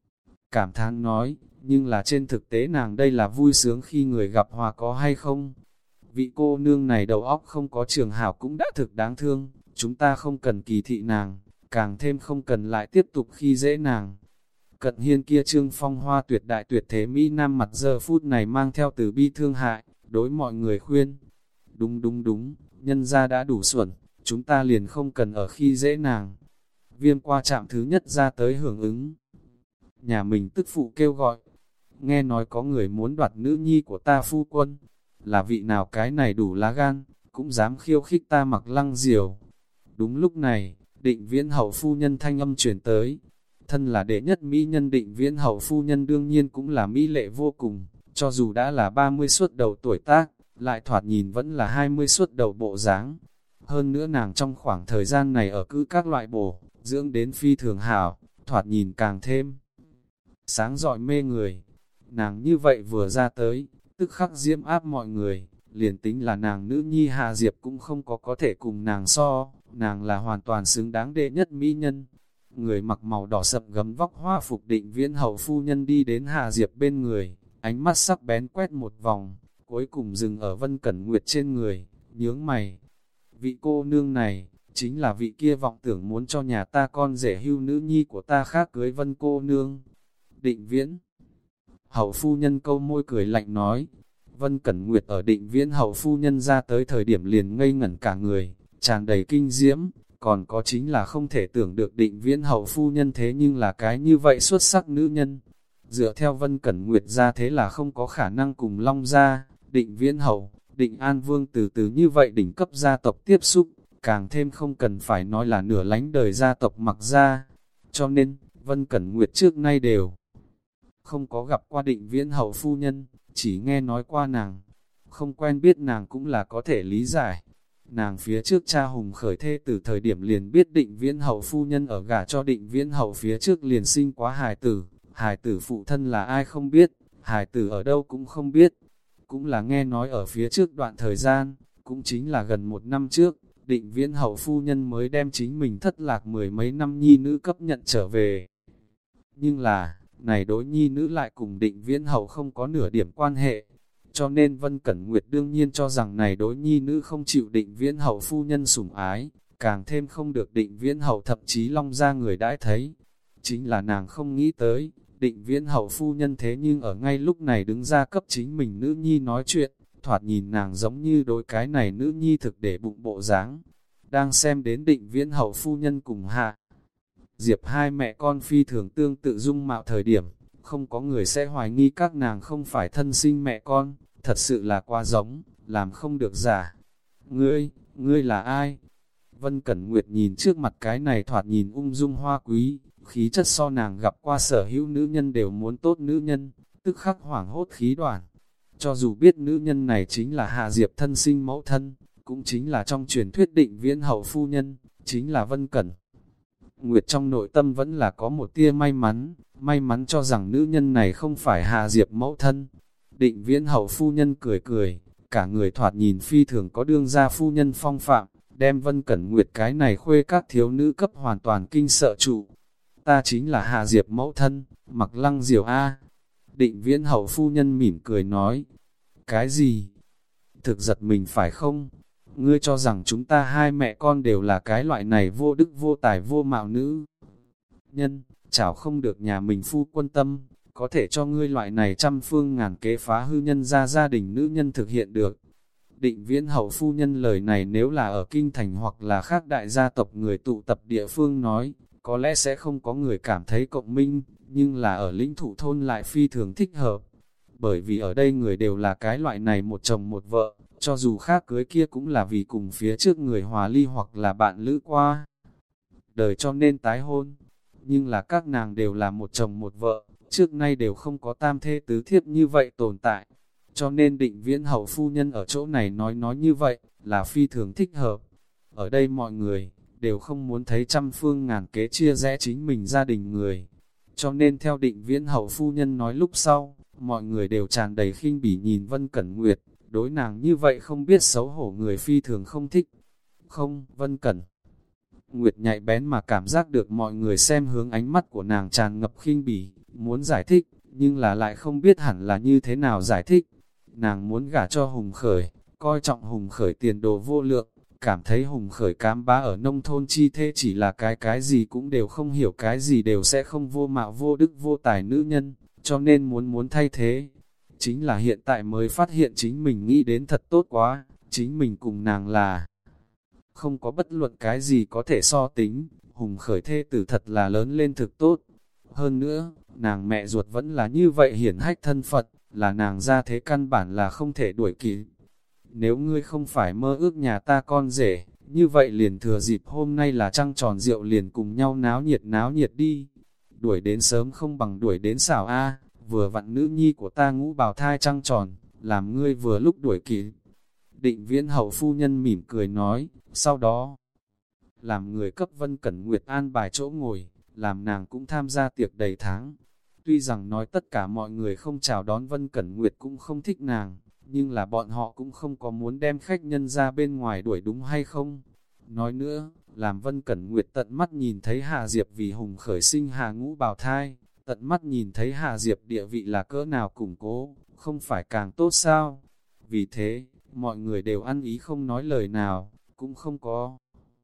cảm thán nói, nhưng là trên thực tế nàng đây là vui sướng khi người gặp hòa có hay không? Vị cô nương này đầu óc không có trường hảo cũng đã thực đáng thương, chúng ta không cần kỳ thị nàng, càng thêm không cần lại tiếp tục khi dễ nàng. Cận Hiên kia trương phong hoa tuyệt đại tuyệt thế Mỹ Nam mặt giờ phút này mang theo từ bi thương hại, đối mọi người khuyên. Đúng đúng đúng, nhân gia đã đủ xuẩn, chúng ta liền không cần ở khi dễ nàng. Viêm qua trạm thứ nhất ra tới hưởng ứng. Nhà mình tức phụ kêu gọi, nghe nói có người muốn đoạt nữ nhi của ta phu quân, là vị nào cái này đủ lá gan, cũng dám khiêu khích ta Mặc Lăng Diều. Đúng lúc này, Định Viễn hậu phu nhân thanh âm truyền tới, thân là đệ nhất mỹ nhân Định Viễn hậu phu nhân đương nhiên cũng là mỹ lệ vô cùng, cho dù đã là ba mươi suốt đầu tuổi tác, lại thoạt nhìn vẫn là hai mươi suốt đầu bộ dáng. Hơn nữa nàng trong khoảng thời gian này ở cứ các loại bổ, dưỡng đến phi thường hảo, thoạt nhìn càng thêm sáng rọi mê người. Nàng như vậy vừa ra tới, tức khắc diễm áp mọi người, liền tính là nàng nữ nhi Hạ Diệp cũng không có có thể cùng nàng so, nàng là hoàn toàn xứng đáng đệ nhất mỹ nhân. Người mặc màu đỏ sậm gấm vóc hoa phục Định Viễn hậu phu nhân đi đến Hạ Diệp bên người, ánh mắt sắc bén quét một vòng, cuối cùng dừng ở Vân Cẩn Nguyệt trên người, nhướng mày. Vị cô nương này, chính là vị kia vọng tưởng muốn cho nhà ta con rể hưu nữ nhi của ta khác cưới Vân cô nương. Định Viễn hậu phu nhân câu môi cười lạnh nói. Vân Cẩn Nguyệt ở Định Viễn hậu phu nhân ra tới thời điểm liền ngây ngẩn cả người, tràn đầy kinh diễm, còn có chính là không thể tưởng được Định Viễn hậu phu nhân thế nhưng là cái như vậy xuất sắc nữ nhân. Dựa theo Vân Cẩn Nguyệt ra thế là không có khả năng cùng Long gia, Định Viễn hậu, Định An Vương từ từ như vậy đỉnh cấp gia tộc tiếp xúc, càng thêm không cần phải nói là nửa lánh đời gia tộc Mặc gia. Cho nên, Vân Cẩn Nguyệt trước nay đều không có gặp qua Định Viễn hậu phu nhân, chỉ nghe nói qua nàng, không quen biết nàng cũng là có thể lý giải. Nàng phía trước cha Hùng khởi thê từ thời điểm liền biết Định Viễn hậu phu nhân ở gả cho Định Viễn hậu phía trước liền sinh quá hài tử, hài tử phụ thân là ai không biết, hài tử ở đâu cũng không biết. Cũng là nghe nói ở phía trước đoạn thời gian, cũng chính là gần một năm trước, Định Viễn hậu phu nhân mới đem chính mình thất lạc mười mấy năm nhi nữ cấp nhận trở về. Nhưng là, này đối nhi nữ lại cùng Định Viễn hậu không có nửa điểm quan hệ, cho nên Vân Cẩn Nguyệt đương nhiên cho rằng này đối nhi nữ không chịu Định Viễn hậu phu nhân sủng ái, càng thêm không được Định Viễn hậu thậm chí Long gia người đãi thấy. Chính là nàng không nghĩ tới, Định Viễn hậu phu nhân thế nhưng ở ngay lúc này đứng ra cấp chính mình nữ nhi nói chuyện, thoạt nhìn nàng giống như đối cái này nữ nhi thực để bụng bộ dáng. Đang xem đến Định Viễn hậu phu nhân cùng Hạ Diệp hai mẹ con phi thường tương tự dung mạo thời điểm, không có người sẽ hoài nghi các nàng không phải thân sinh mẹ con, thật sự là quá giống, làm không được giả. Ngươi, ngươi là ai? Vân Cẩn Nguyệt nhìn trước mặt cái này thoạt nhìn ung dung hoa quý, khí chất so nàng gặp qua sở hữu nữ nhân đều muốn tốt nữ nhân, tức khắc hoảng hốt khí đoạn. Cho dù biết nữ nhân này chính là Hạ Diệp thân sinh mẫu thân, cũng chính là trong truyền thuyết Định Viễn hậu phu nhân, chính là Vân Cẩn Nguyệt trong nội tâm vẫn là có một tia may mắn, may mắn cho rằng nữ nhân này không phải Hạ Diệp mẫu thân. Định Viễn hậu phu nhân cười cười, cả người thoạt nhìn phi thường có đương gia phu nhân phong phạm, đem Vân Cẩn Nguyệt cái này khuê các thiếu nữ cấp hoàn toàn kinh sợ trụ. Ta chính là Hạ Diệp mẫu thân, Mặc Lăng Diều A. Định Viễn hậu phu nhân mỉm cười nói, cái gì? Thực giật mình phải không? Ngươi cho rằng chúng ta hai mẹ con đều là cái loại này vô đức vô tài vô mạo nữ nhân, chảo không được nhà mình phu quân tâm, có thể cho ngươi loại này trăm phương ngàn kế phá hư nhân ra gia đình nữ nhân thực hiện được. Định Viễn hậu phu nhân lời này nếu là ở kinh thành hoặc là khác đại gia tộc người tụ tập địa phương nói, có lẽ sẽ không có người cảm thấy cộng minh, nhưng là ở lĩnh thủ thôn lại phi thường thích hợp. Bởi vì ở đây người đều là cái loại này một chồng một vợ, cho dù khác cưới kia cũng là vì cùng phía trước người hòa ly hoặc là bạn lữ qua đời cho nên tái hôn. nhưng là các nàng đều là một chồng một vợ, trước nay đều không có tam thê tứ thiếp như vậy tồn tại. Cho nên Định Viễn hậu phu nhân ở chỗ này nói nói như vậy, là phi thường thích hợp. Ở đây mọi người, đều không muốn thấy trăm phương ngàn kế chia rẽ chính mình gia đình người. Cho nên theo Định Viễn hậu phu nhân nói lúc sau, mọi người đều tràn đầy khinh bỉ nhìn Vân Cẩn Nguyệt, đối nàng như vậy không biết xấu hổ người phi thường không thích. Không, Vân Cẩn Nguyệt nhạy bén mà cảm giác được mọi người xem hướng ánh mắt của nàng tràn ngập khinh bỉ, muốn giải thích, nhưng là lại không biết hẳn là như thế nào giải thích. Nàng muốn gả cho Hùng Khởi, coi trọng Hùng Khởi tiền đồ vô lượng, cảm thấy Hùng Khởi cám bá ở nông thôn chi thế chỉ là cái cái gì cũng đều không hiểu, cái gì đều sẽ không, vô mạo vô đức vô tài nữ nhân, cho nên muốn muốn thay thế. Chính là hiện tại mới phát hiện chính mình nghĩ đến thật tốt quá, chính mình cùng nàng là không có bất luận cái gì có thể so tính, Hùng Khởi thê tử thật là lớn lên thực tốt. Hơn nữa, nàng mẹ ruột vẫn là như vậy hiển hách thân Phật, là nàng ra thế căn bản là không thể đuổi kịp. Nếu ngươi không phải mơ ước nhà ta con rể, như vậy liền thừa dịp hôm nay là trăng tròn rượu liền cùng nhau náo nhiệt náo nhiệt đi. Đuổi đến sớm không bằng đuổi đến xảo a, vừa vặn nữ nhi của ta ngũ bào thai trăng tròn, làm ngươi vừa lúc đuổi kịp. Định Viễn hậu phu nhân mỉm cười nói, sau đó làm người cấp Vân Cẩn Nguyệt an bài chỗ ngồi, làm nàng cũng tham gia tiệc đầy tháng. Tuy rằng nói tất cả mọi người không chào đón Vân Cẩn Nguyệt cũng không thích nàng, nhưng là bọn họ cũng không có muốn đem khách nhân ra bên ngoài đuổi, đúng hay không? Nói nữa, làm Vân Cẩn Nguyệt tận mắt nhìn thấy Hà Diệp vì Hùng Khởi sinh Hà ngũ bào thai, tận mắt nhìn thấy Hà Diệp địa vị là cỡ nào củng cố, không phải càng tốt sao? Vì thế, mọi người đều ăn ý không nói lời nào, cũng không có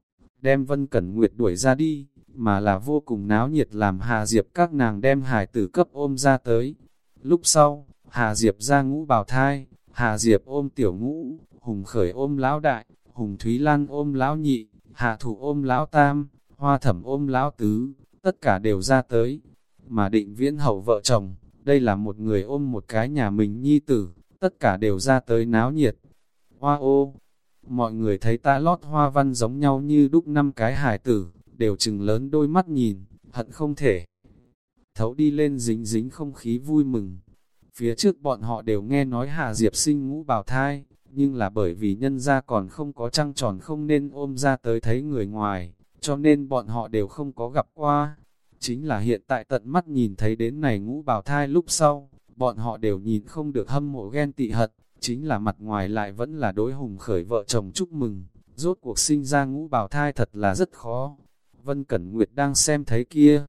đem Vân Cẩn Nguyệt đuổi ra đi, mà là vô cùng náo nhiệt làm Hà Diệp các nàng đem hài tử cấp ôm ra tới. Lúc sau, Hà Diệp ra ngũ bào thai, Hà Diệp ôm tiểu ngũ, Hùng Khởi ôm lão đại, Hùng Thúy Lan ôm lão nhị, Hạ Thủ ôm lão tam, Hoa Thẩm ôm lão tứ, tất cả đều ra tới. Mà Định Viễn hậu vợ chồng, đây là một người ôm một cái nhà mình nhi tử, tất cả đều ra tới náo nhiệt. Hoa ô, mọi người thấy ta lót hoa văn giống nhau như đúc năm cái hài tử, đều chừng lớn đôi mắt nhìn, hận không thể thấu đi lên dính dính không khí vui mừng. Phía trước bọn họ đều nghe nói Hà Diệp sinh ngũ bào thai, nhưng là bởi vì nhân gia còn không có trăng tròn không nên ôm ra tới thấy người ngoài, cho nên bọn họ đều không có gặp qua. Chính là hiện tại tận mắt nhìn thấy đến này ngũ bào thai lúc sau, bọn họ đều nhìn không được hâm mộ ghen tị hận, chính là mặt ngoài lại vẫn là đối Hùng Khởi vợ chồng chúc mừng, rốt cuộc sinh ra ngũ bào thai thật là rất khó. Vân Cẩn Nguyệt đang xem thấy kia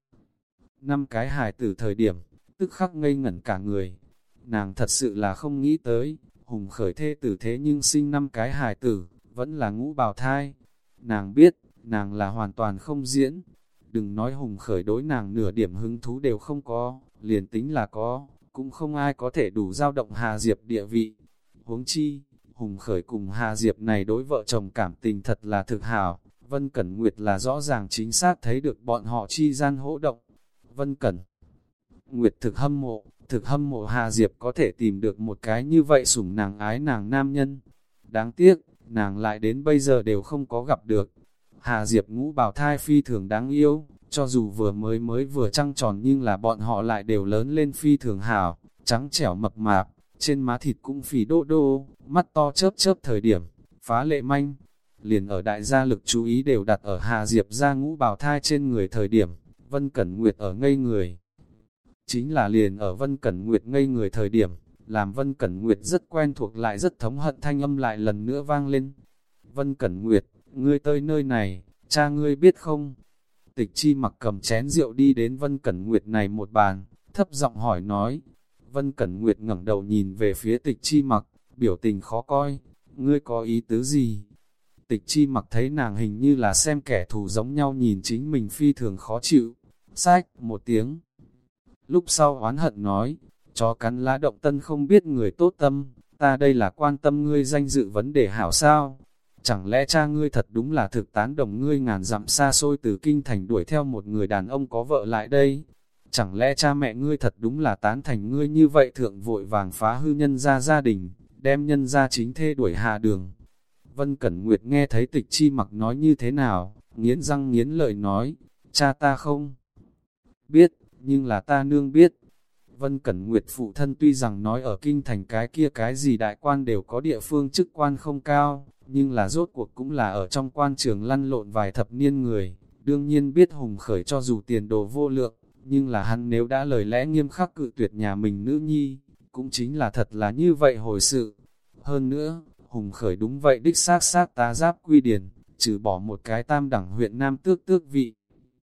năm cái hài tử thời điểm, tức khắc ngây ngẩn cả người. Nàng thật sự là không nghĩ tới, Hùng Khởi thê tử thế nhưng sinh năm cái hài tử, vẫn là ngũ bào thai. Nàng biết, nàng là hoàn toàn không diễn. Đừng nói Hùng Khởi đối nàng nửa điểm hứng thú đều không có, liền tính là có, cũng không ai có thể đủ dao động Hà Diệp địa vị. Huống chi, Hùng Khởi cùng Hà Diệp này đối vợ chồng cảm tình thật là thực hảo. Vân Cẩn Nguyệt là rõ ràng chính xác thấy được bọn họ chi gian hỗ động. Vân Cẩn Nguyệt thực hâm mộ, thực hâm mộ Hà Diệp có thể tìm được một cái như vậy sủng nàng ái nàng nam nhân. Đáng tiếc, nàng lại đến bây giờ đều không có gặp được. Hà Diệp ngũ bào thai phi thường đáng yêu, cho dù vừa mới mới vừa trăng tròn nhưng là bọn họ lại đều lớn lên phi thường hảo, trắng trẻo mập mạp, trên má thịt cũng phì đô đô, mắt to chớp chớp thời điểm, phá lệ manh. Liền ở đại gia lực chú ý đều đặt ở Hà Diệp ra ngũ bào thai trên người thời điểm, Vân Cẩn Nguyệt ở ngây người. Chính là liền ở Vân Cẩn Nguyệt ngây người thời điểm, làm Vân Cẩn Nguyệt rất quen thuộc lại rất thống hận thanh âm lại lần nữa vang lên. Vân Cẩn Nguyệt, ngươi tới nơi này, cha ngươi biết không? Tịch Chi Mặc cầm chén rượu đi đến Vân Cẩn Nguyệt này một bàn, thấp giọng hỏi nói. Vân Cẩn Nguyệt ngẩng đầu nhìn về phía Tịch Chi Mặc, biểu tình khó coi, ngươi có ý tứ gì? Tịch Chi Mặc thấy nàng hình như là xem kẻ thù giống nhau nhìn chính mình phi thường khó chịu, sách một tiếng. Lúc sau oán hận nói, chó cắn lá động tân không biết người tốt tâm, ta đây là quan tâm ngươi danh dự vấn đề hảo sao? Chẳng lẽ cha ngươi thật đúng là thực tán đồng ngươi ngàn dặm xa xôi từ kinh thành đuổi theo một người đàn ông có vợ lại đây? Chẳng lẽ cha mẹ ngươi thật đúng là tán thành ngươi như vậy thượng vội vàng phá hư nhân gia gia đình, đem nhân gia chính thê đuổi hạ đường? Vân Cẩn Nguyệt nghe thấy Tịch Chi Mặc nói như thế nào, nghiến răng nghiến lợi nói, cha ta không Biết, nhưng là ta nương biết. Vân Cẩn Nguyệt phụ thân tuy rằng nói ở kinh thành cái kia cái gì đại quan đều có địa phương chức quan không cao, nhưng là rốt cuộc cũng là ở trong quan trường lăn lộn vài thập niên người, đương nhiên biết Hùng Khởi cho dù tiền đồ vô lượng, nhưng là hắn nếu đã lời lẽ nghiêm khắc cự tuyệt nhà mình nữ nhi, cũng chính là thật là như vậy hồi sự. Hơn nữa, Hùng Khởi đúng vậy đích xác xác tá giáp quy điển, trừ bỏ một cái tam đẳng huyện Nam tước tước vị.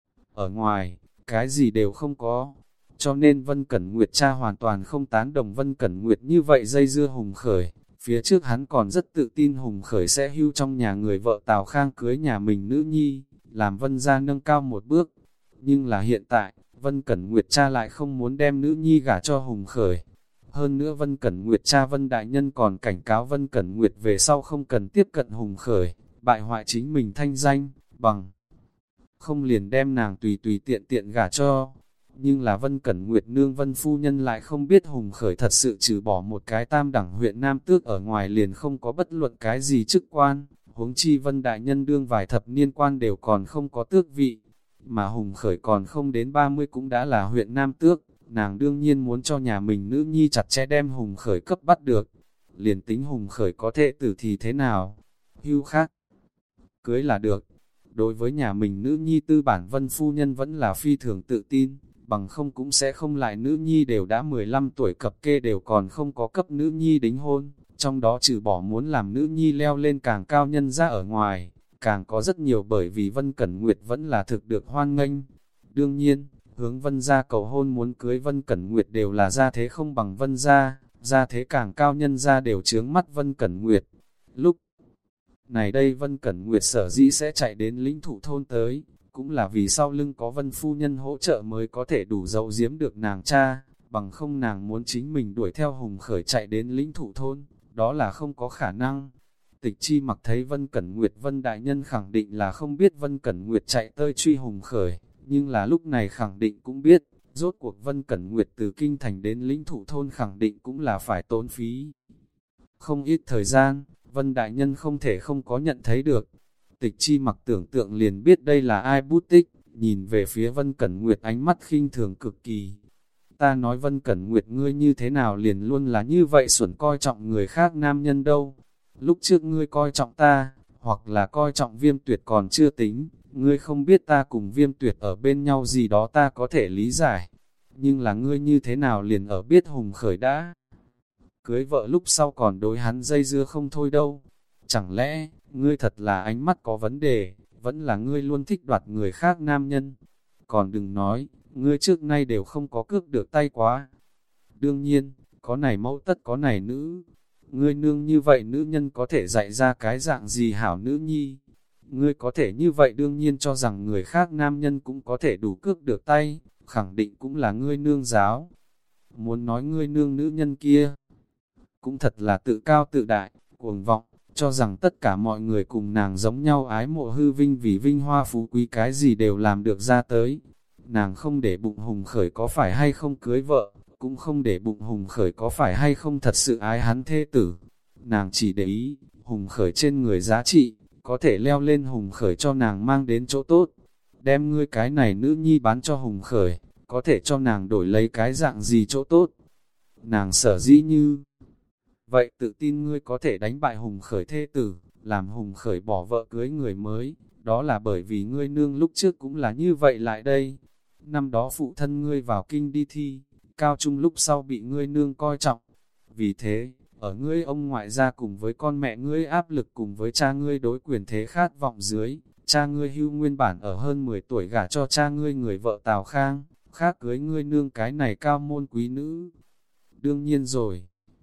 Ở ngoài, cái gì đều không có. Cho nên Vân Cẩn Nguyệt cha hoàn toàn không tán đồng Vân Cẩn Nguyệt như vậy dây dưa Hùng Khởi. Phía trước hắn còn rất tự tin Hùng Khởi sẽ hưu trong nhà người vợ Tào Khang cưới nhà mình nữ nhi, làm Vân gia nâng cao một bước. Nhưng là hiện tại, Vân Cẩn Nguyệt cha lại không muốn đem nữ nhi gả cho Hùng Khởi. Hơn nữa Vân Cẩn Nguyệt cha Vân Đại Nhân còn cảnh cáo Vân Cẩn Nguyệt về sau không cần tiếp cận Hùng Khởi, bại hoại chính mình thanh danh, bằng không liền đem nàng tùy tùy tiện tiện gả cho. Nhưng là Vân Cẩn Nguyệt nương Vân Phu Nhân lại không biết Hùng Khởi thật sự trừ bỏ một cái tam đẳng huyện Nam Tước ở ngoài liền không có bất luận cái gì chức quan, huống chi Vân Đại Nhân đương vài thập niên quan đều còn không có tước vị, mà Hùng Khởi còn không đến ba mươi cũng đã là huyện Nam Tước, nàng đương nhiên muốn cho nhà mình nữ nhi chặt chẽ đem Hùng Khởi cấp bắt được, liền tính Hùng Khởi có thể tử thì thế nào, hưu khác, cưới là được. Đối với nhà mình nữ nhi tư bản Vân Phu Nhân vẫn là phi thường tự tin, bằng không cũng sẽ không lại nữ nhi đều đã mười lăm tuổi cập kê đều còn không có cấp nữ nhi đính hôn, trong đó trừ bỏ muốn làm nữ nhi leo lên càng cao nhân ra ở ngoài, càng có rất nhiều bởi vì Vân Cẩn Nguyệt vẫn là thực được hoan nghênh. Đương nhiên, hướng Vân gia cầu hôn muốn cưới Vân Cẩn Nguyệt đều là gia thế không bằng Vân gia, gia thế càng cao nhân gia đều chướng mắt Vân Cẩn Nguyệt. Lúc này đây Vân Cẩn Nguyệt sở dĩ sẽ chạy đến lĩnh thụ thôn tới, cũng là vì sau lưng có Vân Phu Nhân hỗ trợ mới có thể đủ giấu giếm được nàng cha, bằng không nàng muốn chính mình đuổi theo Hùng Khởi chạy đến lĩnh thụ thôn, đó là không có khả năng. Tịch Chi Mặc thấy Vân Cẩn Nguyệt Vân Đại Nhân khẳng định là không biết Vân Cẩn Nguyệt chạy tới truy Hùng Khởi, nhưng là lúc này khẳng định cũng biết, rốt cuộc Vân Cẩn Nguyệt từ kinh thành đến lĩnh thụ thôn khẳng định cũng là phải tốn phí. Không ít thời gian, Vân Đại Nhân không thể không có nhận thấy được. Tịch Chi Mặc tưởng tượng liền biết đây là ai bút tích, nhìn về phía Vân Cẩn Nguyệt ánh mắt khinh thường cực kỳ. Ta nói Vân Cẩn Nguyệt ngươi như thế nào liền luôn là như vậy xuẩn coi trọng người khác nam nhân đâu. Lúc trước ngươi coi trọng ta, hoặc là coi trọng Viêm Tuyệt còn chưa tính, ngươi không biết ta cùng Viêm Tuyệt ở bên nhau gì đó ta có thể lý giải. Nhưng là ngươi như thế nào liền ở biết Hùng Khởi đã cưới vợ lúc sau còn đối hắn dây dưa không thôi đâu. Chẳng lẽ, ngươi thật là ánh mắt có vấn đề, vẫn là ngươi luôn thích đoạt người khác nam nhân. Còn đừng nói, ngươi trước nay đều không có cướp được tay quá. Đương nhiên, có này mẫu tất có này nữ. Ngươi nương như vậy nữ nhân có thể dạy ra cái dạng gì hảo nữ nhi. Ngươi có thể như vậy đương nhiên cho rằng người khác nam nhân cũng có thể đủ cướp được tay, khẳng định cũng là ngươi nương giáo. Muốn nói ngươi nương nữ nhân kia, cũng thật là tự cao tự đại, cuồng vọng, cho rằng tất cả mọi người cùng nàng giống nhau ái mộ hư vinh vì vinh hoa phú quý cái gì đều làm được ra tới. Nàng không để bụng Hùng Khởi có phải hay không cưới vợ, cũng không để bụng Hùng Khởi có phải hay không thật sự ái hắn thê tử. Nàng chỉ để ý, Hùng Khởi trên người giá trị, có thể leo lên Hùng Khởi cho nàng mang đến chỗ tốt. Đem ngươi cái này nữ nhi bán cho Hùng Khởi, có thể cho nàng đổi lấy cái dạng gì chỗ tốt. Nàng sở dĩ như vậy tự tin ngươi có thể đánh bại Hùng Khởi thê tử, làm Hùng Khởi bỏ vợ cưới người mới, đó là bởi vì ngươi nương lúc trước cũng là như vậy lại đây. Năm đó phụ thân ngươi vào kinh đi thi, cao trung lúc sau bị ngươi nương coi trọng. Vì thế, ở ngươi ông ngoại gia cùng với con mẹ ngươi áp lực cùng với cha ngươi đối quyền thế khát vọng dưới, cha ngươi hưu nguyên bản ở hơn mười tuổi gả cho cha ngươi người vợ Tào Khang, khác cưới ngươi nương cái này cao môn quý nữ. Đương nhiên rồi,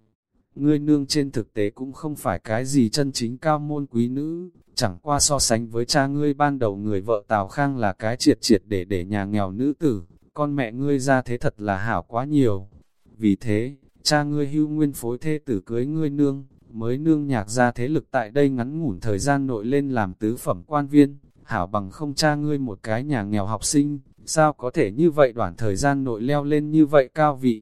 ngươi nương trên thực tế cũng không phải cái gì chân chính cao môn quý nữ, chẳng qua so sánh với cha ngươi ban đầu người vợ Tào Khang là cái triệt triệt để để nhà nghèo nữ tử, con mẹ ngươi ra thế thật là hảo quá nhiều. Vì thế, cha ngươi hưu nguyên phối thê tử cưới ngươi nương, mới nương nhạc ra thế lực tại đây ngắn ngủn thời gian nội lên làm tứ phẩm quan viên, hảo bằng không cha ngươi một cái nhà nghèo học sinh, sao có thể như vậy đoạn thời gian nội leo lên như vậy cao vị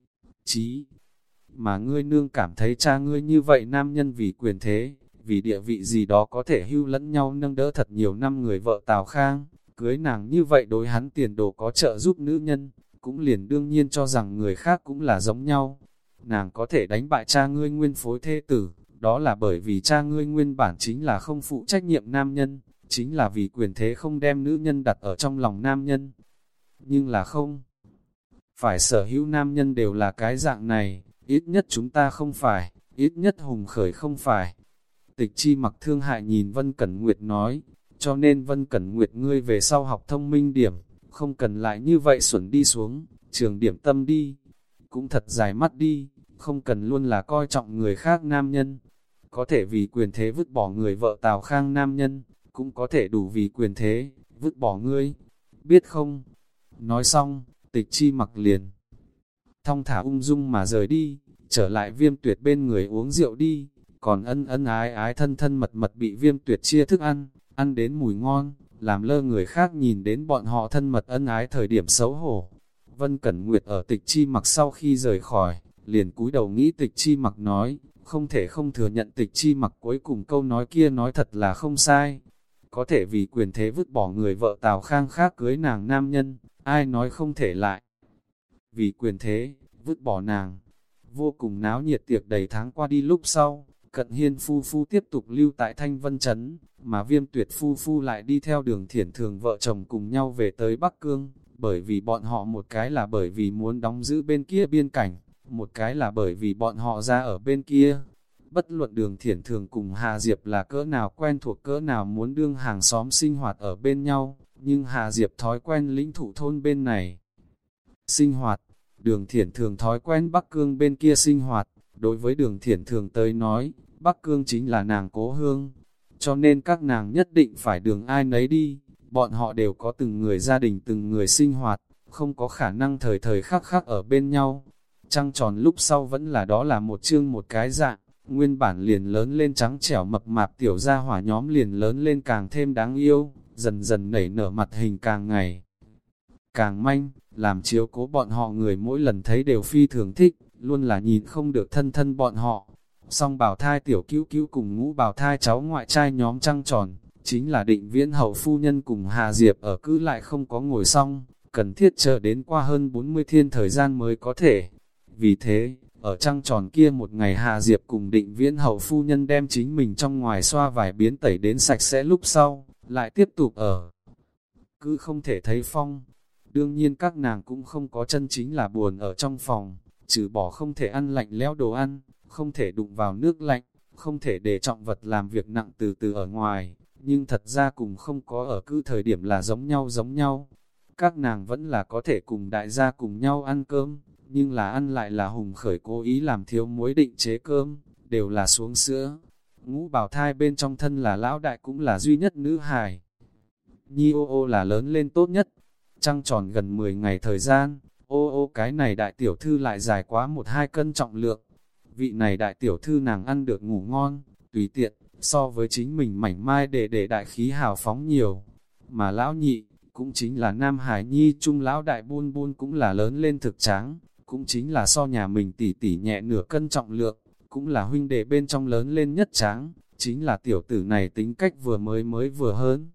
trí. Mà ngươi nương cảm thấy cha ngươi như vậy nam nhân vì quyền thế, vì địa vị gì đó có thể hưu lẫn nhau nâng đỡ thật nhiều năm người vợ Tào Khang, Cưới nàng như vậy đối hắn tiền đồ có trợ giúp nữ nhân, cũng liền đương nhiên cho rằng người khác cũng là giống nhau. Nàng có thể đánh bại cha ngươi nguyên phối thê tử, đó là bởi vì cha ngươi nguyên bản chính là không phụ trách nhiệm nam nhân, chính là vì quyền thế không đem nữ nhân đặt ở trong lòng nam nhân. Nhưng là không phải sở hữu nam nhân đều là cái dạng này, ít nhất chúng ta không phải, ít nhất Hùng Khởi không phải. Tịch Chi Mặc thương hại nhìn Vân Cẩn Nguyệt nói, cho nên Vân Cẩn Nguyệt ngươi về sau học thông minh điểm, không cần lại như vậy xuẩn đi xuống, trường điểm tâm đi, cũng thật dài mắt đi, không cần luôn là coi trọng người khác nam nhân. Có thể vì quyền thế vứt bỏ người vợ Tào Khang nam nhân, cũng có thể đủ vì quyền thế, vứt bỏ ngươi, biết không? Nói xong, Tịch Chi Mặc liền thong thả ung dung mà rời đi, trở lại Viêm Tuyệt bên người uống rượu đi, còn ân ân ái ái thân thân mật mật bị Viêm Tuyệt chia thức ăn, ăn đến mùi ngon, làm lơ người khác nhìn đến bọn họ thân mật ân ái thời điểm xấu hổ. Vân Cẩn Nguyệt ở Tịch Chi Mặc sau khi rời khỏi, liền cúi đầu nghĩ Tịch Chi Mặc nói, không thể không thừa nhận Tịch Chi Mặc cuối cùng câu nói kia nói thật là không sai. Có thể vì quyền thế vứt bỏ người vợ Tào Khang khác cưới nàng nam nhân, ai nói không thể lại. Vì quyền thế, vứt bỏ nàng. Vô cùng náo nhiệt tiệc đầy tháng qua đi lúc sau, Cận Hiên phu phu tiếp tục lưu tại Thanh Vân Trấn, mà Viêm Tuyệt phu phu lại đi theo Đường Thiển Thường vợ chồng cùng nhau về tới Bắc Cương, bởi vì bọn họ một cái là bởi vì muốn đóng giữ bên kia biên cảnh, một cái là bởi vì bọn họ ra ở bên kia. Bất luận Đường Thiển Thường cùng Hà Diệp là cỡ nào quen thuộc cỡ nào muốn đương hàng xóm sinh hoạt ở bên nhau, nhưng Hà Diệp thói quen lĩnh thụ thôn bên này sinh hoạt, Đường Thiển Thường thói quen Bắc Cương bên kia sinh hoạt. Đối với Đường Thiển Thường tới nói, Bắc Cương chính là nàng cố hương, cho nên các nàng nhất định phải đường ai nấy đi. Bọn họ đều có từng người gia đình từng người sinh hoạt, không có khả năng thời thời khắc khắc ở bên nhau. Trăng tròn lúc sau vẫn là đó là một chương một cái dạng, nguyên bản liền lớn lên trắng trẻo mập mạp tiểu gia hỏa nhóm liền lớn lên càng thêm đáng yêu, dần dần nảy nở mặt hình càng ngày càng manh, làm chiếu cố bọn họ người mỗi lần thấy đều phi thường thích, luôn là nhìn không được thân thân bọn họ. Song bào thai tiểu cứu cứu cùng ngũ bào thai cháu ngoại trai nhóm trăng tròn, chính là Định Viễn hậu phu nhân cùng Hà Diệp ở cứ lại không có ngồi xong, cần thiết chờ đến qua hơn bốn mươi thiên thời gian mới có thể. Vì thế, ở trăng tròn kia một ngày Hà Diệp cùng Định Viễn hậu phu nhân đem chính mình trong ngoài xoa vài biến tẩy đến sạch sẽ lúc sau, lại tiếp tục ở. Cứ không thể thấy phong. Đương nhiên các nàng cũng không có chân chính là buồn ở trong phòng, trừ bỏ không thể ăn lạnh lẽo đồ ăn, không thể đụng vào nước lạnh, không thể để trọng vật làm việc nặng từ từ ở ngoài, nhưng thật ra cùng không có ở cứ thời điểm là giống nhau giống nhau. Các nàng vẫn là có thể cùng đại gia cùng nhau ăn cơm, nhưng là ăn lại là Hùng Khởi cố ý làm thiếu muối định chế cơm, đều là xuống sữa. Ngũ bào thai bên trong thân là lão đại cũng là duy nhất nữ hài. Nhi ô ô là lớn lên tốt nhất. Trăng tròn gần mười ngày thời gian, ô ô cái này đại tiểu thư lại dài quá một hai cân trọng lượng. Vị này đại tiểu thư nàng ăn được ngủ ngon, tùy tiện, so với chính mình mảnh mai để để đại khí hào phóng nhiều. Mà lão nhị, cũng chính là Nam Hải Nhi trung lão đại Bun Bun cũng là lớn lên thực tráng, cũng chính là so nhà mình tỉ tỉ nhẹ nửa cân trọng lượng, cũng là huynh đệ bên trong lớn lên nhất tráng, chính là tiểu tử này tính cách vừa mới mới vừa hơn.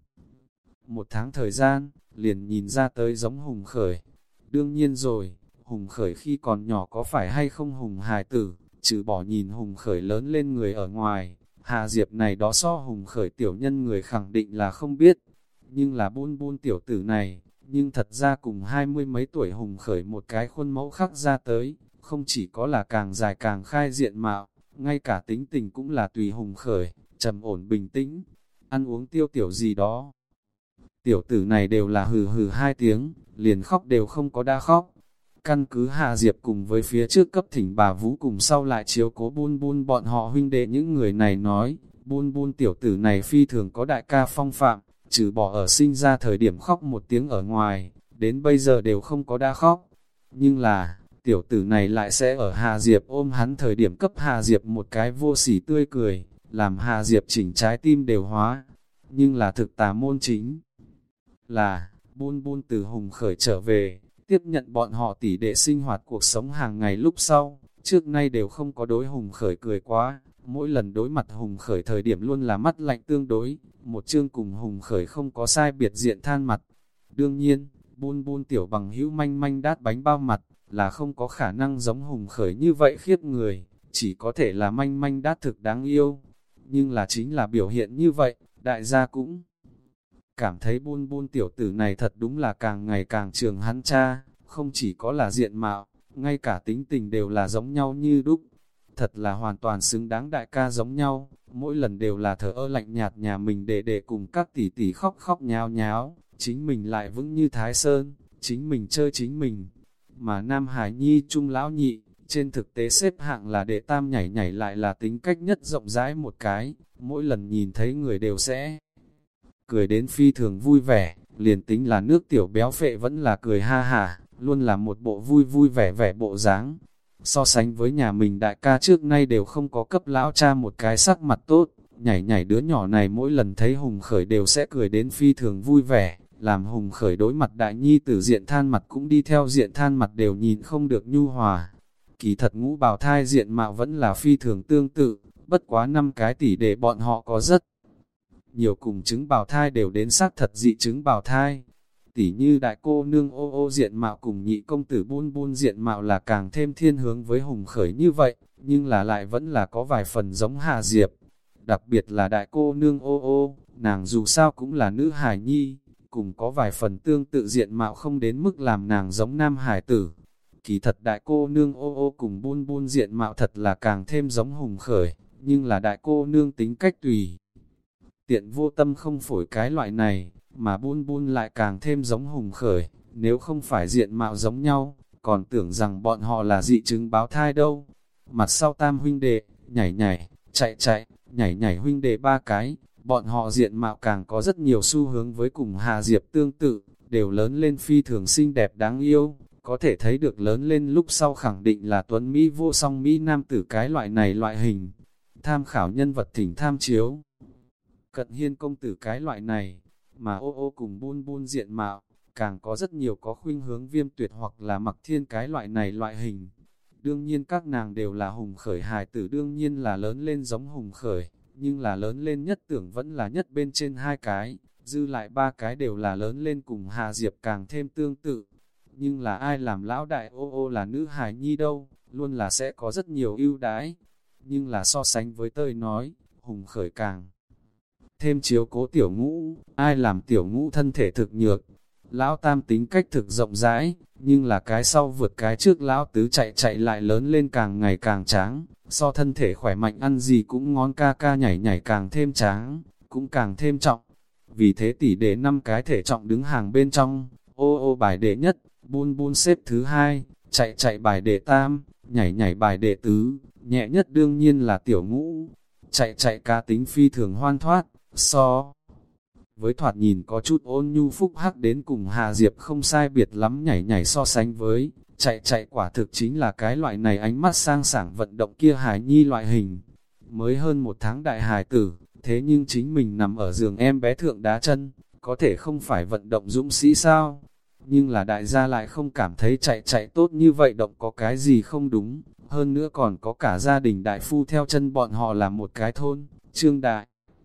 Một tháng thời gian, liền nhìn ra tới giống Hùng Khởi. Đương nhiên rồi, Hùng Khởi khi còn nhỏ có phải hay không Hùng hài tử, trừ bỏ nhìn Hùng Khởi lớn lên người ở ngoài, Hà Diệp này đó so Hùng Khởi tiểu nhân người khẳng định là không biết. Nhưng là Bun Bun tiểu tử này, nhưng thật ra cùng hai mươi mấy tuổi Hùng Khởi một cái khuôn mẫu khắc ra tới, không chỉ có là càng dài càng khai diện mạo, ngay cả tính tình cũng là tùy Hùng Khởi, trầm ổn bình tĩnh, ăn uống tiêu tiểu gì đó. Tiểu tử này đều là hừ hừ hai tiếng, liền khóc đều không có đa khóc. Căn cứ Hà Diệp cùng với phía trước cấp thỉnh bà Vũ cùng sau lại chiếu cố Bun Bun bọn họ huynh đệ những người này nói, Bun Bun tiểu tử này phi thường có đại ca phong phạm, trừ bỏ ở sinh ra thời điểm khóc một tiếng ở ngoài, đến bây giờ đều không có đa khóc. Nhưng là, tiểu tử này lại sẽ ở Hà Diệp ôm hắn thời điểm cấp Hà Diệp một cái vô sỉ tươi cười, làm Hà Diệp chỉnh trái tim đều hóa. Nhưng là thực tà môn chính là, Bun Bun từ Hùng Khởi trở về, tiếp nhận bọn họ tỉ đệ sinh hoạt cuộc sống hàng ngày lúc sau, trước nay đều không có đối Hùng Khởi cười quá, mỗi lần đối mặt Hùng Khởi thời điểm luôn là mắt lạnh tương đối, một chương cùng Hùng Khởi không có sai biệt diện than mặt, Đương nhiên, Bun Bun tiểu bằng hữu manh manh đát bánh bao mặt, là không có khả năng giống Hùng Khởi như vậy khiếp người, chỉ có thể là manh manh đát thực đáng yêu. Nhưng là chính là biểu hiện như vậy, đại gia cũng cảm thấy Bun Bun tiểu tử này thật đúng là càng ngày càng trường hắn cha, không chỉ có là diện mạo, ngay cả tính tình đều là giống nhau như đúc. Thật là hoàn toàn xứng đáng đại ca giống nhau, mỗi lần đều là thờ ơ lạnh nhạt nhà mình để để cùng các tỷ tỷ khóc khóc nháo nháo, chính mình lại vững như Thái Sơn, chính mình chơi chính mình. Mà Nam Hải Nhi trung lão nhị, trên thực tế xếp hạng là đệ tam nhảy nhảy lại là tính cách nhất rộng rãi một cái, mỗi lần nhìn thấy người đều sẽ cười đến phi thường vui vẻ, liền tính là nước tiểu béo phệ vẫn là cười ha hả, luôn là một bộ vui vui vẻ vẻ bộ dáng. So sánh với nhà mình đại ca trước nay đều không có cấp lão cha một cái sắc mặt tốt, nhảy nhảy đứa nhỏ này mỗi lần thấy Hùng Khởi đều sẽ cười đến phi thường vui vẻ, làm Hùng Khởi đối mặt đại nhi tử diện than mặt cũng đi theo diện than mặt đều nhìn không được nhu hòa. Kỳ thật ngũ bào thai diện mạo vẫn là phi thường tương tự, bất quá năm cái tỷ để bọn họ có rất nhiều cùng chứng bào thai đều đến xác thật dị chứng bào thai. Tỷ như đại cô nương ô ô diện mạo cùng nhị công tử Bun Bun diện mạo là càng thêm thiên hướng với Hùng Khởi như vậy, nhưng là lại vẫn là có vài phần giống Hà Diệp. Đặc biệt là đại cô nương ô ô, nàng dù sao cũng là nữ hài nhi, cùng có vài phần tương tự diện mạo không đến mức làm nàng giống nam hải tử. Kỳ thật đại cô nương ô ô cùng Bun Bun diện mạo thật là càng thêm giống Hùng Khởi, nhưng là đại cô nương tính cách tùy tiện vô tâm không phổi cái loại này, mà Bun Bun lại càng thêm giống Hùng Khởi, nếu không phải diện mạo giống nhau, còn tưởng rằng bọn họ là dị chứng báo thai đâu. Mặt sau tam huynh đệ, nhảy nhảy, chạy chạy, nhảy nhảy huynh đệ ba cái, bọn họ diện mạo càng có rất nhiều xu hướng với cùng Hà Diệp tương tự, đều lớn lên phi thường xinh đẹp đáng yêu, có thể thấy được lớn lên lúc sau khẳng định là tuấn Mỹ vô song Mỹ nam tử cái loại này loại hình. Tham khảo nhân vật thỉnh tham chiếu Cận Hiên công tử cái loại này, mà ô ô cùng Bun Bun diện mạo, càng có rất nhiều có khuynh hướng Viêm Tuyệt hoặc là Mặc Thiên cái loại này loại hình. Đương nhiên các nàng đều là Hùng Khởi hài tử, đương nhiên là lớn lên giống Hùng Khởi, nhưng là lớn lên nhất tưởng vẫn là nhất bên trên hai cái, dư lại ba cái đều là lớn lên cùng Hà Diệp càng thêm tương tự. Nhưng là ai làm lão đại ô ô là nữ hài nhi đâu, luôn là sẽ có rất nhiều ưu đãi. Nhưng là so sánh với tôi nói, Hùng Khởi càng thêm chiếu cố tiểu ngũ, ai làm tiểu ngũ thân thể thực nhược. Lão tam tính cách thực rộng rãi, nhưng là cái sau vượt cái trước lão tứ chạy chạy lại lớn lên càng ngày càng tráng, so thân thể khỏe mạnh ăn gì cũng ngón ca ca nhảy nhảy càng thêm tráng, cũng càng thêm trọng. Vì thế tỷ đệ năm cái thể trọng đứng hàng bên trong, ô ô bài đệ nhất, Bun Bun xếp thứ hai, chạy chạy bài đệ tam, nhảy nhảy bài đệ tứ, nhẹ nhất đương nhiên là tiểu ngũ. Chạy chạy cá tính phi thường hoan thoát, so với thoạt nhìn có chút ôn nhu phúc hắc đến cùng Hà Diệp không sai biệt lắm, nhảy nhảy so sánh với, chạy chạy quả thực chính là cái loại này ánh mắt sang sảng vận động kia hài nhi loại hình. Mới hơn một tháng đại hài tử, thế nhưng chính mình nằm ở giường em bé thượng đá chân, có thể không phải vận động dũng sĩ sao? Nhưng là đại gia lại không cảm thấy chạy chạy tốt như vậy, động có cái gì không đúng, hơn nữa còn có cả gia đình đại phu theo chân bọn họ là một cái thôn, Trương đại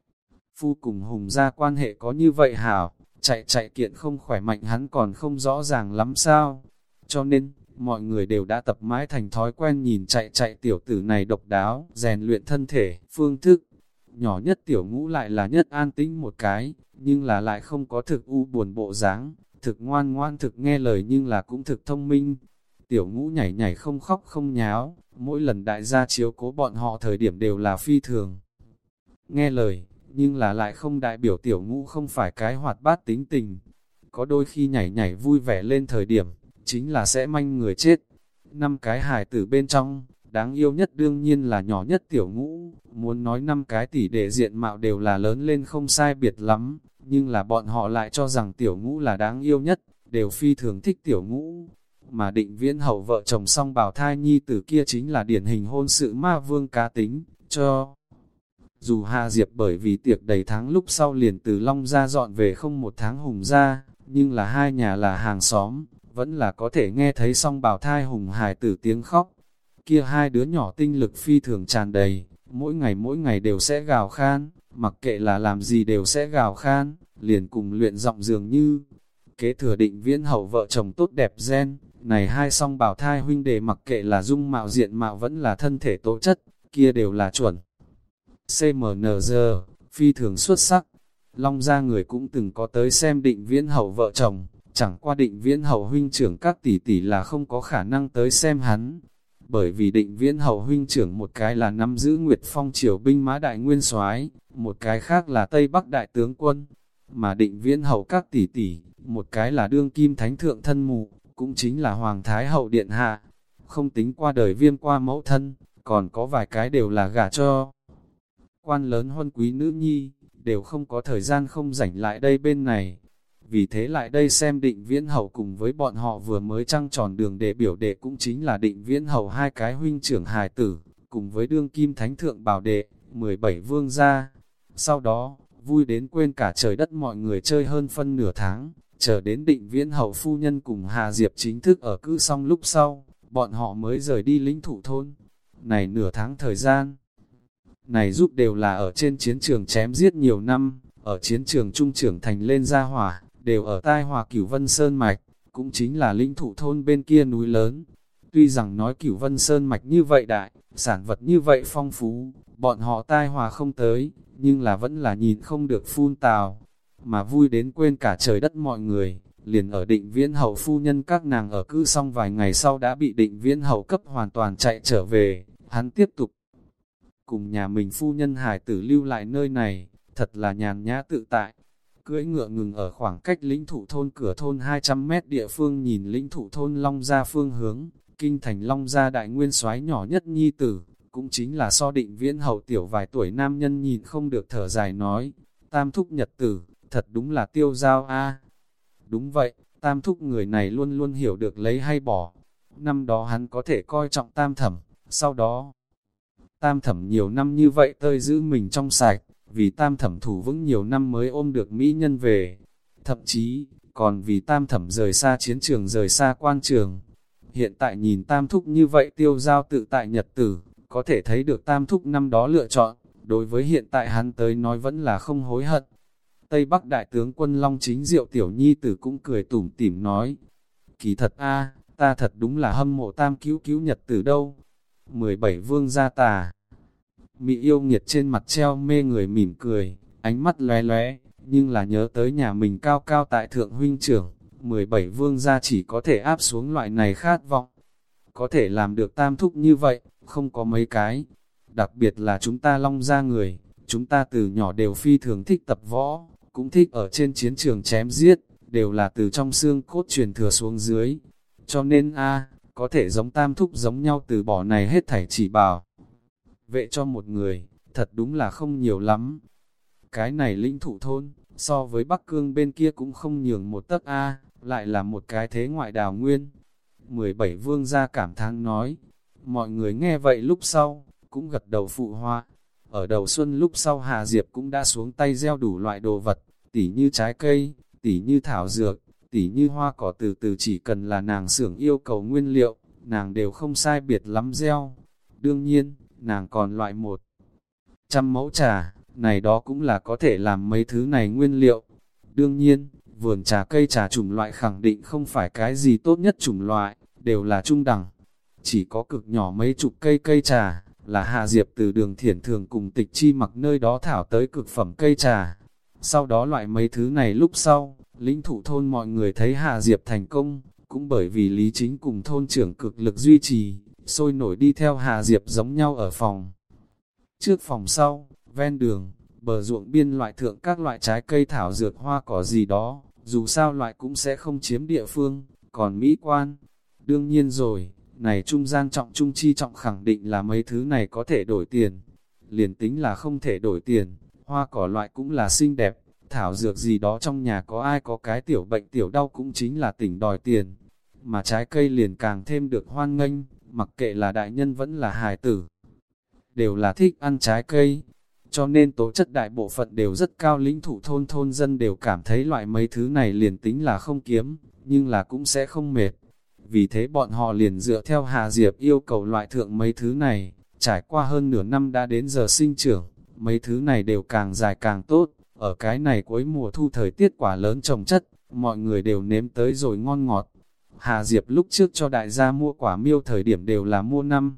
phu cùng Hùng gia quan hệ có như vậy hảo, chạy chạy kiện không khỏe mạnh hắn còn không rõ ràng lắm sao. Cho nên, mọi người đều đã tập mãi thành thói quen nhìn chạy chạy tiểu tử này độc đáo, rèn luyện thân thể, phương thức. Nhỏ nhất tiểu ngũ lại là nhất an tĩnh một cái, nhưng là lại không có thực u buồn bộ dáng, thực ngoan ngoan thực nghe lời nhưng là cũng thực thông minh. Tiểu ngũ nhảy nhảy không khóc không nháo, mỗi lần đại gia chiếu cố bọn họ thời điểm đều là phi thường nghe lời, nhưng là lại không đại biểu tiểu ngũ không phải cái hoạt bát tính tình. Có đôi khi nhảy nhảy vui vẻ lên thời điểm, chính là sẽ manh người chết. Năm cái hài tử bên trong, đáng yêu nhất đương nhiên là nhỏ nhất tiểu ngũ, muốn nói năm cái tỷ đệ diện mạo đều là lớn lên không sai biệt lắm, nhưng là bọn họ lại cho rằng tiểu ngũ là đáng yêu nhất, đều phi thường thích tiểu ngũ. Mà Định Viễn hậu vợ chồng song bào thai nhi tử kia chính là điển hình hôn sự ma vương cá tính, cho dù Hà Diệp bởi vì tiệc đầy tháng lúc sau liền từ Long gia dọn về không một tháng Hùng gia, nhưng là hai nhà là hàng xóm, vẫn là có thể nghe thấy song bào thai Hùng hài tử tiếng khóc. Kia hai đứa nhỏ tinh lực phi thường tràn đầy, mỗi ngày mỗi ngày đều sẽ gào khan, mặc kệ là làm gì đều sẽ gào khan, liền cùng luyện giọng dường như. kế thừa Định Viễn Hậu vợ chồng tốt đẹp gen. Này hai song bào thai huynh đệ mặc kệ là dung mạo diện mạo vẫn là thân thể tố chất, kia đều là chuẩn. xê em en giê, phi thường xuất sắc. Long gia người cũng từng có tới xem Định Viễn Hậu vợ chồng, chẳng qua Định Viễn Hậu huynh trưởng các tỷ tỷ là không có khả năng tới xem hắn. Bởi vì Định Viễn Hậu huynh trưởng một cái là nắm giữ Nguyệt Phong triều binh mã đại nguyên soái, một cái khác là Tây Bắc đại tướng quân. Mà Định Viễn Hậu các tỷ tỷ, một cái là đương kim thánh thượng thân mụ, cũng chính là Hoàng Thái Hậu Điện Hạ. Không tính qua đời Viêm qua mẫu thân, còn có vài cái đều là gả cho quan lớn huân quý nữ nhi, đều không có thời gian không rảnh lại đây bên này. Vì thế lại đây xem Định Viễn Hậu cùng với bọn họ vừa mới trăng tròn đường để biểu đệ cũng chính là Định Viễn Hậu hai cái huynh trưởng hài tử, cùng với đương kim thánh thượng bảo đệ, mười bảy vương gia. Sau đó, vui đến quên cả trời đất mọi người chơi hơn phân nửa tháng, chờ đến Định Viễn Hậu phu nhân cùng Hà Diệp chính thức ở cữ xong lúc sau, bọn họ mới rời đi lĩnh Thụ thôn. Này nửa tháng thời gian này giúp đều là ở trên chiến trường chém giết nhiều năm, ở chiến trường trung trưởng thành lên gia hỏa, đều ở tai hòa Cửu Vân Sơn Mạch, cũng chính là lĩnh Thụ thôn bên kia núi lớn. Tuy rằng nói Cửu Vân Sơn Mạch như vậy đại, sản vật như vậy phong phú, bọn họ tai hòa không tới, nhưng là vẫn là nhìn không được phun tào, mà vui đến quên cả trời đất mọi người. Liền ở Định Viễn Hậu phu nhân các nàng ở cư xong vài ngày sau đã bị Định Viễn Hậu cấp hoàn toàn chạy trở về, hắn tiếp tục cùng nhà mình phu nhân hài tử lưu lại nơi này, thật là nhàn nhã tự tại. Cưỡi ngựa ngừng ở khoảng cách lĩnh Thụ thôn cửa thôn hai trăm mét địa phương nhìn lĩnh Thụ thôn Long Gia phương hướng, kinh thành Long Gia đại nguyên soái nhỏ nhất nhi tử, cũng chính là so Định Viễn Hậu tiểu vài tuổi nam nhân nhìn không được thở dài nói, tam thúc nhật tử, thật đúng là tiêu dao a. Đúng vậy, tam thúc người này luôn luôn hiểu được lấy hay bỏ. Năm đó hắn có thể coi trọng tam thẩm, sau đó tam thẩm nhiều năm như vậy tơi giữ mình trong sạch, vì tam thẩm thủ vững nhiều năm mới ôm được mỹ nhân về. Thậm chí, còn vì tam thẩm rời xa chiến trường rời xa quan trường. Hiện tại nhìn tam thúc như vậy tiêu giao tự tại nhật tử, có thể thấy được tam thúc năm đó lựa chọn, đối với hiện tại hắn tới nói vẫn là không hối hận. Tây Bắc đại tướng quân Long Chính Diệu tiểu nhi tử cũng cười tủm tỉm nói, kỳ thật a, ta thật đúng là hâm mộ tam cứu cứu nhật tử đâu. mười bảy vương gia tà Mị yêu nghiệt trên mặt treo mê người mỉm cười, ánh mắt lóe lóe, nhưng là nhớ tới nhà mình cao cao tại thượng huynh trưởng, mười bảy vương gia chỉ có thể áp xuống loại này khát vọng. Có thể làm được tam thúc như vậy, không có mấy cái. Đặc biệt là chúng ta Long gia người, chúng ta từ nhỏ đều phi thường thích tập võ, cũng thích ở trên chiến trường chém giết, đều là từ trong xương cốt truyền thừa xuống dưới. Cho nên a có thể giống tam thúc giống nhau từ bỏ này hết thảy chỉ bảo vệ cho một người, thật đúng là không nhiều lắm. Cái này lĩnh Thụ thôn, so với Bắc Cương bên kia cũng không nhường một tấc a, lại là một cái thế ngoại đào nguyên. mười bảy vương gia cảm thán nói, mọi người nghe vậy lúc sau, cũng gật đầu phụ hoa. Ở đầu xuân lúc sau Hà Diệp cũng đã xuống tay gieo đủ loại đồ vật, tỉ như trái cây, tỉ như thảo dược, tỉ như hoa cỏ, từ từ chỉ cần là nàng xưởng yêu cầu nguyên liệu, nàng đều không sai biệt lắm gieo. Đương nhiên, nàng còn loại một trăm mẫu trà, này đó cũng là có thể làm mấy thứ này nguyên liệu. Đương nhiên, vườn trà cây trà chủng loại khẳng định không phải cái gì tốt nhất chủng loại, đều là trung đẳng. Chỉ có cực nhỏ mấy chục cây cây trà, là Hà Diệp từ Đường Thiển Thường cùng Tịch Chi Mặc nơi đó thảo tới cực phẩm cây trà. Sau đó loại mấy thứ này lúc sau, lĩnh Thụ thôn mọi người thấy Hà Diệp thành công, cũng bởi vì Lý Chính cùng thôn trưởng cực lực duy trì, sôi nổi đi theo Hà Diệp giống nhau ở phòng trước phòng sau, ven đường, bờ ruộng biên loại thượng các loại trái cây thảo dược hoa cỏ gì đó, dù sao loại cũng sẽ không chiếm địa phương, còn mỹ quan. Đương nhiên rồi, này trung gian trọng trung chi trọng khẳng định là mấy thứ này có thể đổi tiền. Liền tính là không thể đổi tiền, hoa cỏ loại cũng là xinh đẹp, thảo dược gì đó trong nhà có ai có cái tiểu bệnh tiểu đau cũng chính là tỉnh đòi tiền. Mà trái cây liền càng thêm được hoan nghênh, mặc kệ là đại nhân vẫn là hài tử, đều là thích ăn trái cây. Cho nên tố chất đại bộ phận đều rất cao, lĩnh Thụ thôn thôn dân đều cảm thấy loại mấy thứ này liền tính là không kiếm, nhưng là cũng sẽ không mệt. Vì thế bọn họ liền dựa theo Hà Diệp yêu cầu loại thượng mấy thứ này, trải qua hơn nửa năm đã đến giờ sinh trưởng, mấy thứ này đều càng dài càng tốt. Ở cái này cuối mùa thu thời tiết quả lớn trồng chất, mọi người đều nếm tới rồi ngon ngọt. Hà Diệp lúc trước cho đại gia mua quả miêu thời điểm đều là mua năm.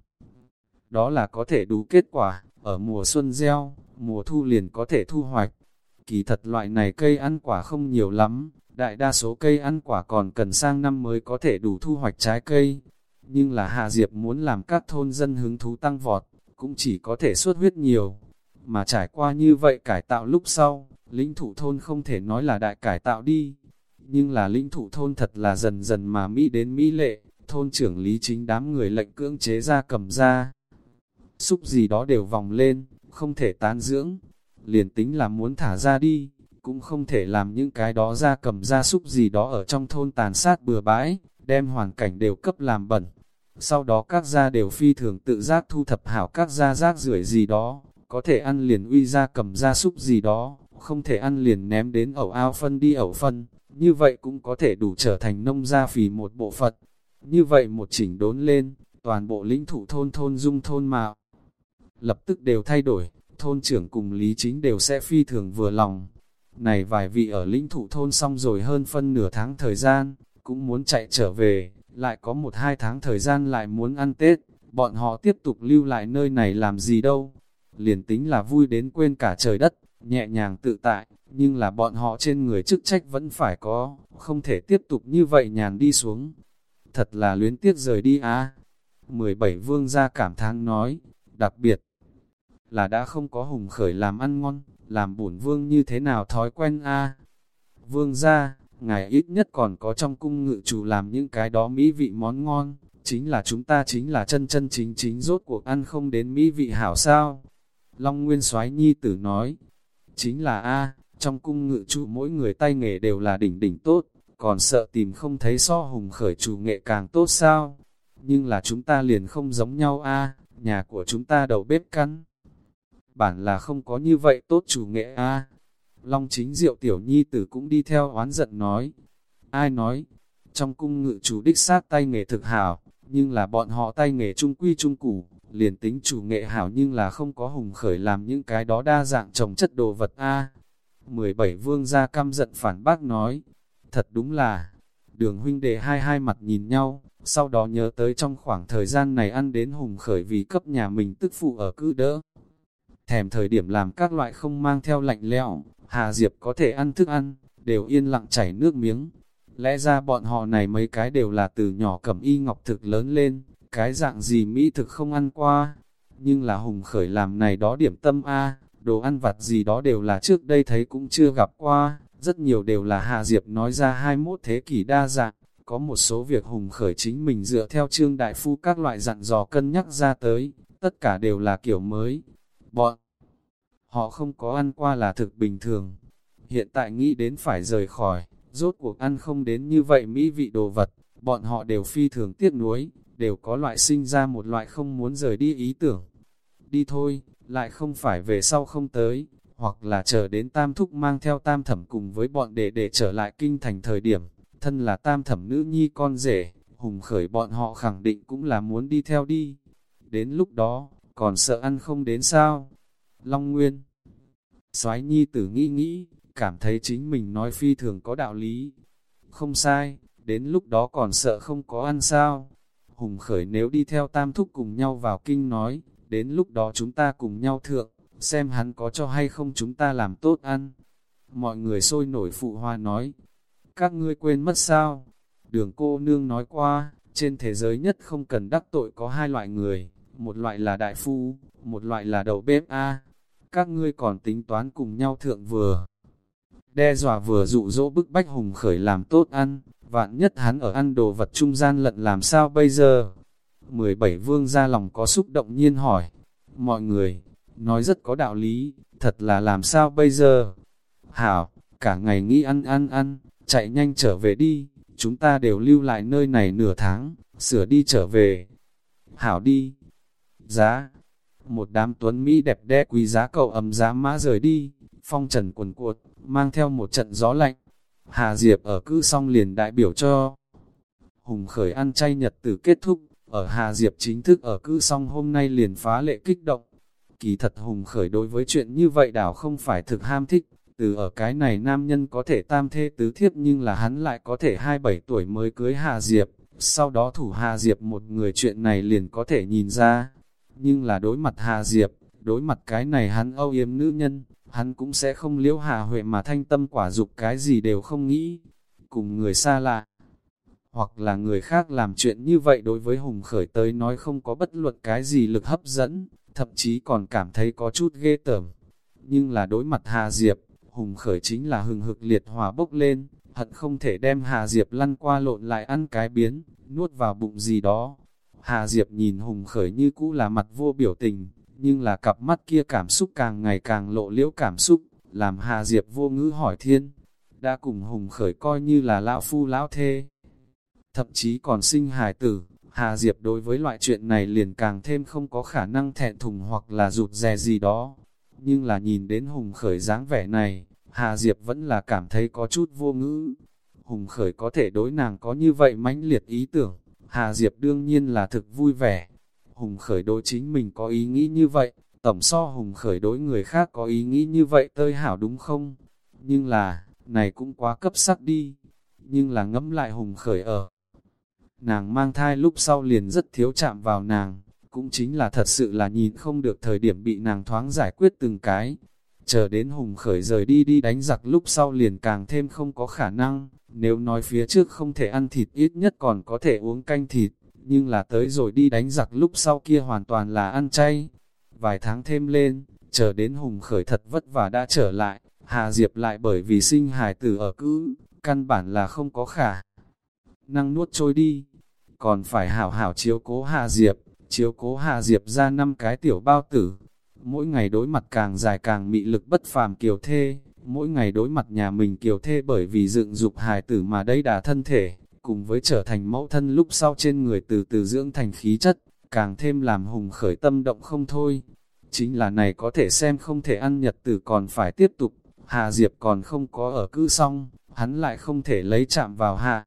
Đó là có thể đủ kết quả, ở mùa xuân gieo, mùa thu liền có thể thu hoạch. Kỳ thật loại này cây ăn quả không nhiều lắm, đại đa số cây ăn quả còn cần sang năm mới có thể đủ thu hoạch trái cây. Nhưng là Hà Diệp muốn làm các thôn dân hứng thú tăng vọt, cũng chỉ có thể xuất huyết nhiều. Mà trải qua như vậy cải tạo lúc sau, lĩnh thụ thôn không thể nói là đại cải tạo đi. Nhưng là lĩnh thụ thôn thật là dần dần mà Mỹ đến Mỹ lệ, thôn trưởng Lý Chính đám người lệnh cưỡng chế ra cầm ra. Xúc gì đó đều vòng lên, không thể tán dưỡng. Liền tính là muốn thả ra đi, cũng không thể làm những cái đó ra cầm ra xúc gì đó ở trong thôn tàn sát bừa bãi, đem hoàn cảnh đều cấp làm bẩn. Sau đó các gia đều phi thường tự giác thu thập hảo các gia rác rưởi gì đó, có thể ăn liền uy ra cầm ra xúc gì đó, không thể ăn liền ném đến ẩu ao phân đi ẩu phân, như vậy cũng có thể đủ trở thành nông gia phì một bộ phận. Như vậy một chỉnh đốn lên, toàn bộ lĩnh thụ thôn thôn dung thôn mạo lập tức đều thay đổi, thôn trưởng cùng Lý Chính đều sẽ phi thường vừa lòng. Này vài vị ở lĩnh thụ thôn xong rồi hơn phân nửa tháng thời gian, cũng muốn chạy trở về, lại có một hai tháng thời gian lại muốn ăn Tết, bọn họ tiếp tục lưu lại nơi này làm gì đâu. Liền tính là vui đến quên cả trời đất, nhẹ nhàng tự tại, nhưng là bọn họ trên người chức trách vẫn phải có, không thể tiếp tục như vậy nhàn đi xuống. Thật là luyến tiếc rời đi á. mười bảy vương gia cảm thán nói, đặc biệt là đã không có Hùng Khởi làm ăn ngon, làm bổn vương như thế nào thói quen a. Vương gia, ngài ít nhất còn có trong cung ngự chủ làm những cái đó mỹ vị món ngon, chính là chúng ta chính là chân chân chính chính rốt cuộc ăn không đến mỹ vị hảo sao. Long Nguyên Soái nhi tử nói, chính là a, trong cung ngự chủ mỗi người tay nghề đều là đỉnh đỉnh tốt, còn sợ tìm không thấy so Hùng Khởi chủ nghệ càng tốt sao. Nhưng là chúng ta liền không giống nhau a, nhà của chúng ta đầu bếp căn bản là không có như vậy tốt chủ nghệ a. Long Chính Diệu tiểu nhi tử cũng đi theo oán giận nói, ai nói, trong cung ngự chủ đích xác tay nghề thực hảo, nhưng là bọn họ tay nghề trung quy trung củ, liền tính chủ nghệ hảo nhưng là không có Hùng Khởi làm những cái đó đa dạng trồng chất đồ vật a. mười bảy vương gia căm giận phản bác nói, thật đúng là, Đường huynh đệ hai hai mặt nhìn nhau, sau đó nhớ tới trong khoảng thời gian này ăn đến Hùng Khởi vì cấp nhà mình tức phụ ở cứ đỡ. Thèm thời điểm làm các loại không mang theo lạnh lẽo, Hà Diệp có thể ăn thức ăn, đều yên lặng chảy nước miếng. Lẽ ra bọn họ này mấy cái đều là từ nhỏ cầm y ngọc thực lớn lên, cái dạng gì mỹ thực không ăn qua. Nhưng là Hùng Khởi làm này đó điểm tâm a, đồ ăn vặt gì đó đều là trước đây thấy cũng chưa gặp qua, rất nhiều đều là Hà Diệp nói ra hai mươi mốt thế kỷ đa dạng. Có một số việc Hùng Khởi chính mình dựa theo Trương Đại Phu các loại dặn dò cân nhắc ra tới, tất cả đều là kiểu mới. Bọn họ không có ăn qua là thực bình thường. Hiện tại nghĩ đến phải rời khỏi, rốt cuộc ăn không đến như vậy mỹ vị đồ vật, bọn họ đều phi thường tiếc nuối, đều có loại sinh ra một loại không muốn rời đi ý tưởng. Đi thôi, lại không phải về sau không tới, hoặc là chờ đến Tam Thúc mang theo Tam Thẩm cùng với bọn đệ để trở lại kinh thành thời điểm. Thân là Tam Thẩm nữ nhi con rể, Hùng Khởi bọn họ khẳng định cũng là muốn đi theo đi. Đến lúc đó, còn sợ ăn không đến sao? Long Nguyên Soái nhi tử nghĩ nghĩ, cảm thấy chính mình nói phi thường có đạo lý. Không sai, đến lúc đó còn sợ không có ăn sao? Hùng Khởi nếu đi theo Tam Thúc cùng nhau vào kinh nói, đến lúc đó chúng ta cùng nhau thượng, xem hắn có cho hay không chúng ta làm tốt ăn. Mọi người sôi nổi phụ hoa nói, các ngươi quên mất sao? Đường cô nương nói qua, trên thế giới nhất không cần đắc tội có hai loại người, một loại là đại phu, một loại là đầu bếp a. Các ngươi còn tính toán cùng nhau thượng vừa. Đe dọa vừa dụ dỗ bức bách Hùng Khởi làm tốt ăn, vạn nhất hắn ở ăn đồ vật trung gian lận làm sao bây giờ? mười bảy vương ra lòng có xúc động nhiên hỏi, mọi người, nói rất có đạo lý, thật là làm sao bây giờ? Hảo, cả ngày nghĩ ăn ăn ăn, chạy nhanh trở về đi, chúng ta đều lưu lại nơi này nửa tháng, sửa đi trở về. Hảo đi. Giá. Một đám tuấn Mỹ đẹp đẽ quý giá cậu ấm giá mã rời đi, phong trần cuồn cuột, mang theo một trận gió lạnh. Hà Diệp ở cữ xong liền đại biểu cho Hùng Khởi ăn chay nhật tử kết thúc, ở Hà Diệp chính thức ở cữ xong hôm nay liền phá lệ kích động. Kỳ thật Hùng Khởi đối với chuyện như vậy đảo không phải thực ham thích, Từ ở cái này nam nhân có thể tam thê tứ thiếp nhưng là hắn lại có thể hai bảy tuổi mới cưới Hà Diệp, sau đó thủ Hà Diệp một người chuyện này liền có thể nhìn ra. Nhưng là đối mặt Hà Diệp, đối mặt cái này hắn âu yếm nữ nhân, hắn cũng sẽ không liễu Hà Huệ mà thanh tâm quả dục cái gì đều không nghĩ. Cùng người xa lạ, hoặc là người khác làm chuyện như vậy đối với Hùng Khởi tới nói không có bất luận cái gì lực hấp dẫn, thậm chí còn cảm thấy có chút ghê tởm. Nhưng là đối mặt Hà Diệp, Hùng Khởi chính là hừng hực liệt hỏa bốc lên, hận không thể đem Hà Diệp lăn qua lộn lại ăn cái biến, nuốt vào bụng gì đó. Hà Diệp nhìn Hùng Khởi như cũ là mặt vô biểu tình, nhưng là cặp mắt kia cảm xúc càng ngày càng lộ liễu cảm xúc, làm Hà Diệp vô ngữ hỏi thiên. Đã cùng Hùng Khởi coi như là lão phu lão thê, thậm chí còn sinh hài tử, Hà Diệp đối với loại chuyện này liền càng thêm không có khả năng thẹn thùng hoặc là rụt rè gì đó. Nhưng là nhìn đến Hùng Khởi dáng vẻ này, Hà Diệp vẫn là cảm thấy có chút vô ngữ. Hùng Khởi có thể đối nàng có như vậy mãnh liệt ý tưởng, Hà Diệp đương nhiên là thực vui vẻ. Hùng Khởi đối chính mình có ý nghĩ như vậy, tổng so Hùng Khởi đối người khác có ý nghĩ như vậy tơi hảo đúng không? Nhưng là, này cũng quá cấp sắc đi. Nhưng là ngẫm lại Hùng Khởi ở nàng mang thai lúc sau liền rất thiếu chạm vào nàng, cũng chính là thật sự là nhìn không được thời điểm bị nàng thoáng giải quyết từng cái. Chờ đến Hùng Khởi rời đi đi đánh giặc lúc sau liền càng thêm không có khả năng, nếu nói phía trước không thể ăn thịt ít nhất còn có thể uống canh thịt, nhưng là tới rồi đi đánh giặc lúc sau kia hoàn toàn là ăn chay. Vài tháng thêm lên, chờ đến Hùng Khởi thật vất vả đã trở lại, Hà Diệp lại bởi vì sinh hài tử ở cữ, căn bản là không có khả năng nuốt trôi đi, còn phải hảo hảo chiếu cố Hà Diệp, chiếu cố Hà Diệp ra năm cái tiểu bao tử. Mỗi ngày đối mặt càng dài càng mị lực bất phàm kiều thê, mỗi ngày đối mặt nhà mình kiều thê bởi vì dựng dục hài tử mà đây đà thân thể, cùng với trở thành mẫu thân lúc sau trên người từ từ dưỡng thành khí chất, càng thêm làm Hùng Khởi tâm động không thôi. Chính là này có thể xem không thể ăn nhật tử còn phải tiếp tục, Hà Diệp còn không có ở cữ xong, hắn lại không thể lấy chạm vào Hà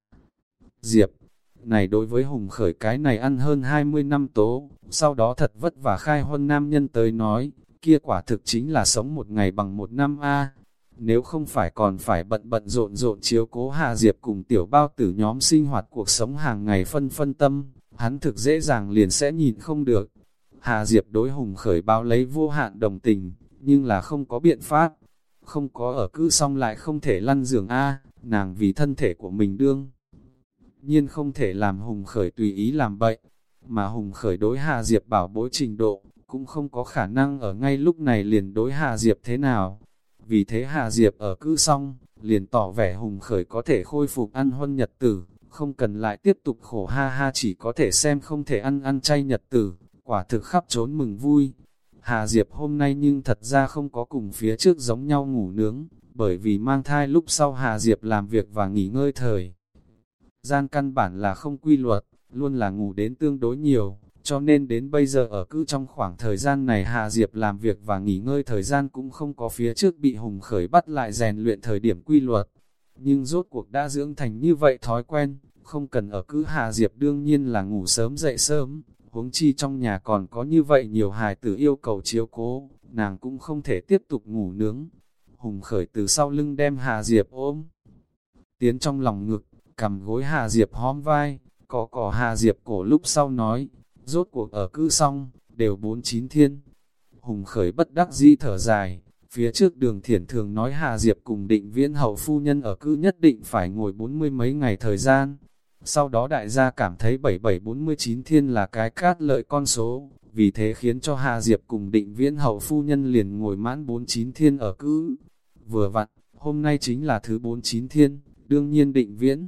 Diệp. Này đối với Hùng Khởi cái này ăn hơn hai mươi năm tố, sau đó thật vất vả khai huân nam nhân tới nói, kia quả thực chính là sống một ngày bằng một năm a. Nếu không phải còn phải bận bận rộn rộn chiếu cố Hà Diệp cùng tiểu bao tử nhóm sinh hoạt cuộc sống hàng ngày phân phân tâm, hắn thực dễ dàng liền sẽ nhìn không được. Hà Diệp đối Hùng Khởi báo lấy vô hạn đồng tình, nhưng là không có biện pháp, không có ở cữ xong lại không thể lăn giường a, nàng vì thân thể của mình đương nhiên không thể làm Hùng Khởi tùy ý làm bậy, mà Hùng Khởi đối Hà Diệp bảo bối trình độ, cũng không có khả năng ở ngay lúc này liền đối Hà Diệp thế nào. Vì thế Hà Diệp ở cữ xong, liền tỏ vẻ Hùng Khởi có thể khôi phục ăn huân nhật tử, không cần lại tiếp tục khổ ha ha, chỉ có thể xem không thể ăn ăn chay nhật tử, quả thực khắp trốn mừng vui. Hà Diệp hôm nay nhưng thật ra không có cùng phía trước giống nhau ngủ nướng, bởi vì mang thai lúc sau Hà Diệp làm việc và nghỉ ngơi thời gian căn bản là không quy luật, luôn là ngủ đến tương đối nhiều, cho nên đến bây giờ ở cứ trong khoảng thời gian này Hà Diệp làm việc và nghỉ ngơi thời gian cũng không có phía trước bị Hùng Khởi bắt lại rèn luyện thời điểm quy luật. Nhưng rốt cuộc đã dưỡng thành như vậy thói quen, không cần ở cứ Hà Diệp đương nhiên là ngủ sớm dậy sớm, huống chi trong nhà còn có như vậy nhiều hài tử yêu cầu chiếu cố, nàng cũng không thể tiếp tục ngủ nướng. Hùng Khởi từ sau lưng đem Hà Diệp ôm tiến trong lòng ngực, cầm gối Hà Diệp hóm vai, có cỏ Hà Diệp cổ lúc sau nói, rốt cuộc ở cữ xong, đều bốn chín thiên. Hùng Khởi bất đắc dĩ thở dài, phía trước Đường Thiển thường nói Hà Diệp cùng Định Viễn hậu phu nhân ở cữ nhất định phải ngồi bốn mươi mấy ngày thời gian. Sau đó đại gia cảm thấy bảy bảy bốn mươi chín thiên là cái cát lợi con số, vì thế khiến cho Hà Diệp cùng Định Viễn hậu phu nhân liền ngồi mãn bốn chín thiên ở cữ. Vừa vặn, hôm nay chính là thứ bốn chín thiên, đương nhiên Định Viễn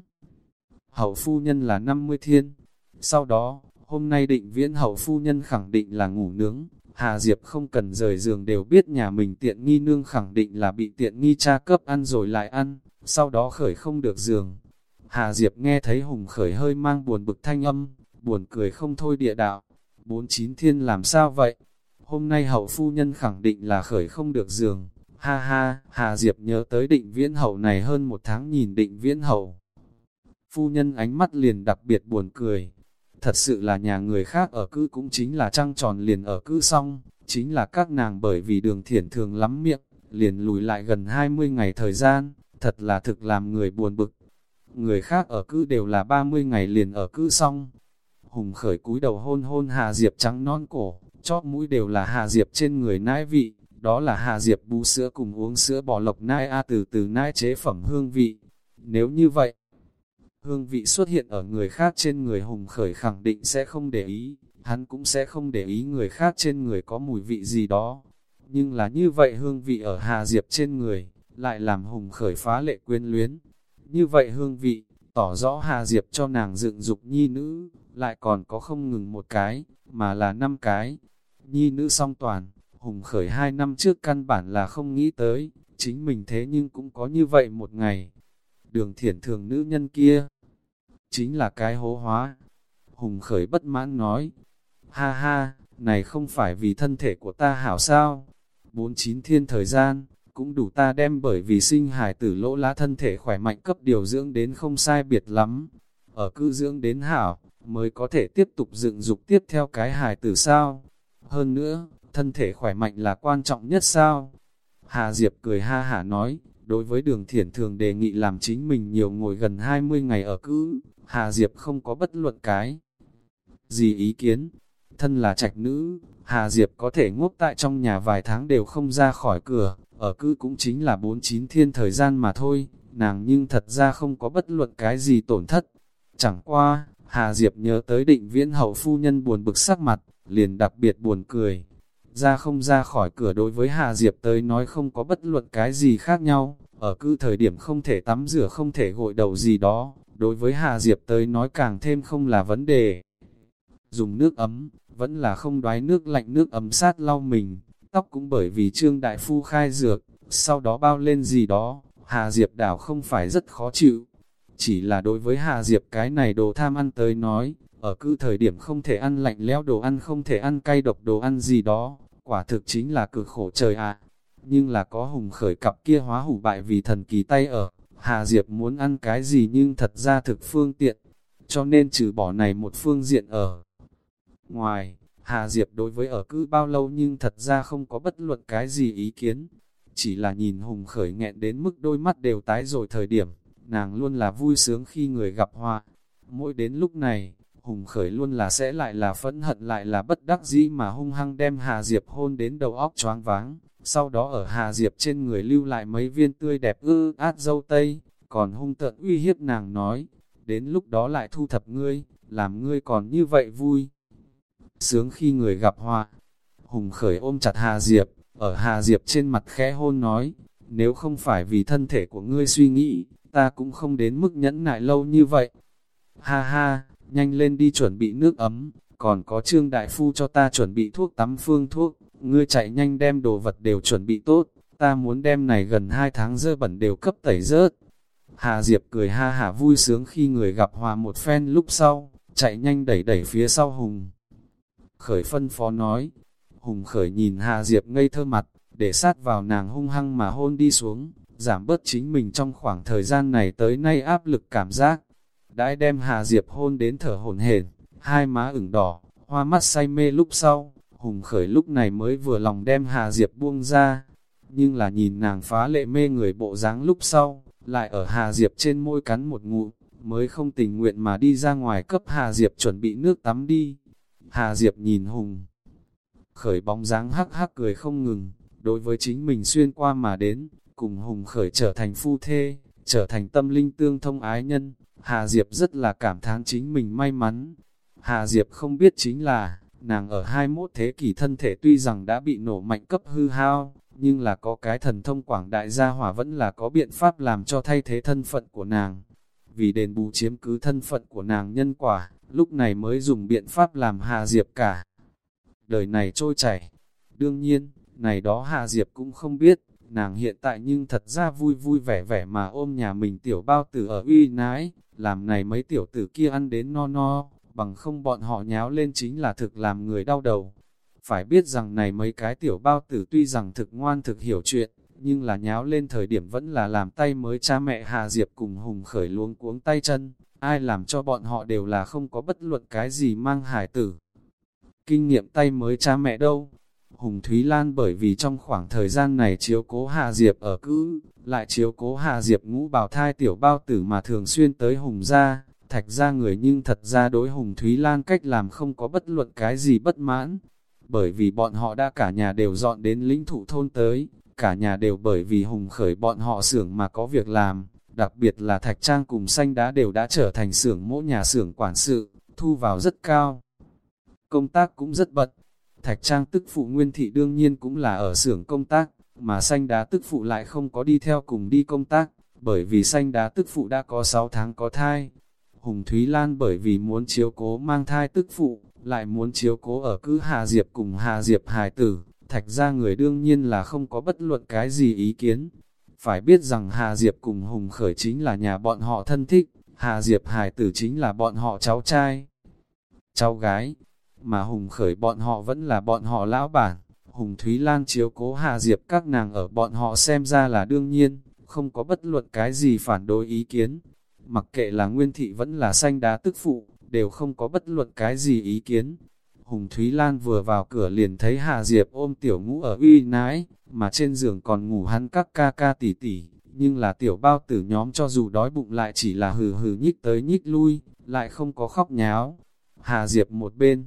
hậu phu nhân là năm mươi thiên. Sau đó, hôm nay Định Viễn hậu phu nhân khẳng định là ngủ nướng, Hà Diệp không cần rời giường đều biết nhà mình tiện nghi nương khẳng định là bị tiện nghi cha cấp ăn rồi lại ăn, sau đó khởi không được giường. Hà Diệp nghe thấy Hùng Khởi hơi mang buồn bực thanh âm, buồn cười không thôi địa đạo, bốn chín thiên làm sao vậy? Hôm nay hậu phu nhân khẳng định là khởi không được giường, ha ha. Hà Diệp nhớ tới Định Viễn hậu này hơn một tháng nhìn Định Viễn hậu phu nhân ánh mắt liền đặc biệt buồn cười. Thật sự là nhà người khác ở cữ cũng chính là trăng tròn liền ở cữ xong, chính là các nàng bởi vì Đường Thiển thường lắm miệng, liền lùi lại gần hai mươi ngày thời gian, thật là thực làm người buồn bực. Người khác ở cữ đều là ba mươi ngày liền ở cữ xong. Hùng Khởi cúi đầu hôn hôn Hà Diệp trắng non cổ, chóp mũi đều là Hà Diệp trên người nãi vị, đó là Hà Diệp bú sữa cùng uống sữa bò lộc nai a từ từ nãi chế phẩm hương vị. Nếu như vậy, hương vị xuất hiện ở người khác trên người Hùng Khởi khẳng định sẽ không để ý, hắn cũng sẽ không để ý người khác trên người có mùi vị gì đó. Nhưng là như vậy hương vị ở Hà Diệp trên người, lại làm Hùng Khởi phá lệ quyến luyến. Như vậy hương vị, tỏ rõ Hà Diệp cho nàng dựng dục nhi nữ, lại còn có không ngừng một cái, mà là năm cái. Nhi nữ song toàn, Hùng Khởi hai năm trước căn bản là không nghĩ tới, chính mình thế nhưng cũng có như vậy một ngày. Đường Thiển Thường nữ nhân kia, chính là cái hố hóa. Hùng Khởi bất mãn nói, ha ha, này không phải vì thân thể của ta hảo sao? Bốn chín thiên thời gian, cũng đủ ta đem bởi vì sinh hài tử lỗ lá thân thể khỏe mạnh cấp điều dưỡng đến không sai biệt lắm. Ở cư dưỡng đến hảo, mới có thể tiếp tục dựng dục tiếp theo cái hài tử sao? Hơn nữa, thân thể khỏe mạnh là quan trọng nhất sao? Hà Diệp cười ha hả nói, đối với Đường Thiển Thường đề nghị làm chính mình nhiều ngồi gần hai mươi ngày ở cữ, Hà Diệp không có bất luận cái gì ý kiến. Thân là trạch nữ, Hà Diệp có thể ngốc tại trong nhà vài tháng đều không ra khỏi cửa, ở cữ cũng chính là bốn chín thiên thời gian mà thôi, nàng nhưng thật ra không có bất luận cái gì tổn thất. Chẳng qua, Hà Diệp nhớ tới Định Viễn hậu phu nhân buồn bực sắc mặt, liền đặc biệt buồn cười. Ra không ra khỏi cửa đối với Hà Diệp tới nói không có bất luận cái gì khác nhau, ở cữ thời điểm không thể tắm rửa không thể gội đầu gì đó, đối với Hà Diệp tới nói càng thêm không là vấn đề. Dùng nước ấm, vẫn là không đoái nước lạnh nước ấm sát lau mình, tóc cũng bởi vì Trương Đại Phu khai dược, sau đó bao lên gì đó, Hà Diệp đảo không phải rất khó chịu. Chỉ là đối với Hà Diệp cái này đồ tham ăn tới nói, ở cứ thời điểm không thể ăn lạnh lẽo đồ ăn không thể ăn cay độc đồ ăn gì đó, quả thực chính là cực khổ trời ạ. Nhưng là có Hùng Khởi cặp kia hóa hủ bại vì thần kỳ tay ở, Hà Diệp muốn ăn cái gì nhưng thật ra thực phương tiện, cho nên trừ bỏ này một phương diện ở ngoài, Hà Diệp đối với ở cữ bao lâu nhưng thật ra không có bất luận cái gì ý kiến. Chỉ là nhìn Hùng Khởi nghẹn đến mức đôi mắt đều tái rồi thời điểm, nàng luôn là vui sướng khi người gặp họa. Mỗi đến lúc này, Hùng Khởi luôn là sẽ lại là phẫn hận lại là bất đắc dĩ mà hung hăng đem Hà Diệp hôn đến đầu óc choáng váng. Sau đó ở Hà Diệp trên người lưu lại mấy viên tươi đẹp ư át dâu tây, còn hung tợn uy hiếp nàng nói, đến lúc đó lại thu thập ngươi, làm ngươi còn như vậy vui sướng khi người gặp họa. Hùng Khởi ôm chặt Hà Diệp, ở Hà Diệp trên mặt khẽ hôn nói, nếu không phải vì thân thể của ngươi suy nghĩ, ta cũng không đến mức nhẫn nại lâu như vậy. Ha ha, nhanh lên đi chuẩn bị nước ấm, còn có Trương Đại Phu cho ta chuẩn bị thuốc tắm phương thuốc, ngươi chạy nhanh đem đồ vật đều chuẩn bị tốt, ta muốn đem này gần hai tháng dơ bẩn đều cấp tẩy rớt. Hà Diệp cười ha hả vui sướng khi người gặp hòa một phen lúc sau, chạy nhanh đẩy đẩy phía sau Hùng Khởi phân phó nói. Hùng Khởi nhìn Hà Diệp ngây thơ mặt, để sát vào nàng hung hăng mà hôn đi xuống, giảm bớt chính mình trong khoảng thời gian này tới nay áp lực cảm giác. Đãi đem Hà Diệp hôn đến thở hổn hển, hai má ửng đỏ, hoa mắt say mê lúc sau, Hùng Khởi lúc này mới vừa lòng đem Hà Diệp buông ra. Nhưng là nhìn nàng phá lệ mê người bộ dáng lúc sau, lại ở Hà Diệp trên môi cắn một ngụm, mới không tình nguyện mà đi ra ngoài cấp Hà Diệp chuẩn bị nước tắm đi. Hà Diệp nhìn Hùng Khởi bóng dáng hắc hắc cười không ngừng, đối với chính mình xuyên qua mà đến, cùng Hùng Khởi trở thành phu thê, trở thành tâm linh tương thông ái nhân, Hà Diệp rất là cảm thán chính mình may mắn. Hà Diệp không biết chính là, nàng ở hai mươi mốt thế kỷ thân thể tuy rằng đã bị nổ mạnh cấp hư hao, nhưng là có cái thần thông quảng đại gia hỏa vẫn là có biện pháp làm cho thay thế thân phận của nàng. Vì đền bù chiếm cứ thân phận của nàng nhân quả, lúc này mới dùng biện pháp làm Hà Diệp cả đời này trôi chảy. Đương nhiên, này đó Hà Diệp cũng không biết, nàng hiện tại nhưng thật ra vui vui vẻ vẻ mà ôm nhà mình tiểu bao tử ở uy nái, làm này mấy tiểu tử kia ăn đến no no, bằng không bọn họ nháo lên chính là thực làm người đau đầu. Phải biết rằng này mấy cái tiểu bao tử tuy rằng thực ngoan thực hiểu chuyện, nhưng là nháo lên thời điểm vẫn là làm tay mới cha mẹ Hà Diệp cùng Hùng Khởi luống cuống tay chân, ai làm cho bọn họ đều là không có bất luận cái gì mang hải tử. Kinh nghiệm tay mới cha mẹ đâu. Hùng Thúy Lan bởi vì trong khoảng thời gian này chiếu cố Hà Diệp ở cữ, lại chiếu cố Hà Diệp ngũ bào thai tiểu bao tử mà thường xuyên tới Hùng gia, Thạch gia người nhưng thật ra đối Hùng Thúy Lan cách làm không có bất luận cái gì bất mãn. Bởi vì bọn họ đã cả nhà đều dọn đến lĩnh thụ thôn tới, cả nhà đều bởi vì Hùng khởi bọn họ xưởng mà có việc làm, đặc biệt là Thạch Trang cùng Xanh Đá đều đã trở thành xưởng mỗi nhà xưởng quản sự, thu vào rất cao. Công tác cũng rất bận. Thạch Trang tức phụ Nguyên Thị đương nhiên cũng là ở xưởng công tác, mà Xanh Đá tức phụ lại không có đi theo cùng đi công tác, bởi vì Xanh Đá tức phụ đã có sáu tháng có thai. Hùng Thúy Lan bởi vì muốn chiếu cố mang thai tức phụ, lại muốn chiếu cố ở cứ Hà Diệp cùng Hà Diệp hài tử, Thạch ra người đương nhiên là không có bất luận cái gì ý kiến. Phải biết rằng Hà Diệp cùng Hùng Khởi chính là nhà bọn họ thân thích, Hà Diệp hài tử chính là bọn họ cháu trai, cháu gái, mà Hùng Khởi bọn họ vẫn là bọn họ lão bản. Hùng Thúy Lan chiếu cố Hà Diệp các nàng ở bọn họ xem ra là đương nhiên, không có bất luận cái gì phản đối ý kiến. Mặc kệ là Nguyên Thị vẫn là Xanh Đá tức phụ, đều không có bất luận cái gì ý kiến. Hùng Thúy Lan vừa vào cửa liền thấy Hà Diệp ôm tiểu ngũ ở uy nái, mà trên giường còn ngủ hắn các ca ca tỷ tỷ, nhưng là tiểu bao tử nhóm cho dù đói bụng lại chỉ là hừ hừ nhích tới nhích lui, lại không có khóc nháo. Hà Diệp một bên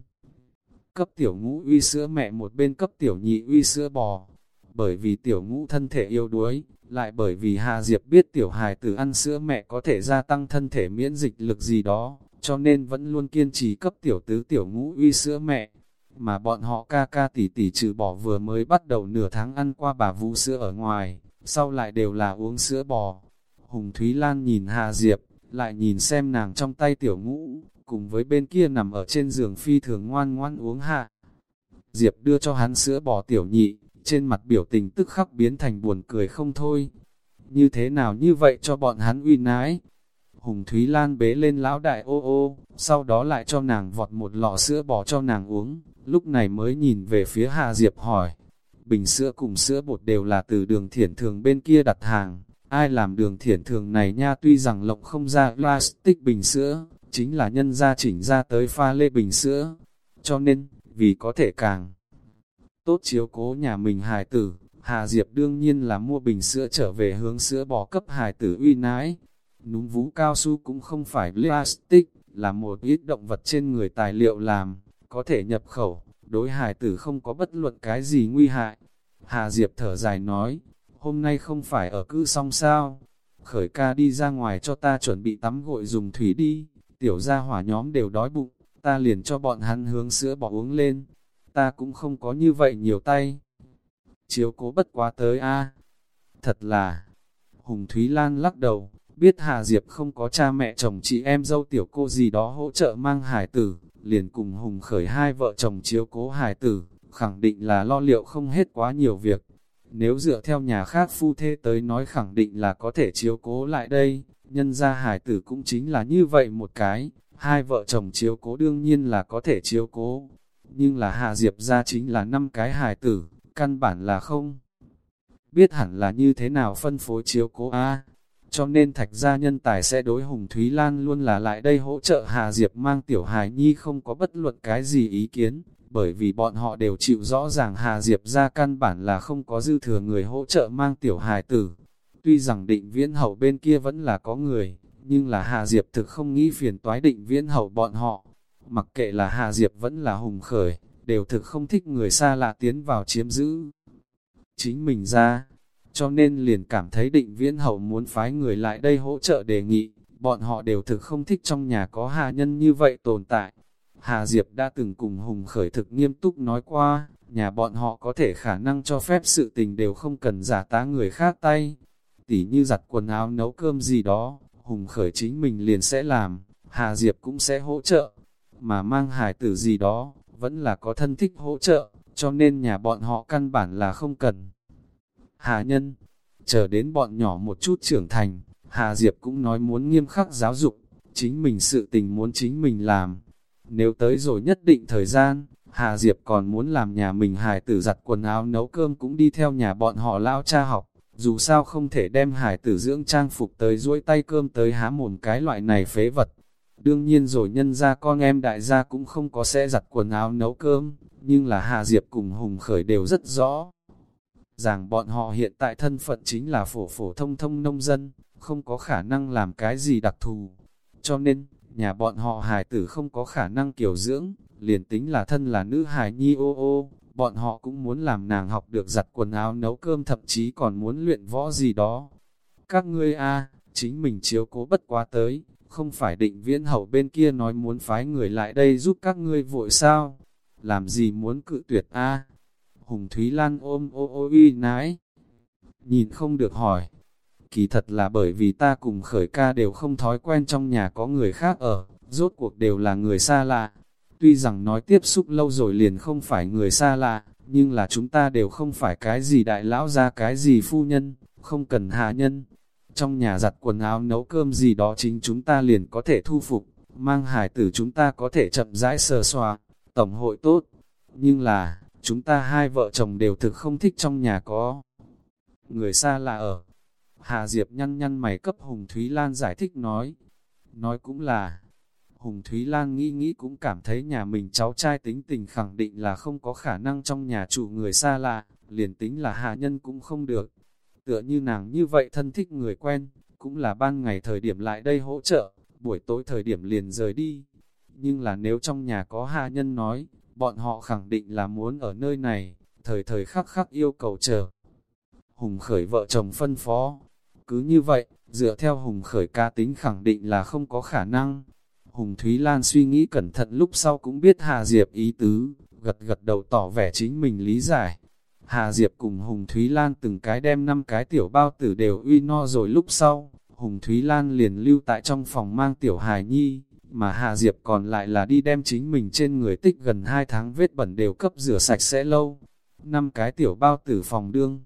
cấp tiểu ngũ uy sữa mẹ, một bên cấp tiểu nhị uy sữa bò. Bởi vì tiểu ngũ thân thể yếu đuối, lại bởi vì Hà Diệp biết tiểu hài tử ăn sữa mẹ có thể gia tăng thân thể miễn dịch lực gì đó, cho nên vẫn luôn kiên trì cấp tiểu tứ tiểu ngũ uy sữa mẹ. Mà bọn họ ca ca tỷ tỷ trừ bỏ vừa mới bắt đầu nửa tháng ăn qua bà vú sữa ở ngoài, sau lại đều là uống sữa bò. Hùng Thúy Lan nhìn Hà Diệp, lại nhìn xem nàng trong tay tiểu ngũ, cùng với bên kia nằm ở trên giường phi thường ngoan ngoan uống hạ. Diệp đưa cho hắn sữa bò tiểu nhị, trên mặt biểu tình tức khắc biến thành buồn cười không thôi. Như thế nào như vậy cho bọn hắn uy nái? Hùng Thúy Lan bế lên lão đại ô ô, sau đó lại cho nàng vọt một lọ sữa bò cho nàng uống, lúc này mới nhìn về phía Hà Diệp hỏi. Bình sữa cùng sữa bột đều là từ Đường Thiển Thường bên kia đặt hàng, ai làm Đường Thiển Thường này nha, tuy rằng lộng không ra plastic bình sữa, chính là nhân gia chỉnh ra tới pha lê bình sữa. Cho nên, vì có thể càng tốt chiếu cố nhà mình hài tử, Hà Diệp đương nhiên là mua bình sữa trở về hướng sữa bò cấp hài tử uy nái. Núm vú cao su cũng không phải plastic, là một ít động vật trên người tài liệu làm, có thể nhập khẩu, đối hài tử không có bất luận cái gì nguy hại. Hà Diệp thở dài nói, hôm nay không phải ở cữ xong sao? Khởi ca đi ra ngoài cho ta chuẩn bị tắm gội dùng thủy đi, tiểu gia hỏa nhóm đều đói bụng, ta liền cho bọn hắn hướng sữa bò uống lên. Ta cũng không có như vậy nhiều tay. Chiếu cố bất quá tới a. Thật là, Hùng Thúy Lan lắc đầu, biết Hà Diệp không có cha mẹ chồng chị em dâu tiểu cô gì đó hỗ trợ mang hài tử, liền cùng Hùng Khởi hai vợ chồng chiếu cố hài tử, khẳng định là lo liệu không hết quá nhiều việc. Nếu dựa theo nhà khác phu thê tới nói khẳng định là có thể chiếu cố lại đây, nhân ra hài tử cũng chính là như vậy một cái, hai vợ chồng chiếu cố đương nhiên là có thể chiếu cố. Nhưng là Hà Diệp ra chính là năm cái hài tử, căn bản là không biết hẳn là như thế nào phân phối chiếu cố a. Cho nên Thạch gia nhân tài sẽ đối Hùng Thúy Lan luôn là lại đây hỗ trợ Hà Diệp mang tiểu hài nhi, không có bất luận cái gì ý kiến, bởi vì bọn họ đều chịu rõ ràng Hà Diệp ra căn bản là không có dư thừa người hỗ trợ mang tiểu hài tử. Tuy rằng Định Viễn Hậu bên kia vẫn là có người, nhưng là Hà Diệp thực không nghĩ phiền toái Định Viễn Hậu bọn họ. Mặc kệ là Hà Diệp vẫn là Hùng Khởi, đều thực không thích người xa lạ tiến vào chiếm giữ chính mình ra, cho nên liền cảm thấy Định Viễn Hậu muốn phái người lại đây hỗ trợ đề nghị, bọn họ đều thực không thích trong nhà có hạ nhân như vậy tồn tại. Hà Diệp đã từng cùng Hùng Khởi thực nghiêm túc nói qua, nhà bọn họ có thể khả năng cho phép sự tình đều không cần giả tá người khác tay, tỉ như giặt quần áo nấu cơm gì đó, Hùng Khởi chính mình liền sẽ làm, Hà Diệp cũng sẽ hỗ trợ. Mà mang hài tử gì đó, vẫn là có thân thích hỗ trợ, cho nên nhà bọn họ căn bản là không cần hạ nhân. Chờ đến bọn nhỏ một chút trưởng thành, Hà Diệp cũng nói muốn nghiêm khắc giáo dục, chính mình sự tình muốn chính mình làm. Nếu tới rồi nhất định thời gian, Hà Diệp còn muốn làm nhà mình hài tử giặt quần áo nấu cơm cũng đi theo nhà bọn họ lão cha học, dù sao không thể đem hài tử dưỡng trang phục tới duỗi tay cơm tới há mồm cái loại này phế vật. Đương nhiên rồi nhân ra con em đại gia cũng không có sẽ giặt quần áo nấu cơm, Nhưng là Hà Diệp cùng Hùng Khởi đều rất rõ ràng bọn họ hiện tại thân phận chính là phổ phổ thông thông nông dân, không có khả năng làm cái gì đặc thù. Cho nên, nhà bọn họ hài tử không có khả năng kiểu dưỡng, liền tính là thân là nữ hài nhi ô ô, bọn họ cũng muốn làm nàng học được giặt quần áo nấu cơm, thậm chí còn muốn luyện võ gì đó. Các ngươi a chính mình chiếu cố bất quá tới, không phải Định Viễn Hậu bên kia nói muốn phái người lại đây giúp các ngươi vội sao? Làm gì muốn cự tuyệt a? Hùng Thúy Lan ôm ô ô uy nái, nhìn không được hỏi. Kỳ thật là bởi vì ta cùng Khởi ca đều không thói quen trong nhà có người khác ở, rốt cuộc đều là người xa lạ. Tuy rằng nói tiếp xúc lâu rồi liền không phải người xa lạ, nhưng là chúng ta đều không phải cái gì đại lão ra cái gì phu nhân, không cần hạ nhân. Trong nhà giặt quần áo nấu cơm gì đó chính chúng ta liền có thể thu phục, mang hài tử chúng ta có thể chậm rãi sờ soà, tổng hội tốt. Nhưng là, chúng ta hai vợ chồng đều thực không thích trong nhà có người xa lạ ở. Hà Diệp nhăn nhăn mày cấp Hùng Thúy Lan giải thích nói. Nói cũng là, Hùng Thúy Lan nghĩ nghĩ cũng cảm thấy nhà mình cháu trai tính tình khẳng định là không có khả năng trong nhà chủ người xa lạ, liền tính là hạ nhân cũng không được. Tựa như nàng như vậy thân thích người quen, cũng là ban ngày thời điểm lại đây hỗ trợ, buổi tối thời điểm liền rời đi. Nhưng là nếu trong nhà có hạ nhân nói, bọn họ khẳng định là muốn ở nơi này, thời thời khắc khắc yêu cầu chờ. Hùng Khởi vợ chồng phân phó. Cứ như vậy, dựa theo Hùng Khởi ca tính khẳng định là không có khả năng. Hùng Thúy Lan suy nghĩ cẩn thận lúc sau cũng biết Hà Diệp ý tứ, gật gật đầu tỏ vẻ chính mình lý giải. Hà Diệp cùng Hùng Thúy Lan từng cái đem năm cái tiểu bao tử đều uy no rồi lúc sau, Hùng Thúy Lan liền lưu tại trong phòng mang tiểu hài nhi, mà Hà Diệp còn lại là đi đem chính mình trên người tích gần hai tháng vết bẩn đều cấp rửa sạch sẽ lâu. Năm cái tiểu bao tử phòng đương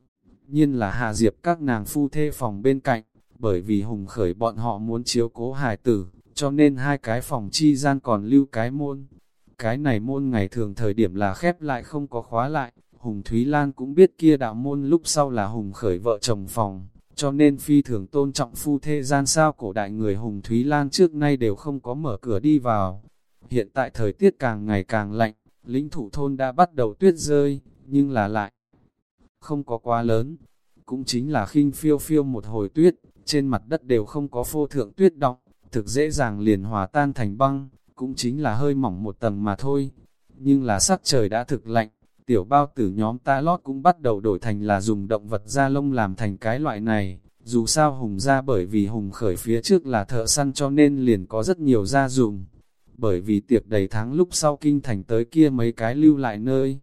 nhiên là Hà Diệp các nàng phu thê phòng bên cạnh, bởi vì Hùng Khởi bọn họ muốn chiếu cố hài tử, cho nên hai cái phòng chi gian còn lưu cái môn. Cái này môn ngày thường thời điểm là khép lại không có khóa lại, Hùng Thúy Lan cũng biết kia đạo môn lúc sau là Hùng Khởi vợ chồng phòng, cho nên phi thường tôn trọng phu thê gian sao cổ đại người Hùng Thúy Lan trước nay đều không có mở cửa đi vào. Hiện tại thời tiết càng ngày càng lạnh, lĩnh thủ thôn đã bắt đầu tuyết rơi, nhưng là lại không có quá lớn, cũng chính là khinh phiêu phiêu một hồi tuyết, trên mặt đất đều không có phô thượng tuyết đọng, thực dễ dàng liền hòa tan thành băng, cũng chính là hơi mỏng một tầng mà thôi. Nhưng là sắc trời đã thực lạnh, tiểu bao tử nhóm ta lót cũng bắt đầu đổi thành là dùng động vật da lông làm thành cái loại này. Dù sao Hùng ra bởi vì Hùng Khởi phía trước là thợ săn cho nên liền có rất nhiều da dùng. Bởi vì tiệc đầy tháng lúc sau kinh thành tới kia mấy cái lưu lại nơi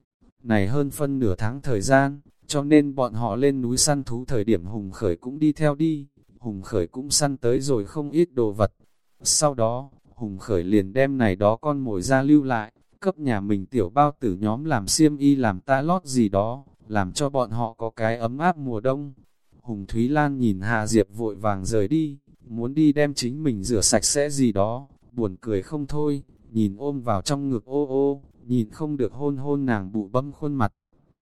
này hơn phân nửa tháng thời gian, cho nên bọn họ lên núi săn thú thời điểm Hùng Khởi cũng đi theo đi. Hùng Khởi cũng săn tới rồi không ít đồ vật. Sau đó, Hùng Khởi liền đem này đó con mồi ra lưu lại, cấp nhà mình tiểu bao tử nhóm làm xiêm y làm ta lót gì đó, làm cho bọn họ có cái ấm áp mùa đông. Hùng Thúy Lan nhìn Hà Diệp vội vàng rời đi, muốn đi đem chính mình rửa sạch sẽ gì đó, buồn cười không thôi, nhìn ôm vào trong ngực ô ô, nhìn không được hôn hôn nàng bụ bấm khuôn mặt.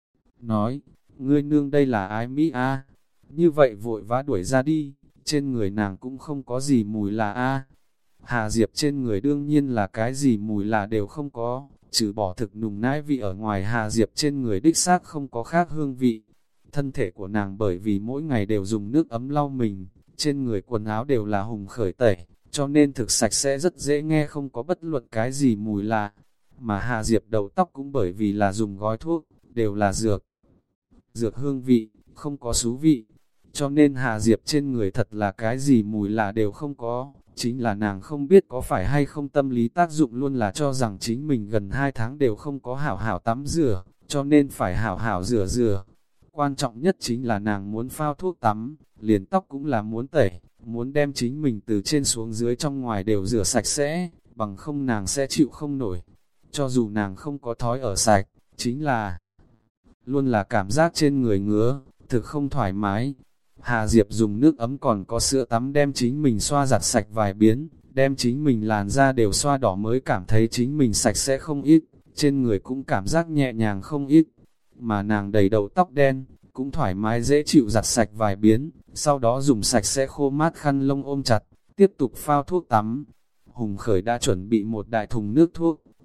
Nói, ngươi nương đây là ai Mỹ a? Như vậy vội vã đuổi ra đi, trên người nàng cũng không có gì mùi lạ a. Hà Diệp trên người đương nhiên là cái gì mùi lạ đều không có, trừ bỏ thực nùng nãi vị ở ngoài Hà Diệp trên người đích xác không có khác hương vị. Thân thể của nàng bởi vì mỗi ngày đều dùng nước ấm lau mình, trên người quần áo đều là Hùng Khởi tẩy, cho nên thực sạch sẽ rất dễ nghe không có bất luận cái gì mùi lạ. Mà Hà Diệp đầu tóc cũng bởi vì là dùng gói thuốc, đều là dược. Dược hương vị, không có xú vị. Cho nên Hà Diệp trên người thật là cái gì mùi lạ đều không có. Chính là nàng không biết có phải hay không tâm lý tác dụng luôn là cho rằng chính mình gần hai tháng đều không có hảo hảo tắm rửa, cho nên phải hảo hảo rửa rửa. Quan trọng nhất chính là nàng muốn phao thuốc tắm, liền tóc cũng là muốn tẩy, muốn đem chính mình từ trên xuống dưới trong ngoài đều rửa sạch sẽ, bằng không nàng sẽ chịu không nổi. Cho dù nàng không có thói ở sạch, chính là luôn là cảm giác trên người ngứa, thực không thoải mái. Hà Diệp dùng nước ấm còn có sữa tắm đem chính mình xoa giặt sạch vài biến, đem chính mình làn da đều xoa đỏ mới cảm thấy chính mình sạch sẽ không ít, trên người cũng cảm giác nhẹ nhàng không ít. Mà nàng đầy đầu tóc đen, cũng thoải mái dễ chịu giặt sạch vài biến, sau đó dùng sạch sẽ khô mát khăn lông ôm chặt, tiếp tục phao thuốc tắm. Hùng Khởi đã chuẩn bị một đại thùng nước thuốc,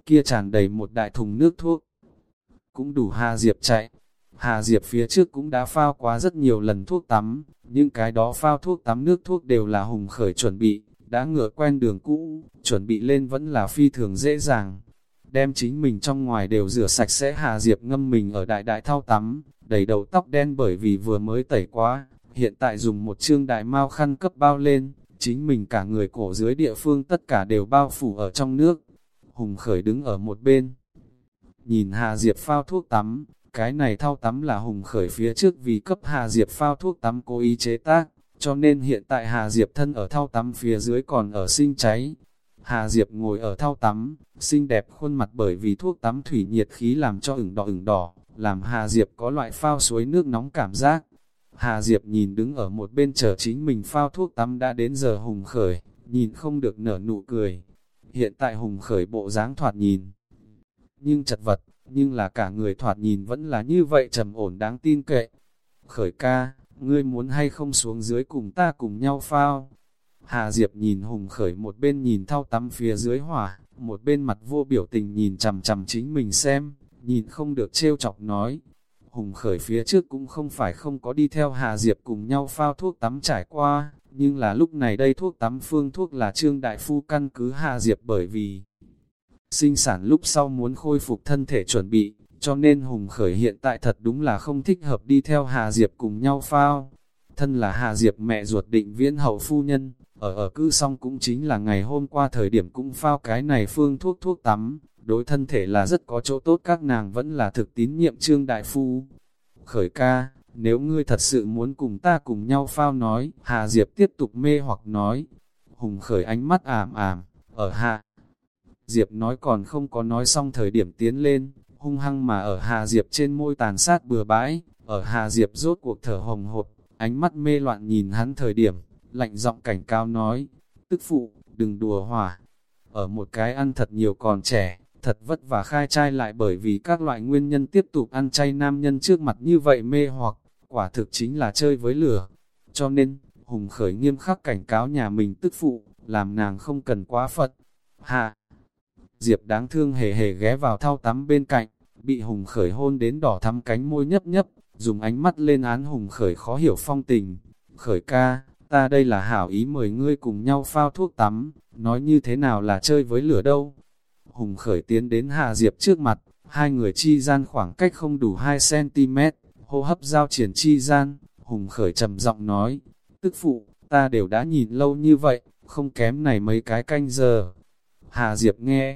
kia tràn đầy một đại thùng nước thuốc, cũng đủ Hà Diệp chạy. Hà Diệp phía trước cũng đã phao quá rất nhiều lần thuốc tắm, nhưng cái đó phao thuốc tắm nước thuốc đều là Hùng Khởi chuẩn bị, đã ngựa quen đường cũ, chuẩn bị lên vẫn là phi thường dễ dàng. Đem chính mình trong ngoài đều rửa sạch sẽ. Hà Diệp ngâm mình ở đại đại thau tắm, đầy đầu tóc đen bởi vì vừa mới tẩy quá, hiện tại dùng một chương đại mao khăn cấp bao lên, chính mình cả người cổ dưới địa phương tất cả đều bao phủ ở trong nước. Hùng Khởi đứng ở một bên, nhìn Hà Diệp phao thuốc tắm. Cái này thau tắm là Hùng Khởi phía trước vì cấp Hà Diệp phao thuốc tắm cố ý chế tác, cho nên hiện tại Hà Diệp thân ở thau tắm phía dưới còn ở sinh cháy. Hà Diệp ngồi ở thau tắm, xinh đẹp khuôn mặt bởi vì thuốc tắm thủy nhiệt khí làm cho ửng đỏ ửng đỏ, làm Hà Diệp có loại phao suối nước nóng cảm giác. Hà Diệp nhìn đứng ở một bên chờ chính mình phao thuốc tắm đã đến giờ Hùng Khởi, nhìn không được nở nụ cười. Hiện tại Hùng Khởi bộ dáng thoạt nhìn, nhưng chật vật, nhưng là cả người thoạt nhìn vẫn là như vậy trầm ổn đáng tin cậy. Khởi ca, ngươi muốn hay không xuống dưới cùng ta cùng nhau phao? Hà Diệp nhìn Hùng Khởi một bên nhìn thau tắm phía dưới hỏa, một bên mặt vô biểu tình nhìn chằm chằm chính mình xem, nhìn không được trêu chọc nói. Hùng Khởi phía trước cũng không phải không có đi theo Hà Diệp cùng nhau phao thuốc tắm trải qua, nhưng là lúc này đây thuốc tắm phương thuốc là Trương Đại Phu căn cứ Hà Diệp bởi vì sinh sản lúc sau muốn khôi phục thân thể chuẩn bị, cho nên Hùng Khởi hiện tại thật đúng là không thích hợp đi theo Hà Diệp cùng nhau phao. Thân là Hà Diệp mẹ ruột Định Viễn hậu phu nhân, ở ở cư xong cũng chính là ngày hôm qua thời điểm cũng phao cái này phương thuốc thuốc tắm, đối thân thể là rất có chỗ tốt, các nàng vẫn là thực tín nhiệm Trương Đại Phu. Khởi ca, nếu ngươi thật sự muốn cùng ta cùng nhau phao nói, Hà Diệp tiếp tục mê hoặc nói. Hùng Khởi ánh mắt ảm ảm, ở Hà Diệp nói còn không có nói xong thời điểm tiến lên, hung hăng mà ở Hà Diệp trên môi tàn sát bừa bãi, ở Hà Diệp rốt cuộc thở hồng hộc, ánh mắt mê loạn nhìn hắn thời điểm, lạnh giọng cảnh cáo nói, tức phụ, đừng đùa hỏa. Ở một cái ăn thật nhiều còn trẻ, thật vất vả khai trai lại bởi vì các loại nguyên nhân tiếp tục ăn chay nam nhân trước mặt như vậy mê hoặc, quả thực chính là chơi với lửa. Cho nên, Hùng Khởi nghiêm khắc cảnh cáo nhà mình tức phụ, làm nàng không cần quá phật. Hà Diệp đáng thương hề hề ghé vào thau tắm bên cạnh, bị Hùng Khởi hôn đến đỏ thắm cánh môi nhấp nhấp, dùng ánh mắt lên án Hùng Khởi khó hiểu phong tình. Khởi ca, ta đây là hảo ý mời ngươi cùng nhau phao thuốc tắm, nói như thế nào là chơi với lửa đâu. Hùng Khởi tiến đến Hà Diệp trước mặt, hai người chi gian khoảng cách không đủ hai xăng ti mét, hô hấp giao triển chi gian, Hùng Khởi trầm giọng nói, tức phụ, ta đều đã nhìn lâu như vậy, không kém này mấy cái canh giờ. Hà Diệp nghe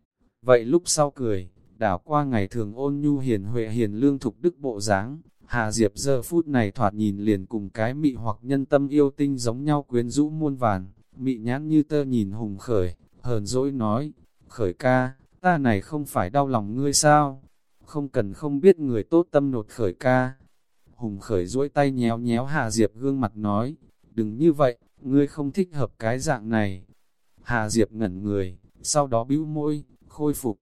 vậy lúc sau cười, đảo qua ngày thường ôn nhu hiền huệ hiền lương thục đức bộ dáng, Hà Diệp giờ phút này thoạt nhìn liền cùng cái mị hoặc nhân tâm yêu tinh giống nhau quyến rũ muôn vàn, mị nhãn như tơ nhìn Hùng Khởi, hờn dỗi nói, Khởi ca, ta này không phải đau lòng ngươi sao? Không cần không biết người tốt tâm nột Khởi ca. Hùng Khởi duỗi tay nhéo nhéo Hà Diệp gương mặt nói, đừng như vậy, ngươi không thích hợp cái dạng này. Hà Diệp ngẩn người, sau đó bĩu môi, khôi phục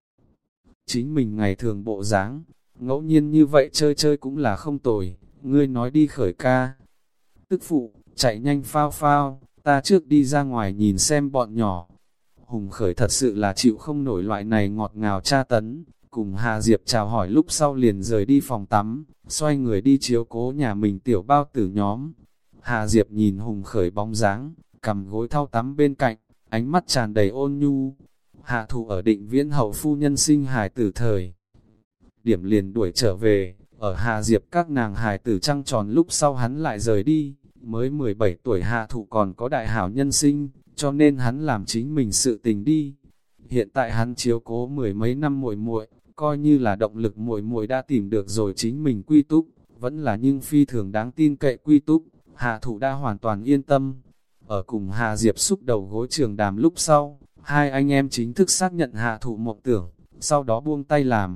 chính mình ngày thường bộ dáng, ngẫu nhiên như vậy chơi chơi cũng là không tồi, ngươi nói đi Khởi ca. Tức phụ, chạy nhanh phao phao, ta trước đi ra ngoài nhìn xem bọn nhỏ. Hùng Khởi thật sự là chịu không nổi loại này ngọt ngào tra tấn, cùng Hà Diệp chào hỏi lúc sau liền rời đi phòng tắm, xoay người đi chiếu cố nhà mình tiểu bao tử nhóm. Hà Diệp nhìn Hùng Khởi bóng dáng, cầm gối thau tắm bên cạnh, ánh mắt tràn đầy ôn nhu. Hạ Thụ ở Định Viễn hậu phu nhân sinh hài tử thời điểm liền đuổi trở về, ở Hà Diệp các nàng hài tử trăng tròn lúc sau hắn lại rời đi, mới mười bảy tuổi Hạ Thụ còn có đại hảo nhân sinh, cho nên hắn làm chính mình sự tình đi. Hiện tại hắn chiếu cố mười mấy năm muội muội, coi như là động lực muội muội đã tìm được rồi chính mình quy túc, vẫn là nhưng phi thường đáng tin cậy quy túc, Hạ Thụ đã hoàn toàn yên tâm. Ở cùng Hà Diệp xúc đầu gối trường đàm lúc sau, hai anh em chính thức xác nhận Hạ Thụ mộng tưởng, sau đó buông tay làm.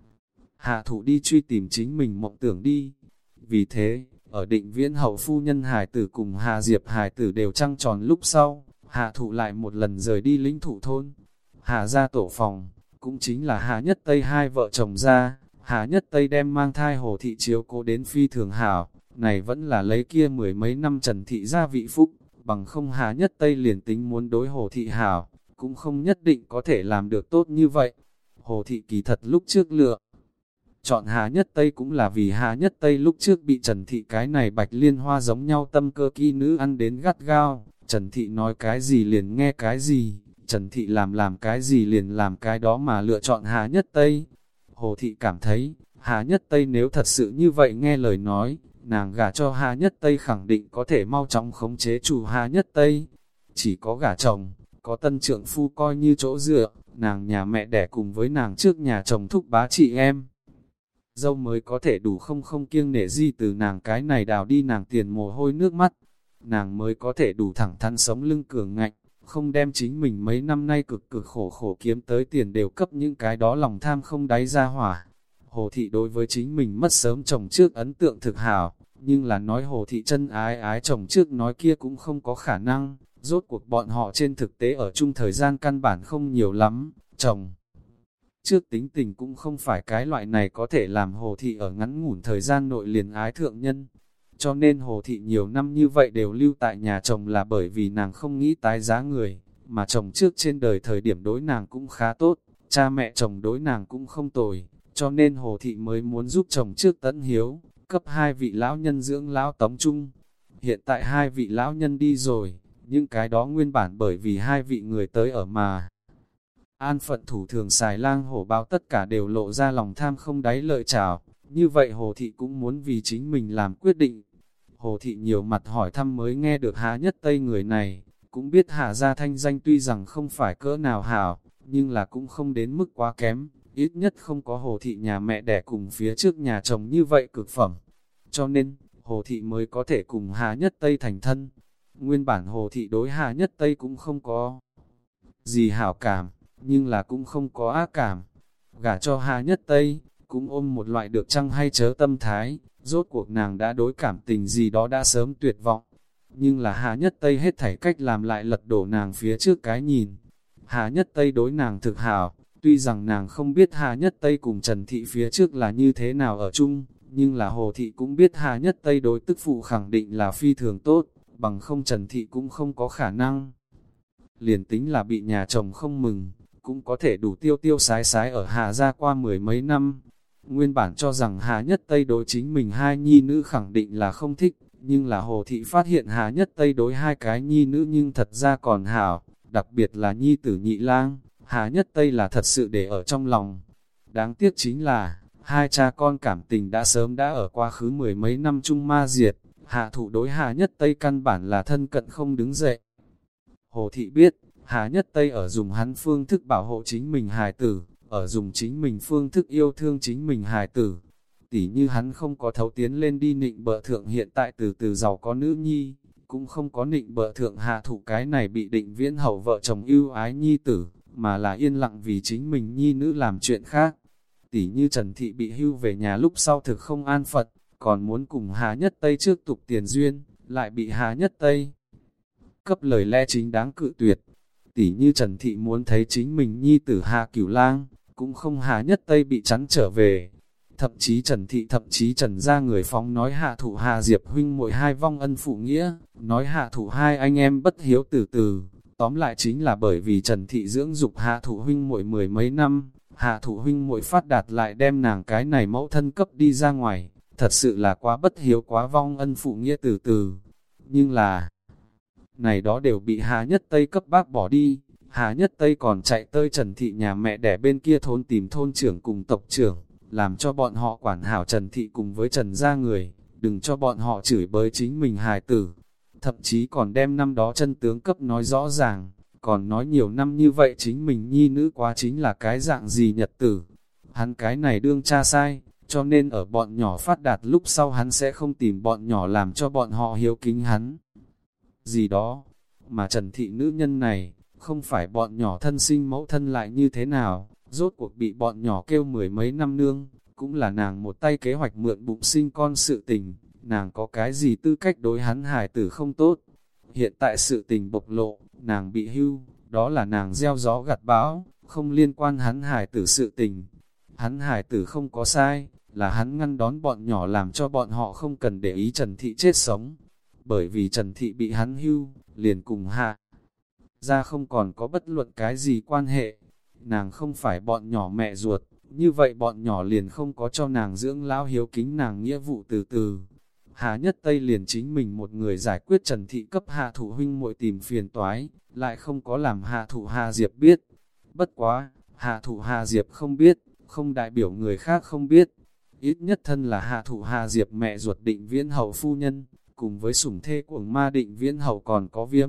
Hạ Thụ đi truy tìm chính mình mộng tưởng đi. Vì thế, ở Định Viễn hậu phu nhân hài tử cùng Hà Diệp hài tử đều trăng tròn lúc sau, Hạ Thụ lại một lần rời đi lĩnh thụ thôn. Hà ra tổ phòng, cũng chính là Hà Nhất Tây hai vợ chồng ra, Hà Nhất Tây đem mang thai Hồ Thị chiếu cố đến phi thường hảo, này vẫn là lấy kia mười mấy năm Trần Thị gia vị phúc, bằng không Hà Nhất Tây liền tính muốn đối Hồ Thị hảo, cũng không nhất định có thể làm được tốt như vậy. Hồ thị kỳ thật lúc trước lựa chọn Hà Nhất Tây cũng là vì Hà Nhất Tây lúc trước bị Trần Thị cái này bạch liên hoa giống nhau tâm cơ kỹ nữ ăn đến gắt gao, Trần Thị nói cái gì liền nghe cái gì, Trần Thị làm làm cái gì liền làm cái đó mà lựa chọn Hà Nhất Tây. Hồ Thị cảm thấy, Hà Nhất Tây nếu thật sự như vậy nghe lời nói, nàng gả cho Hà Nhất Tây khẳng định có thể mau chóng khống chế chủ Hà Nhất Tây. Chỉ có gả chồng, có tân trượng phu coi như chỗ dựa, nàng nhà mẹ đẻ cùng với nàng trước nhà chồng thúc bá chị em. Dâu mới có thể đủ không không kiêng nể gì từ nàng cái này đào đi nàng tiền mồ hôi nước mắt. Nàng mới có thể đủ thẳng thắn sống lưng cường ngạnh, không đem chính mình mấy năm nay cực cực khổ khổ kiếm tới tiền đều cấp những cái đó lòng tham không đáy ra hỏa. Hồ Thị đối với chính mình mất sớm chồng trước ấn tượng thực hảo, nhưng là nói Hồ Thị chân ái ái chồng trước nói kia cũng không có khả năng, rốt cuộc bọn họ trên thực tế ở chung thời gian căn bản không nhiều lắm, chồng trước tính tình cũng không phải cái loại này có thể làm Hồ Thị ở ngắn ngủn thời gian nội liền ái thượng nhân. Cho nên Hồ Thị nhiều năm như vậy đều lưu tại nhà chồng là bởi vì nàng không nghĩ tái giá người, mà chồng trước trên đời thời điểm đối nàng cũng khá tốt, cha mẹ chồng đối nàng cũng không tồi, cho nên Hồ Thị mới muốn giúp chồng trước tận hiếu, cấp hai vị lão nhân dưỡng lão tống chung. Hiện tại hai vị lão nhân đi rồi, những cái đó nguyên bản bởi vì hai vị người tới ở mà. An phận thủ thường xài lang hổ báo tất cả đều lộ ra lòng tham không đáy lợi trào, như vậy Hồ Thị cũng muốn vì chính mình làm quyết định. Hồ Thị nhiều mặt hỏi thăm mới nghe được Hà Nhất Tây người này, cũng biết Hà gia thanh danh tuy rằng không phải cỡ nào hảo, nhưng là cũng không đến mức quá kém, ít nhất không có Hồ Thị nhà mẹ đẻ cùng phía trước nhà chồng như vậy cực phẩm. Cho nên, Hồ Thị mới có thể cùng Hà Nhất Tây thành thân. Nguyên bản Hồ Thị đối Hà Nhất Tây cũng không có gì hảo cảm, nhưng là cũng không có ác cảm. Gả cho Hà Nhất Tây, cũng ôm một loại được chăng hay chớ tâm thái, rốt cuộc nàng đã đối cảm tình gì đó đã sớm tuyệt vọng. Nhưng là Hà Nhất Tây hết thảy cách làm lại lật đổ nàng phía trước cái nhìn. Hà Nhất Tây đối nàng thực hảo, tuy rằng nàng không biết Hà Nhất Tây cùng Trần Thị phía trước là như thế nào ở chung, nhưng là Hồ Thị cũng biết Hà Nhất Tây đối tức phụ khẳng định là phi thường tốt, bằng không Trần Thị cũng không có khả năng. Liền tính là bị nhà chồng không mừng, cũng có thể đủ tiêu tiêu sái sái ở Hà gia qua mười mấy năm. Nguyên bản cho rằng Hà Nhất Tây đối chính mình hai nhi nữ khẳng định là không thích, nhưng là Hồ Thị phát hiện Hà Nhất Tây đối hai cái nhi nữ nhưng thật ra còn hảo, đặc biệt là nhi tử nhị lang, Hà Nhất Tây là thật sự để ở trong lòng. Đáng tiếc chính là, hai cha con cảm tình đã sớm đã ở quá khứ mười mấy năm chung ma diệt, Hạ Thụ đối Hà Nhất Tây căn bản là thân cận không đứng dậy. Hồ Thị biết, Hà Nhất Tây ở dùng hắn phương thức bảo hộ chính mình hài tử, ở dùng chính mình phương thức yêu thương chính mình hài tử. Tỉ như hắn không có thấu tiến lên đi nịnh bợ thượng hiện tại từ từ giàu có nữ nhi, cũng không có nịnh bợ thượng Hạ Thụ cái này bị định viễn hậu vợ chồng ưu ái nhi tử, mà là yên lặng vì chính mình nhi nữ làm chuyện khác. Tỉ như Trần Thị bị hưu về nhà lúc sau thực không an phận, còn muốn cùng Hà Nhất Tây trước tục tiền duyên, lại bị Hà Nhất Tây cấp lời lẽ chính đáng cự tuyệt. Tỉ như Trần Thị muốn thấy chính mình nhi tử Hà Cửu Lang, cũng không Hà Nhất Tây bị chắn trở về. Thậm chí Trần Thị thậm chí Trần ra người phóng nói Hạ Thụ Hà Diệp huynh muội hai vong ân phụ nghĩa, nói Hạ Thụ hai anh em bất hiếu từ từ. Tóm lại chính là bởi vì Trần Thị dưỡng dục Hạ Thụ huynh muội mười mấy năm, Hạ Thụ huynh muội phát đạt lại đem nàng cái này mẫu thân cấp đi ra ngoài, thật sự là quá bất hiếu quá vong ân phụ nghĩa từ từ. Nhưng là, này đó đều bị Hà Nhất Tây cấp bác bỏ đi. Hà Nhất Tây còn chạy tới Trần Thị nhà mẹ đẻ bên kia thôn tìm thôn trưởng cùng tộc trưởng, làm cho bọn họ quản hảo Trần Thị cùng với Trần gia người, đừng cho bọn họ chửi bới chính mình hài tử. Thậm chí còn đem năm đó chân tướng cấp nói rõ ràng, còn nói nhiều năm như vậy chính mình nhi nữ quá chính là cái dạng gì nhật tử. Hắn cái này đương cha sai, cho nên ở bọn nhỏ phát đạt lúc sau hắn sẽ không tìm bọn nhỏ làm cho bọn họ hiếu kính hắn. Gì đó, mà Trần Thị nữ nhân này, không phải bọn nhỏ thân sinh mẫu thân lại như thế nào, rốt cuộc bị bọn nhỏ kêu mười mấy năm nương, cũng là nàng một tay kế hoạch mượn bụng sinh con sự tình, nàng có cái gì tư cách đối hắn hài tử không tốt. Hiện tại sự tình bộc lộ, nàng bị hưu, đó là nàng gieo gió gặt bão, không liên quan hắn hài tử sự tình. Hắn hài tử không có sai, là hắn ngăn đón bọn nhỏ làm cho bọn họ không cần để ý Trần Thị chết sống. Bởi vì Trần Thị bị hắn hưu, liền cùng hạ ra không còn có bất luận cái gì quan hệ. nàng không phải bọn nhỏ mẹ ruột, như vậy bọn nhỏ liền không có cho nàng dưỡng lão hiếu kính nàng nghĩa vụ từ từ. Hà Nhất Tây liền chính mình một người giải quyết Trần Thị cấp Hạ Thụ huynh muội tìm phiền toái, lại không có làm Hạ Thụ Hà Diệp biết. Bất quá, Hạ Thụ Hà Diệp không biết, không đại biểu người khác không biết. Ít nhất thân là Hạ Thụ Hà Diệp mẹ ruột Định Viễn Hậu phu nhân, cùng với sủng thê cuồng ma Định Viễn Hậu còn có Viêm.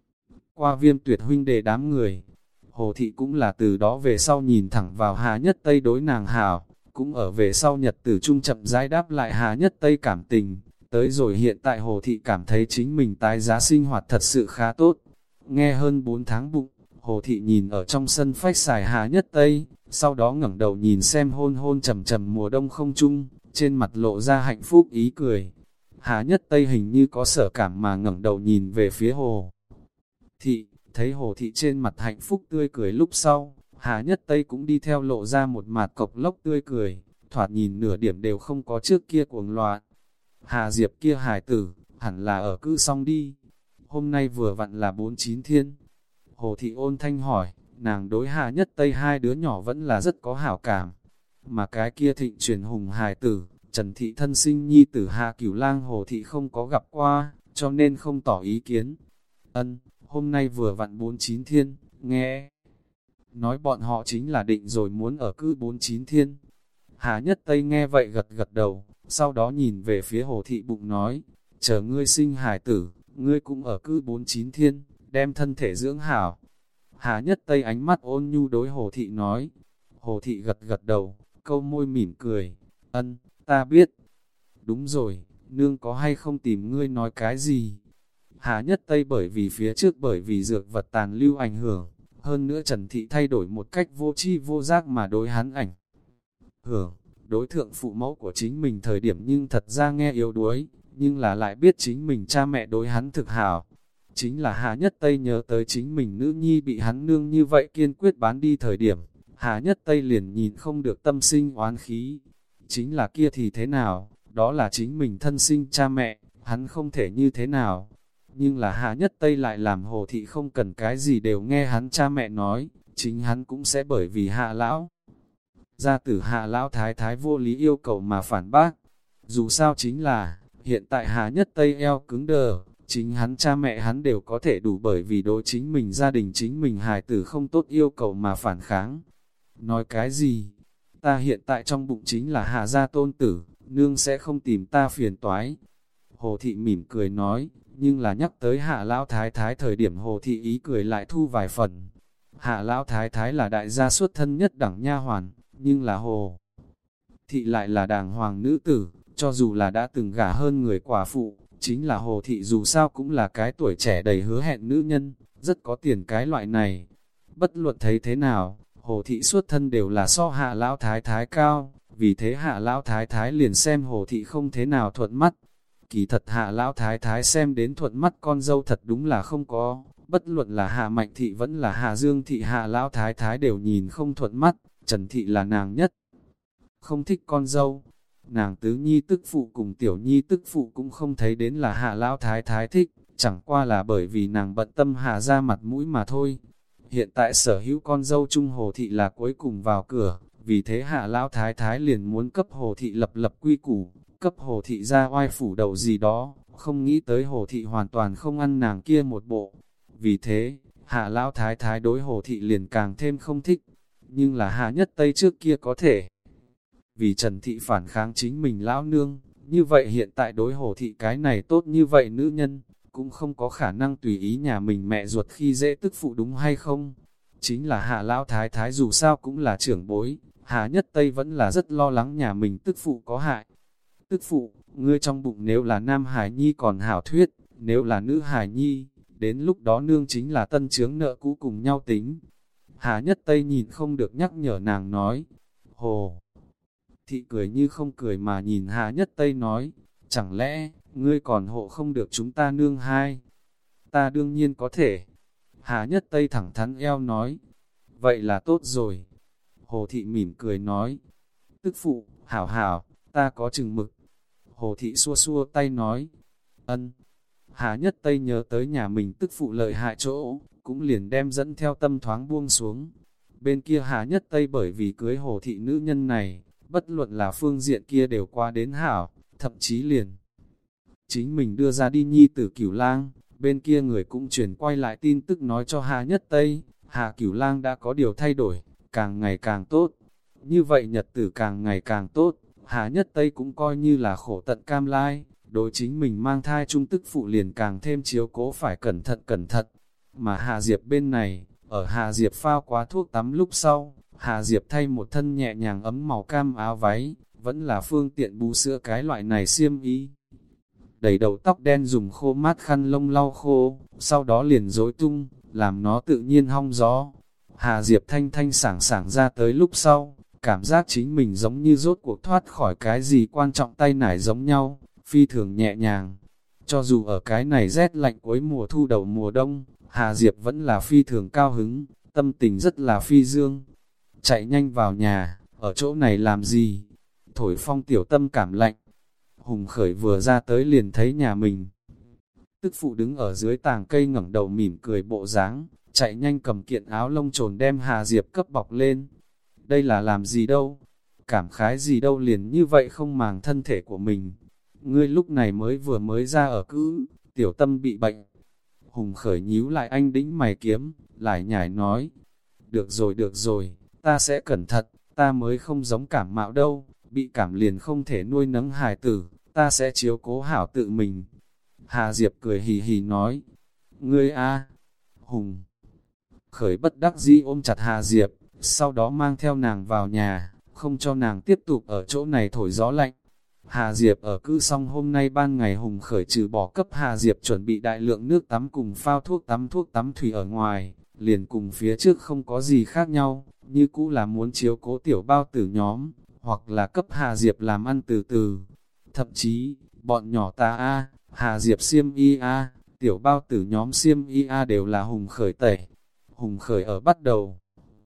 Qua Viêm Tuyệt huynh đệ đám người, Hồ Thị cũng là từ đó về sau nhìn thẳng vào Hà Nhất Tây đối nàng hảo, cũng ở về sau nhật tử trung chậm rãi đáp lại Hà Nhất Tây cảm tình. Tới rồi hiện tại Hồ Thị cảm thấy chính mình tái giá sinh hoạt thật sự khá tốt. Nghe hơn bốn tháng bụng, Hồ Thị nhìn ở trong sân phách xài Hà Nhất Tây, sau đó ngẩng đầu nhìn xem hôn hôn trầm trầm mùa đông không trung, trên mặt lộ ra hạnh phúc ý cười. Hà Nhất Tây hình như có sở cảm mà ngẩng đầu nhìn về phía Hồ Thị, thấy Hồ Thị trên mặt hạnh phúc tươi cười lúc sau, Hà Nhất Tây cũng đi theo lộ ra một mặt cộc lốc tươi cười, thoạt nhìn nửa điểm đều không có trước kia cuồng loạn. Hà Diệp kia hài tử, hẳn là ở cữ xong đi. Hôm nay vừa vặn là bốn chín thiên. Hồ Thị ôn thanh hỏi, nàng đối Hà Nhất Tây hai đứa nhỏ vẫn là rất có hảo cảm. Mà cái kia thịnh truyền hùng hài tử, Trần Thị thân sinh nhi tử Hà Cửu Lang Hồ Thị không có gặp qua, cho nên không tỏ ý kiến. Ân, hôm nay vừa vặn bốn chín thiên, nghe. Nói bọn họ chính là định rồi muốn ở cữ bốn chín thiên. Hà Nhất Tây nghe vậy gật gật đầu, sau đó nhìn về phía Hồ Thị bụng nói, chờ ngươi sinh hài tử, ngươi cũng ở cữ bốn chín thiên, đem thân thể dưỡng hảo. Hà Nhất Tây ánh mắt ôn nhu đối Hồ Thị nói. Hồ Thị gật gật đầu, câu môi mỉm cười, ân, ta biết. Đúng rồi, nương có hay không tìm ngươi nói cái gì? Hà Nhất Tây bởi vì phía trước bởi vì dược vật tàn lưu ảnh hưởng, hơn nữa Trần Thị thay đổi một cách vô tri vô giác mà đối hắn ảnh hưởng, đối thượng phụ mẫu của chính mình thời điểm nhưng thật ra nghe yếu đuối, nhưng là lại biết chính mình cha mẹ đối hắn thực hảo. Chính là Hà Nhất Tây nhớ tới chính mình nữ nhi bị hắn nương như vậy kiên quyết bán đi thời điểm, Hà Nhất Tây liền nhìn không được tâm sinh oán khí. Chính là kia thì thế nào, đó là chính mình thân sinh cha mẹ, hắn không thể như thế nào. Nhưng là Hà Nhất Tây lại làm Hồ Thị không cần cái gì đều nghe hắn cha mẹ nói, chính hắn cũng sẽ bởi vì Hạ lão gia tử Hạ lão thái thái vô lý yêu cầu mà phản bác. Dù sao chính là, hiện tại Hà Nhất Tây eo cứng đờ, chính hắn cha mẹ hắn đều có thể đủ bởi vì đối chính mình gia đình chính mình hài tử không tốt yêu cầu mà phản kháng. Nói cái gì? Ta hiện tại trong bụng chính là Hà gia tôn tử, nương sẽ không tìm ta phiền toái. Hồ Thị mỉm cười nói, nhưng là nhắc tới Hạ lão thái thái thời điểm Hồ Thị ý cười lại thu vài phần. Hạ lão thái thái là đại gia xuất thân nhất đẳng nha hoàn, nhưng là Hồ Thị lại là đàng hoàng nữ tử, cho dù là đã từng gả hơn người quả phụ, chính là Hồ Thị dù sao cũng là cái tuổi trẻ đầy hứa hẹn nữ nhân, rất có tiền cái loại này. Bất luận thấy thế nào, Hồ Thị xuất thân đều là so Hạ lão thái thái cao, vì thế Hạ lão thái thái liền xem Hồ Thị không thế nào thuận mắt. Kỳ thật Hạ lão thái thái xem đến thuận mắt con dâu thật đúng là không có, bất luận là Hạ Mạnh Thị vẫn là Hạ Dương Thị Hạ lão thái thái đều nhìn không thuận mắt, Trần Thị là nàng nhất không thích con dâu. Nàng tứ nhi tức phụ cùng tiểu nhi tức phụ cũng không thấy đến là Hạ lão thái thái thích, chẳng qua là bởi vì nàng bận tâm Hạ ra mặt mũi mà thôi. Hiện tại sở hữu con dâu Trung Hồ Thị là cuối cùng vào cửa, vì thế Hạ lão thái thái liền muốn cấp Hồ Thị lập lập quy củ, cấp Hồ Thị ra oai phủ đầu gì đó, không nghĩ tới Hồ Thị hoàn toàn không ăn nàng kia một bộ. Vì thế, Hạ lão thái thái đối Hồ Thị liền càng thêm không thích, nhưng là Hạ Nhất Tây trước kia có thể vì Trần Thị phản kháng chính mình lão nương, như vậy hiện tại đối Hồ Thị cái này tốt như vậy nữ nhân, cũng không có khả năng tùy ý nhà mình mẹ ruột khi dễ tức phụ đúng hay không. Chính là Hạ lão thái thái dù sao cũng là trưởng bối, Hạ Nhất Tây vẫn là rất lo lắng nhà mình tức phụ có hại. Tức phụ, ngươi trong bụng nếu là nam hài nhi còn hảo thuyết, nếu là nữ hài nhi, đến lúc đó nương chính là tân chướng nợ cũ cùng nhau tính. Hạ Nhất Tây nhìn không được nhắc nhở nàng nói. Hồ Thị cười như không cười mà nhìn Hạ Nhất Tây nói, chẳng lẽ, ngươi còn hộ không được chúng ta nương hai? Ta đương nhiên có thể. Hạ Nhất Tây thẳng thắn eo nói, vậy là tốt rồi. Hồ Thị mỉm cười nói, tức phụ, hảo hảo, ta có chừng mực. Hồ Thị xua xua tay nói, ân. Hạ Nhất Tây nhớ tới nhà mình tức phụ lợi hại chỗ, cũng liền đem dẫn theo tâm thoáng buông xuống. Bên kia Hà Nhất Tây bởi vì cưới Hồ thị nữ nhân này, bất luận là phương diện kia đều qua đến hảo, thậm chí liền. Chính mình đưa ra đi nhi tử Cửu Lang, bên kia người cũng truyền quay lại tin tức nói cho Hà Nhất Tây, Hà Cửu Lang đã có điều thay đổi, càng ngày càng tốt. Như vậy nhật tử càng ngày càng tốt, Hà Nhất Tây cũng coi như là khổ tận cam lai, đối chính mình mang thai trung tức phụ liền càng thêm chiếu cố phải cẩn thận cẩn thận. Mà Hà Diệp bên này, ở Hà Diệp phao quá thuốc tắm lúc sau, Hà Diệp thay một thân nhẹ nhàng ấm màu cam áo váy, vẫn là phương tiện bú sữa cái loại này xiêm y. Đầy đầu tóc đen dùng khô mát khăn lông lau khô, sau đó liền rối tung, làm nó tự nhiên hong gió. Hà Diệp thanh thanh sảng sảng ra tới lúc sau, cảm giác chính mình giống như rốt cuộc thoát khỏi cái gì quan trọng tay nải giống nhau, phi thường nhẹ nhàng. Cho dù ở cái này rét lạnh cuối mùa thu đầu mùa đông, Hà Diệp vẫn là phi thường cao hứng, tâm tình rất là phi dương. Chạy nhanh vào nhà, ở chỗ này làm gì? Thổi phong tiểu tâm cảm lạnh. Hùng Khởi vừa ra tới liền thấy nhà mình. Tức phụ đứng ở dưới tàng cây ngẩng đầu mỉm cười bộ dáng, chạy nhanh cầm kiện áo lông trồn đem Hà Diệp cấp bọc lên. Đây là làm gì đâu? Cảm khái gì đâu liền như vậy không màng thân thể của mình. Ngươi lúc này mới vừa mới ra ở cữ, tiểu tâm bị bệnh. Hùng Khởi nhíu lại anh đĩnh mày kiếm, lại nhảy nói. Được rồi được rồi, ta sẽ cẩn thận, ta mới không giống cảm mạo đâu, bị cảm liền không thể nuôi nấng hài tử, ta sẽ chiếu cố hảo tự mình. Hà Diệp cười hì hì nói, ngươi a Hùng Khởi bất đắc dĩ ôm chặt Hà Diệp, sau đó mang theo nàng vào nhà, không cho nàng tiếp tục ở chỗ này thổi gió lạnh. Hà Diệp ở cữ xong hôm nay ban ngày Hùng Khởi trừ bỏ cấp Hà Diệp chuẩn bị đại lượng nước tắm cùng phao thuốc tắm thuốc tắm thủy ở ngoài, liền cùng phía trước không có gì khác nhau, như cũ là muốn chiếu cố tiểu bao tử nhóm, hoặc là cấp Hà Diệp làm ăn từ từ. Thậm chí, bọn nhỏ ta a, Hà Diệp xiêm y a, tiểu bao tử nhóm xiêm y a đều là Hùng Khởi tẩy. Hùng Khởi ở bắt đầu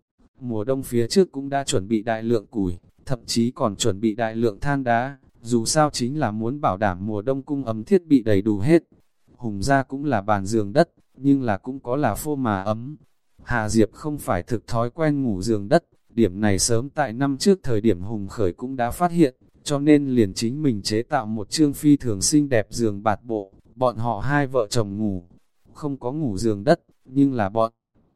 mùa đông phía trước cũng đã chuẩn bị đại lượng củi, thậm chí còn chuẩn bị đại lượng than đá, dù sao chính là muốn bảo đảm mùa đông cung ấm thiết bị đầy đủ hết. Hùng gia cũng là bàn giường đất, nhưng là cũng có là phô mà ấm. Hà Diệp không phải thực thói quen ngủ giường đất, điểm này sớm tại năm trước thời điểm Hùng Khởi cũng đã phát hiện, cho nên liền chính mình chế tạo một chương phi thường xinh đẹp giường bạt bộ, bọn họ hai vợ chồng ngủ, không có ngủ giường đất, nhưng là bọn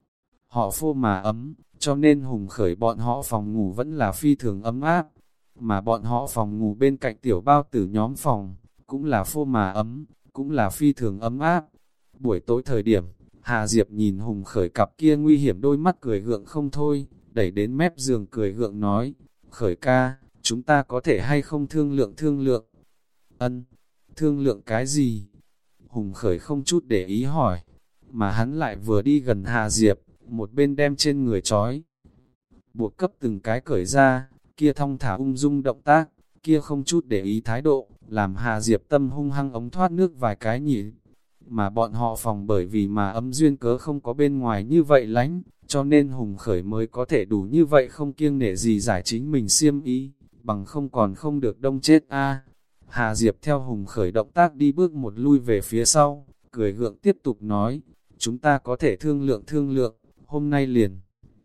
họ phô mà ấm, cho nên Hùng Khởi bọn họ phòng ngủ vẫn là phi thường ấm áp, mà bọn họ phòng ngủ bên cạnh tiểu bao tử nhóm phòng, cũng là phô mà ấm, cũng là phi thường ấm áp. Buổi tối thời điểm, Hà Diệp nhìn Hùng Khởi cặp kia nguy hiểm đôi mắt cười gượng không thôi, đẩy đến mép giường cười gượng nói, Khởi ca, chúng ta có thể hay không thương lượng thương lượng? Ân, thương lượng cái gì? Hùng Khởi không chút để ý hỏi, mà hắn lại vừa đi gần Hà Diệp, một bên đem trên người trói buộc cấp từng cái cởi ra, kia thong thả ung dung động tác, kia không chút để ý thái độ, làm Hà Diệp tâm hung hăng ống thoát nước vài cái nhỉ. Mà bọn họ phòng bởi vì mà ấm duyên cớ không có bên ngoài như vậy lánh, cho nên Hùng Khởi mới có thể đủ như vậy không kiêng nể gì giải chính mình xiêm ý, bằng không còn không được đông chết a. Hà Diệp theo Hùng Khởi động tác đi bước một lui về phía sau, cười gượng tiếp tục nói, chúng ta có thể thương lượng thương lượng, hôm nay liền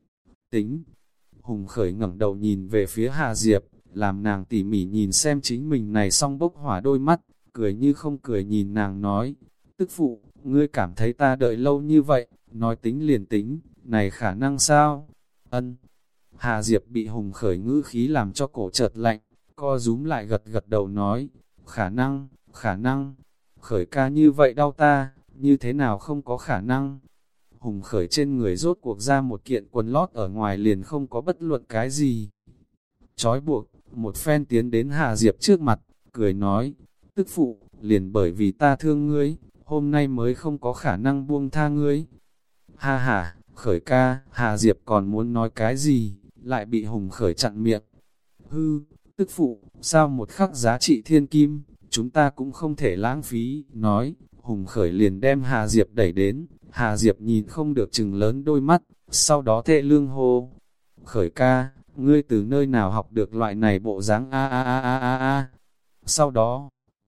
tính. Hùng Khởi ngẩng đầu nhìn về phía Hà Diệp, làm nàng tỉ mỉ nhìn xem chính mình này xong bốc hỏa đôi mắt, cười như không cười nhìn nàng nói, tức phụ, ngươi cảm thấy ta đợi lâu như vậy, nói tính liền tính, này khả năng sao? Ân. Hà Diệp bị Hùng Khởi ngữ khí làm cho cổ chợt lạnh, co rúm lại gật gật đầu nói, khả năng, khả năng, Khởi ca như vậy đau ta, như thế nào không có khả năng? Hùng Khởi trên người rốt cuộc ra một kiện quần lót ở ngoài liền không có bất luận cái gì. Chói buộc, một phen tiến đến Hà Diệp trước mặt, cười nói, tức phụ, liền bởi vì ta thương ngươi, hôm nay mới không có khả năng buông tha ngươi. Ha ha, Khởi ca, Hà Diệp còn muốn nói cái gì, lại bị Hùng Khởi chặn miệng. Hư, tức phụ, sao một khắc giá trị thiên kim, chúng ta cũng không thể lãng phí, nói, Hùng Khởi liền đem Hà Diệp đẩy đến, Hà Diệp nhìn không được chừng lớn đôi mắt, sau đó thệ lương hô. Khởi ca, ngươi từ nơi nào học được loại này bộ dáng a a a a a a. Sau đó,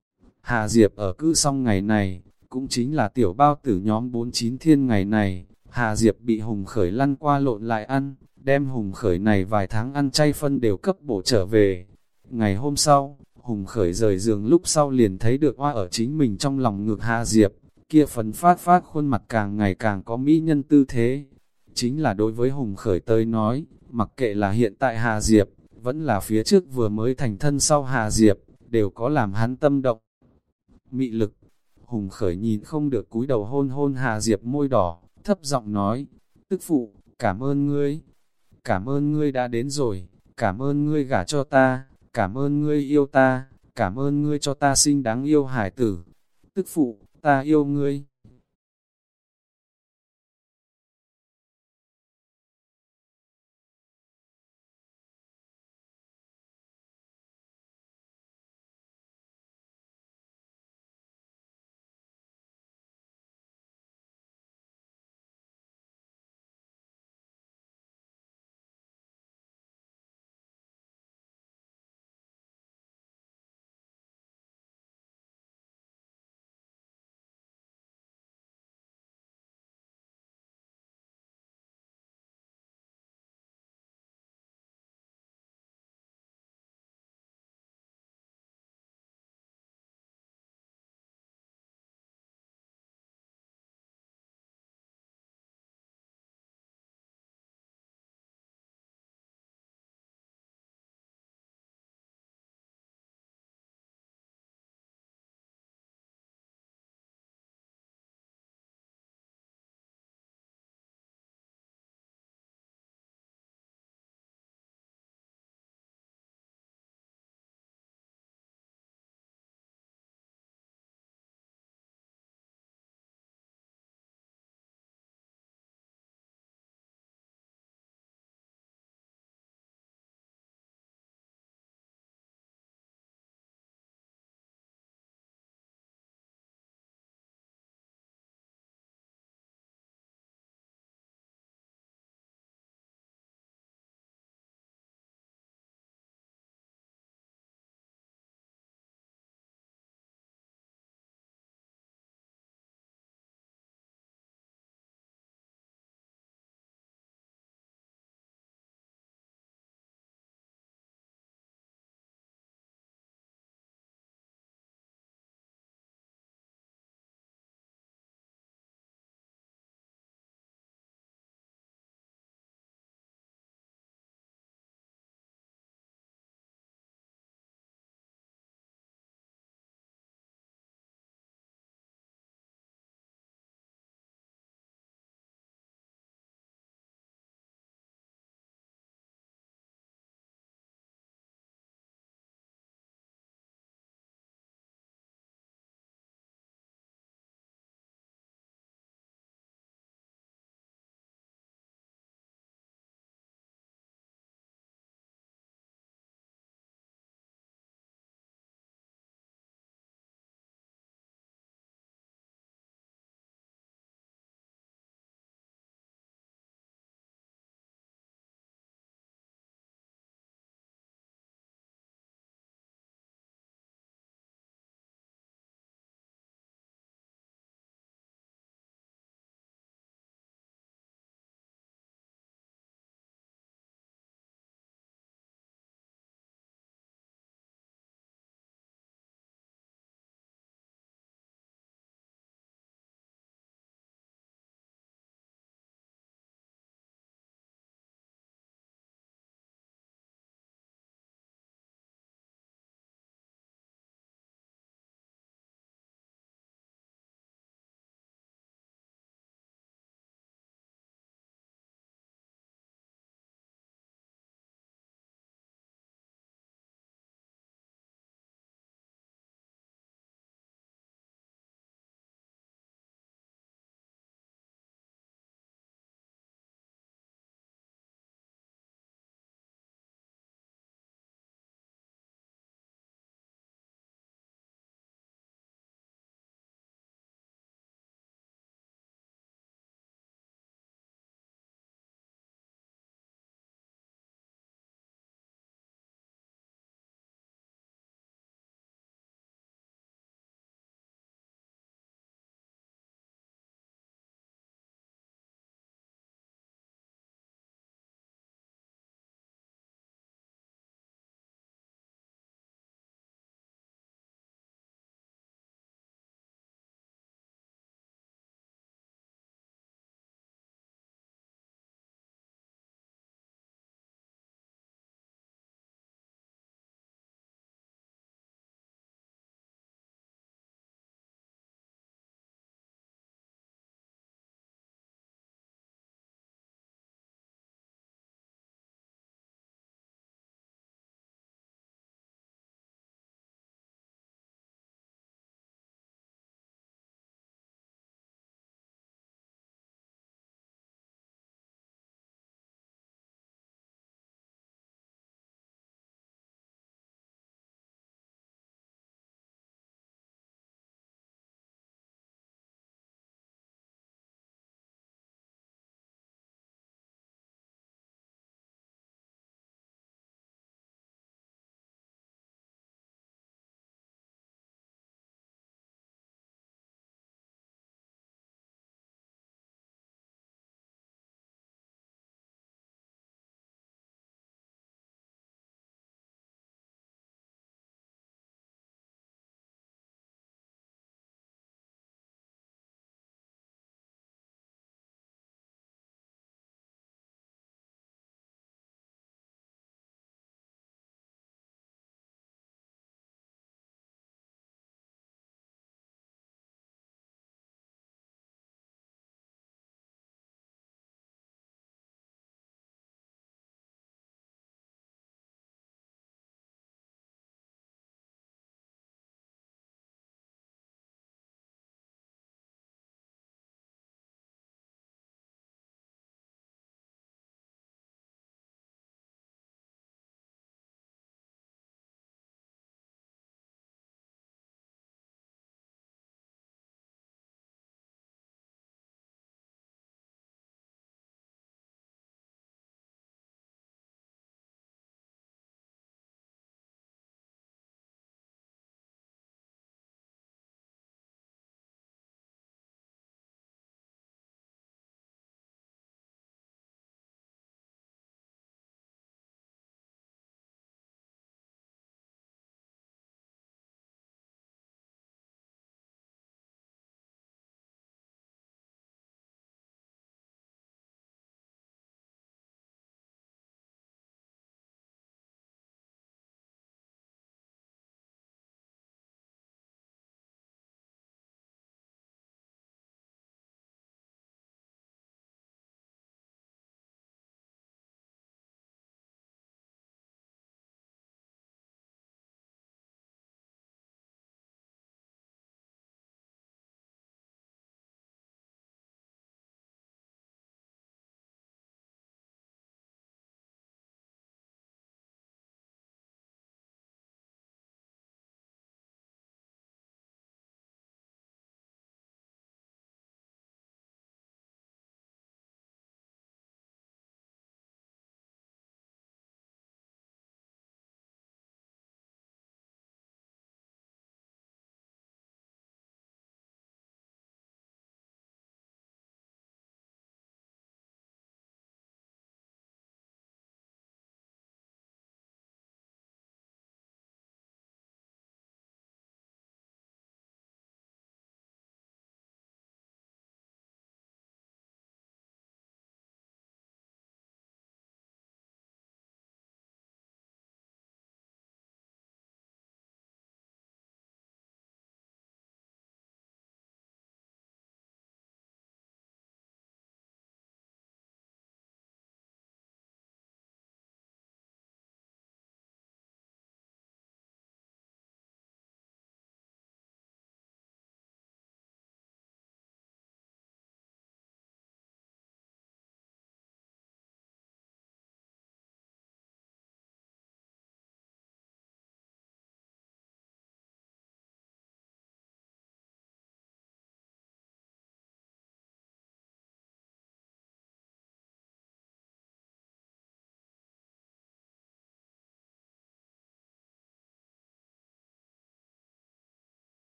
Hà Diệp ở cữ xong ngày này, cũng chính là tiểu bao tử nhóm bốn chín thiên ngày này, Hà Diệp bị Hùng Khởi lăn qua lộn lại ăn, đem Hùng Khởi này vài tháng ăn chay phân đều cấp bổ trở về. Ngày hôm sau, Hùng Khởi rời giường lúc sau liền thấy được oa ở chính mình trong lòng ngực Hạ Diệp, kia phấn phát phát khuôn mặt càng ngày càng có mỹ nhân tư thế. Chính là đối với Hùng Khởi tới nói, mặc kệ là hiện tại Hạ Diệp, vẫn là phía trước vừa mới thành thân sau Hạ Diệp, đều có làm hắn tâm động. Mị lực, Hùng Khởi nhìn không được cúi đầu hôn hôn Hạ Diệp môi đỏ, thấp giọng nói, tức phụ, cảm ơn ngươi, cảm ơn ngươi đã đến rồi, cảm ơn ngươi gả cho ta, cảm ơn ngươi yêu ta, cảm ơn ngươi cho ta sinh đáng yêu hải tử, tức phụ, ta yêu ngươi.